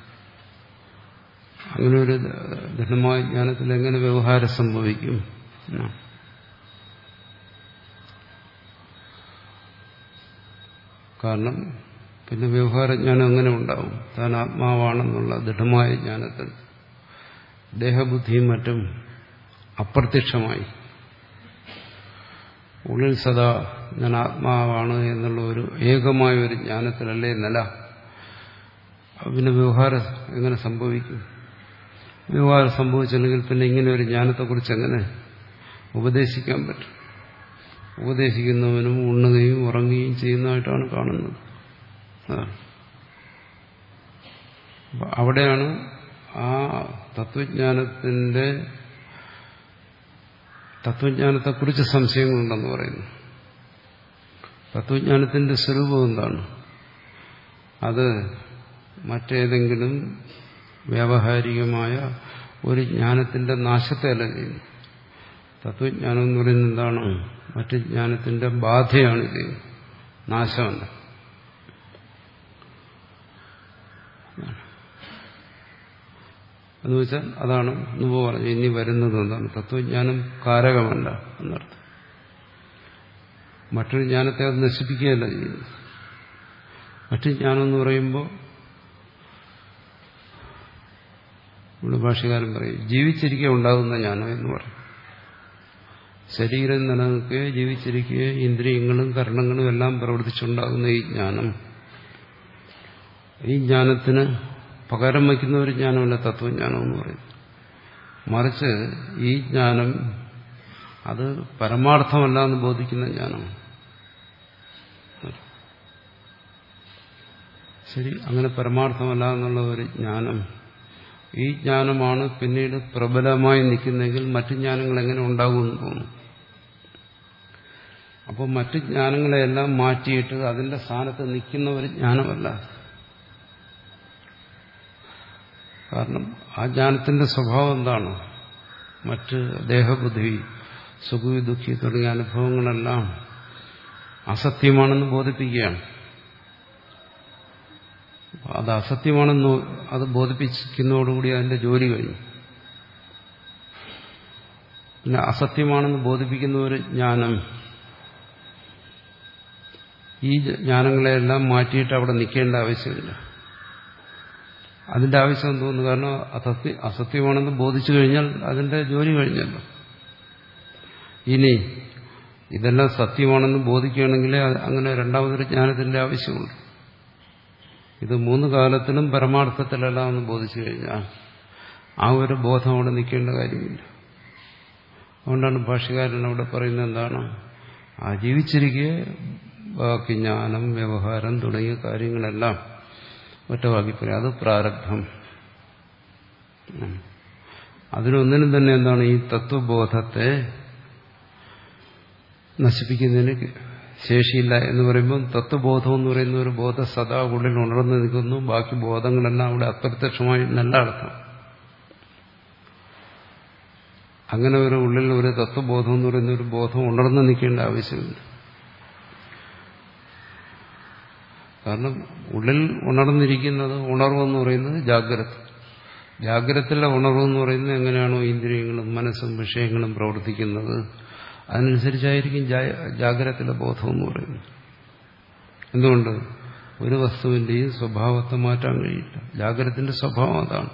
Speaker 1: അങ്ങനെ ഒരു ദൃഢമായ ജ്ഞാനത്തിൽ എങ്ങനെ വ്യവഹാരം സംഭവിക്കും? കാരണം പിന്നെ വ്യവഹാരജ്ഞാനം എങ്ങനെ ഉണ്ടാവും? താൻ ആത്മാവാണെന്നുള്ള ദൃഢമായ ജ്ഞാനത്തിൽ ദേഹബുദ്ധിയും മറ്റും അപ്രത്യക്ഷമായി ഉള്ളിൽ സദാ ഞാൻ ആത്മാവാണ് എന്നുള്ള ഒരു ഏകമായ ഒരു ജ്ഞാനത്തിലല്ലേ നില. പിന്നെ വ്യവഹാരം എങ്ങനെ സംഭവിക്കും? വ്യവഹാരം സംഭവിച്ചില്ലെങ്കിൽ പിന്നെ ഇങ്ങനെ ഒരു ജ്ഞാനത്തെക്കുറിച്ച് എങ്ങനെ ഉപദേശിക്കാൻ പറ്റും? ഉപദേശിക്കുന്നവനും ഉണ്ണുകയും ഉറങ്ങുകയും ചെയ്യുന്നതായിട്ടാണ് കാണുന്നത്. അവിടെയാണ് ആ തത്വജ്ഞാനത്തിന്റെ തത്വജ്ഞാനത്തെക്കുറിച്ച് സംശയങ്ങളുണ്ടെന്ന് പറയുന്നു. തത്വജ്ഞാനത്തിന്റെ സ്വരൂപം എന്താണ്? അത് മറ്റേതെങ്കിലും വ്യാവഹാരികമായ ഒരു ജ്ഞാനത്തിന്റെ നാശത്തെ അല്ല ചെയ്യുന്നത്. തത്വജ്ഞാനം എന്ന് പറയുന്നത് എന്താണ്? മറ്റു ജ്ഞാനത്തിന്റെ ബാധയാണ് ചെയ്യുന്നത്, നാശമല്ല. എന്ന് വെച്ചാൽ അതാണ് മുമ്പ് പറഞ്ഞു, ഇനി വരുന്നത് എന്താണ്? തത്വജ്ഞാനം കാരകമല്ല എന്നർത്ഥം. മറ്റൊരു ജ്ഞാനത്തെ അത് നശിപ്പിക്കുകയല്ല ചെയ്യുന്നത്. മറ്റു ജ്ഞാനം എന്ന് പറയുമ്പോൾ ഇവിടെ ഭാഷ്യകാരൻ പറയും ജീവിച്ചിരിക്കെ ഉണ്ടാകുന്ന ജ്ഞാനം എന്ന് പറയും. ശരീരം നിലനിൽക്കുകയോ ജീവിച്ചിരിക്കുകയോ ഇന്ദ്രിയങ്ങളും കർണങ്ങളും എല്ലാം പ്രവർത്തിച്ചുണ്ടാകുന്ന ഈ ജ്ഞാനം, ഈ ജ്ഞാനത്തിന് പകരം വയ്ക്കുന്ന ഒരു ജ്ഞാനമല്ല തത്വജ്ഞാനം എന്ന് പറയുന്നത്. മറിച്ച് ഈ ജ്ഞാനം അത് പരമാർത്ഥമല്ല എന്ന് ബോധിക്കുന്ന ജ്ഞാനമാണ്. ശരി, അങ്ങനെ പരമാർത്ഥമല്ല എന്നുള്ള ഒരു ജ്ഞാനം, ഈ ജ്ഞാനമാണ് പിന്നീട് പ്രബലമായി നിൽക്കുന്നെങ്കിൽ മറ്റു ജ്ഞാനങ്ങൾ എങ്ങനെ ഉണ്ടാകുമെന്ന് തോന്നും. അപ്പോൾ മറ്റു ജ്ഞാനങ്ങളെയെല്ലാം മാറ്റിയിട്ട് അതിന്റെ സ്ഥാനത്ത് നിൽക്കുന്ന ഒരു ജ്ഞാനമല്ല. കാരണം ആ ജ്ഞാനത്തിന്റെ സ്വഭാവം എന്താണ്? മറ്റ് ദേഹബുദ്ധി, സുഖി ദുഃഖി തുടങ്ങിയ അനുഭവങ്ങളെല്ലാം അസത്യമാണെന്ന് ബോധിപ്പിക്കുകയാണ്. അത് അസത്യമാണെന്ന് അത് ബോധിപ്പിക്കുന്നതോടുകൂടി അതിന്റെ ജോലി കഴിഞ്ഞു. പിന്നെ അസത്യമാണെന്ന് ബോധിപ്പിക്കുന്ന ഒരു ജ്ഞാനം, ഈ ജ്ഞാനങ്ങളെല്ലാം മാറ്റിയിട്ട് അവിടെ നിൽക്കേണ്ട ആവശ്യമില്ല. അതിന്റെ ആവശ്യം എന്തോന്നു? കാരണം അസത്യ അസത്യമാണെന്ന് ബോധിച്ചു കഴിഞ്ഞാൽ അതിന്റെ ജോലി കഴിഞ്ഞല്ലോ. ഇനി ഇതെല്ലാം സത്യമാണെന്ന് ബോധിക്കുകയാണെങ്കിൽ അങ്ങനെ രണ്ടാമതൊരു ജ്ഞാനത്തിന്റെ ആവശ്യമുണ്ട്. ഇത് മൂന്ന് കാലത്തിലും പരമാർത്ഥത്തിലല്ല എന്ന് ബോധിച്ചു കഴിഞ്ഞാൽ ആ ഒരു ബോധം അവിടെ നിൽക്കേണ്ട കാര്യമില്ല. അതുകൊണ്ടാണ് ഭാഷ്യകാരൻ അവിടെ പറയുന്നത് എന്താണ്? ആ ജീവിച്ചിരിക്കെ ബാക്കി ജ്ഞാനം, വ്യവഹാരം തുടങ്ങിയ കാര്യങ്ങളെല്ലാം ഒറ്റവാക്കി പറയാം, അത് പ്രാരബ്ധം. അതിനൊന്നിനും തന്നെ എന്താണ് ഈ തത്വബോധത്തെ നശിപ്പിക്കുന്നതിന് ശേഷിയില്ല എന്ന് പറയുമ്പോൾ തത്വബോധം എന്ന് പറയുന്ന ഒരു ബോധം സദാ ഉള്ളിൽ ഉണർന്നു നിൽക്കുന്നു. ബാക്കി ബോധങ്ങളെല്ലാം അവിടെ അപ്രത്യക്ഷമായി നല്ല അർത്ഥം. അങ്ങനെ ഒരു ഉള്ളിൽ ഒരു തത്വബോധം എന്ന് പറയുന്ന ഒരു ബോധം ഉണർന്നു നിൽക്കേണ്ട ആവശ്യമില്ല. കാരണം ഉള്ളിൽ ഉണർന്നിരിക്കുന്നത്, ഉണർവെന്ന് പറയുന്നത് ജാഗ്രത. ജാഗ്രതയിലെ ഉണർവെന്ന് പറയുന്നത് എങ്ങനെയാണോ ഇന്ദ്രിയങ്ങളും മനസ്സും വിഷയങ്ങളും പ്രവർത്തിക്കുന്നത് അതിനനുസരിച്ചായിരിക്കും ജാഗ്രതയിലെ ബോധം എന്ന് പറയുന്നത്. എന്തുകൊണ്ട്? ഒരു വസ്തുവിന്റെയും സ്വഭാവത്തെ മാറ്റാൻ കഴിയില്ല. ജാഗ്രതത്തിന്റെ സ്വഭാവം അതാണ്.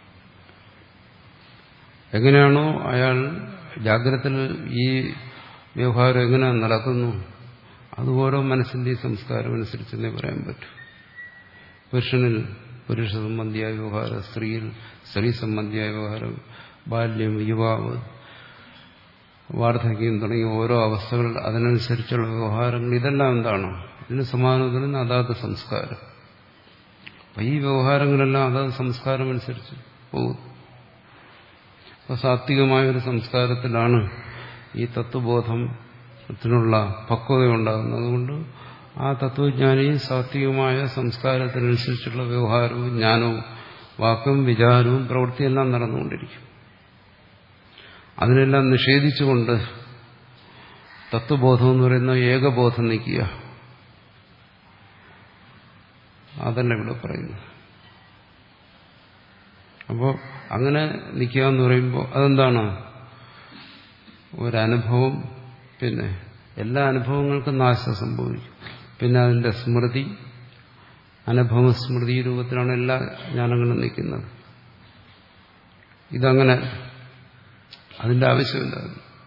Speaker 1: എങ്ങനെയാണോ അയാൾ ജാഗ്രതയിൽ ഈ വ്യവഹാരം എങ്ങനെ നടക്കുന്നു അത് ഓരോ മനസ്സിന്റെയും സംസ്കാരം അനുസരിച്ചെന്നേ പറയാൻ പറ്റൂ. പുരുഷനിൽ പുരുഷ സംബന്ധിയായ വ്യവഹാരം, സ്ത്രീയിൽ സ്ത്രീ സംബന്ധിയായ വ്യവഹാരം, ബാല്യം, യുവാവ്, വാർദ്ധക്യം തുടങ്ങിയ ഓരോ അവസ്ഥകൾ, അതിനനുസരിച്ചുള്ള വ്യവഹാരങ്ങൾ, ഇതെല്ലാം എന്താണ്? ഇതിന് സമാനത്തിന് അതാത് സംസ്കാരം. അപ്പം ഈ വ്യവഹാരങ്ങളെല്ലാം അതാത് സംസ്കാരം അനുസരിച്ച് പോകും. അപ്പോൾ സാത്വികമായൊരു സംസ്കാരത്തിലാണ് ഈ തത്വബോധത്തിനുള്ള പക്വതയുണ്ടാകുന്നത്. അതുകൊണ്ട് ആ തത്വജ്ഞാനി സാത്വികമായ സംസ്കാരത്തിനനുസരിച്ചുള്ള വ്യവഹാരവും ജ്ഞാനവും വാക്കും വിചാരവും പ്രവൃത്തിയെല്ലാം നടന്നുകൊണ്ടിരിക്കും. അതിനെല്ലാം നിഷേധിച്ചുകൊണ്ട് തത്വബോധം എന്ന് പറയുന്ന ഏകബോധം നിൽക്കുക, അതല്ല ഇവിടെ പറയുന്നു. അപ്പോൾ അങ്ങനെ നിൽക്കുക എന്ന് പറയുമ്പോൾ അതെന്താണ്? ഒരനുഭവം, പിന്നെ എല്ലാ അനുഭവങ്ങൾക്കും നാശം സംഭവിക്കും. പിന്നെ അതിന്റെ സ്മൃതി, അനുഭവ സ്മൃതി രൂപത്തിലാണ് എല്ലാ ജ്ഞാനങ്ങളും നിൽക്കുന്നത്. ഇതങ്ങനെ അതിന്റെ ആവശ്യമില്ല.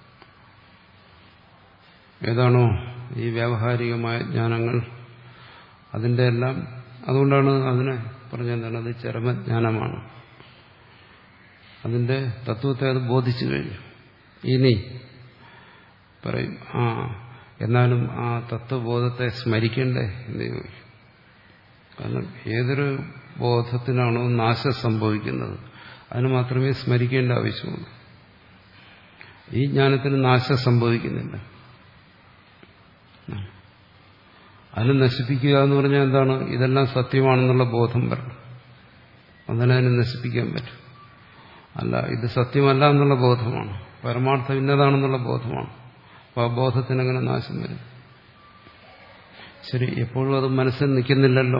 Speaker 1: ഏതാണോ ഈ വ്യാവഹാരികമായ ജ്ഞാനങ്ങൾ, അതിന്റെ എല്ലാം, അതുകൊണ്ടാണ് അതിനെ പറഞ്ഞെന്താണ്, അത് ചരമജ്ഞാനമാണ്. അതിന്റെ തത്വത്തെ അത് ബോധിച്ചു കഴിഞ്ഞു. ഇനി പറയും, ആ എന്നാലും ആ തത്വബോധത്തെ സ്മരിക്കണ്ടേ എന്ന് ചോദിക്കും. കാരണം ഏതൊരു ബോധത്തിനാണോ നാശം സംഭവിക്കുന്നത് അതിന് മാത്രമേ സ്മരിക്കേണ്ട ആവശ്യമുള്ളൂ. ഈ ജ്ഞാനത്തിന് നാശം സംഭവിക്കുന്നില്ല. അതിനെ നശിപ്പിക്കുക എന്ന് പറഞ്ഞാൽ എന്താണ്? ഇതെല്ലാം സത്യമാണെന്നുള്ള ബോധം വരണം. അങ്ങനെ അതിനെ നശിപ്പിക്കാൻ പറ്റും. അല്ല, ഇത് സത്യമല്ല എന്നുള്ള ബോധമാണ്, പരമാർത്ഥം ഇന്നതാണെന്നുള്ള ബോധമാണ്. അപ്പോൾ ആ ബോധത്തിനങ്ങനെ നാശം വരും. ശരി, എപ്പോഴും അത് മനസ്സിൽ നിൽക്കുന്നില്ലല്ലോ.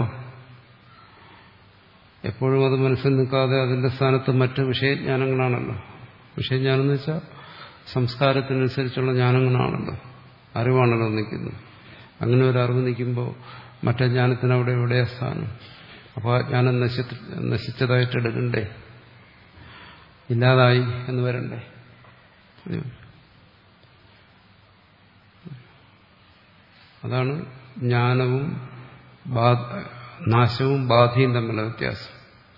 Speaker 1: എപ്പോഴും അത് മനസ്സിൽ നിൽക്കാതെ അതിന്റെ സ്ഥാനത്ത് മറ്റ് വിഷയജ്ഞാനങ്ങളാണല്ലോ. വിഷയജ്ഞാനം എന്ന് വെച്ചാൽ സംസ്കാരത്തിനനുസരിച്ചുള്ള ജ്ഞാനങ്ങളാണല്ലോ, അറിവാണല്ലോ നിൽക്കുന്നത്. അങ്ങനെ ഒരു അറിവ് നിൽക്കുമ്പോൾ മറ്റേ ജ്ഞാനത്തിന് അവിടെ എവിടെയാ സ്ഥാനം? അപ്പോൾ ആ ജ്ഞാനം നശി നശിച്ചതായിട്ട് എടുക്കണ്ടേ? ഇല്ലാതായി എന്ന് വരണ്ടേ? അതാണ് ജ്ഞാനവും നാശവും ബാധയും തമ്മിലുള്ള വ്യത്യാസം.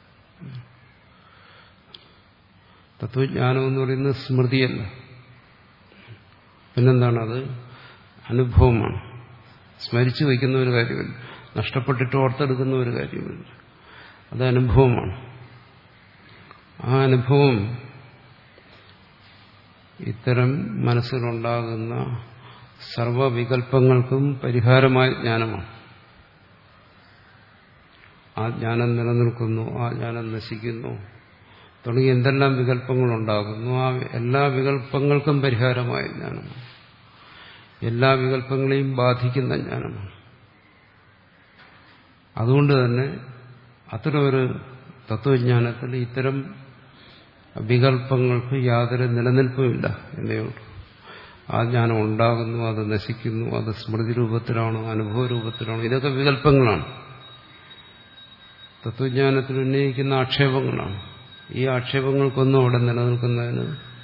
Speaker 1: തത്വജ്ഞാനം എന്ന് പറയുന്നത് സ്മൃതിയല്ല, പിന്നെന്താണത്? അനുഭവമാണ്. സ്മരിച്ചു വയ്ക്കുന്ന ഒരു കാര്യമില്ല, നഷ്ടപ്പെട്ടിട്ട് ഓർത്തെടുക്കുന്ന ഒരു കാര്യമില്ല. അത് അനുഭവമാണ്. ആ അനുഭവം ഇത്തരം മനസ്സിലുണ്ടാകുന്ന സർവവികല്പങ്ങൾക്കും പരിഹാരമായ ജ്ഞാനമാണ്. ആ ജ്ഞാനം നിലനിൽക്കുന്നു, ആ ജ്ഞാനം നശിക്കുന്നു, തുടങ്ങി എന്തെല്ലാം വികല്പങ്ങളുണ്ടാകുന്നു, ആ എല്ലാ വികല്പങ്ങൾക്കും പരിഹാരമായ ജ്ഞാനമാണ്. എല്ലാ വികല്പങ്ങളെയും ബാധിക്കുന്ന ജ്ഞാനമാണ്. അതുകൊണ്ട് തന്നെ അത്തരം ഒരു തത്വജ്ഞാനത്തിൽ ഇത്തരം വികല്പങ്ങൾക്ക് യാതൊരു നിലനിൽപ്പുമില്ല എന്നേ ഉള്ളൂ. ആ ജ്ഞാനം ഉണ്ടാകുന്നു, അത് നശിക്കുന്നു, അത് സ്മൃതി രൂപത്തിലാണോ അനുഭവ രൂപത്തിലാണോ, ഇതൊക്കെ വികല്പങ്ങളാണ്. തത്വജ്ഞാനത്തിൽ ഉന്നയിക്കുന്ന ആക്ഷേപങ്ങളാണ്. ഈ ആക്ഷേപങ്ങൾക്കൊന്നും അവിടെ നിലനിൽക്കുന്നതിന്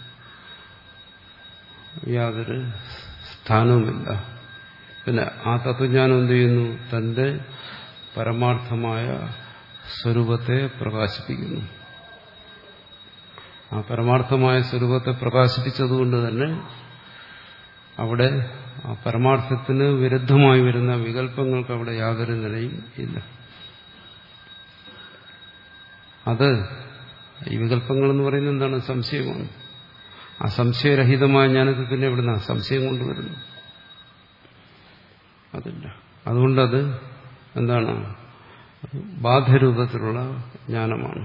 Speaker 1: യാതൊരു സ്ഥാനവുമില്ല. പിന്നെ ആ തത്വജ്ഞാനം എന്ത് ചെയ്യുന്നു? തന്റെ പരമാർത്ഥമായ സ്വരൂപത്തെ പ്രകാശിപ്പിക്കുന്നു. ആ പരമാർത്ഥമായ സ്വരൂപത്തെ പ്രകാശിപ്പിച്ചതുകൊണ്ട് തന്നെ അവിടെ ആ പരമാർത്ഥത്തിന് വിരുദ്ധമായി വരുന്ന വികല്പങ്ങൾക്ക് അവിടെ യാതൊരു നിലയും ഇല്ല. അത് ഈ വികല്പങ്ങൾ എന്ന് പറയുന്നത് എന്താണ്? സംശയമാണ്. ആ സംശയരഹിതമായ ജ്ഞാനത്തിൽ പിന്നെ എവിടുന്ന സംശയം കൊണ്ടുവരുന്നു? അതില്ല. അതുകൊണ്ടത് എന്താണ്? ബാധരൂപത്തിലുള്ള ജ്ഞാനമാണ്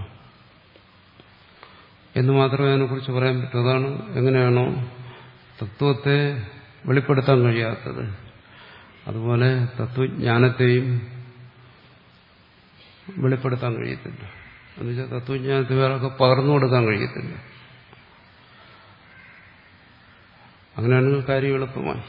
Speaker 1: എന്ന് മാത്രമേ അതിനെക്കുറിച്ച് പറയാൻ പറ്റൂ. അതാണ് എങ്ങനെയാണോ തത്വത്തെ വെളിപ്പെടുത്താൻ കഴിയാത്തത്, അതുപോലെ തത്വജ്ഞാനത്തെയും വെളിപ്പെടുത്താൻ കഴിയത്തില്ല. എന്നുവെച്ചാൽ തത്വജ്ഞാനത്തെ വേറൊക്കെ പകർന്നു കൊടുക്കാൻ കഴിയത്തില്ല. അങ്ങനെയാണെങ്കിൽ കാര്യം എളുപ്പമായി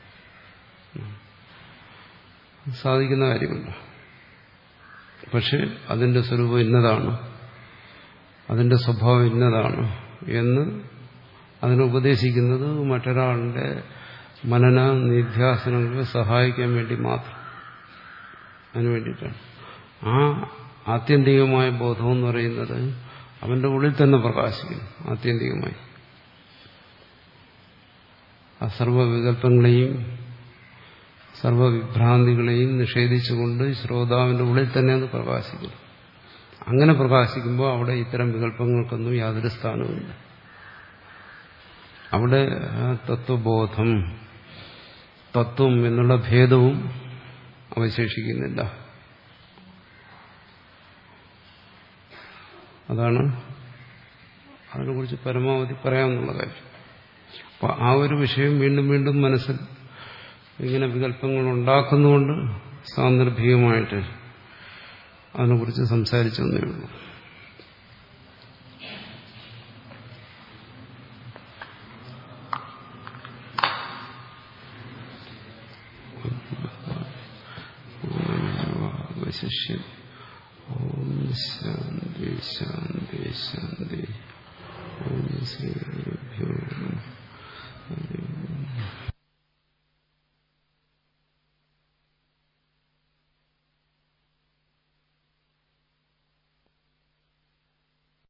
Speaker 1: സാധിക്കുന്ന കാര്യമല്ല. പക്ഷെ അതിന്റെ സ്വരൂപം ഇന്നതാണ്, അതിന്റെ സ്വഭാവം ഇന്നതാണ് എന്ന് അതിനെ ഉപദേശിക്കുന്നത് മറ്റൊരാളുടെ മനന നിധ്യാസനങ്ങൾക്ക് സഹായിക്കാൻ വേണ്ടി മാത്രം. അതിനു വേണ്ടിയിട്ടാണ്. ആ ആത്യന്തികമായ ബോധം എന്ന് പറയുന്നത് അവന്റെ ഉള്ളിൽ തന്നെ പ്രകാശിക്കുന്നു. ആത്യന്തികമായി ആ സർവ്വവികല്പങ്ങളെയും സർവ്വവിഭ്രാന്തികളെയും നിഷേധിച്ചുകൊണ്ട് ശ്രോതാവിന്റെ ഉള്ളിൽ തന്നെ അത് പ്രകാശിക്കുന്നു. അങ്ങനെ പ്രകാശിക്കുമ്പോൾ അവിടെ ഇത്തരം വികല്പങ്ങൾക്കൊന്നും യാതൊരു സ്ഥാനവുമില്ല. അവിടെ തത്വബോധം, തത്വം എന്നുള്ള ഭേദവും അവശേഷിക്കുന്നില്ല. അതാണ് അതിനെക്കുറിച്ച് പരമാവധി പറയാമെന്നുള്ള കാര്യം. അപ്പൊ ആ ഒരു വിഷയം വീണ്ടും വീണ്ടും മനസ്സിൽ ഇങ്ങനെ വികല്പങ്ങൾ ഉണ്ടാക്കുന്നുകൊണ്ട് സാന്ദർഭികമായിട്ട് അതിനെക്കുറിച്ച് സംസാരിച്ചെന്നേ ഉള്ളൂ. ശിഷ്യം. ഓം ശാന്തി ശാന്തി ശാന്തി. ഓം ശ്രീ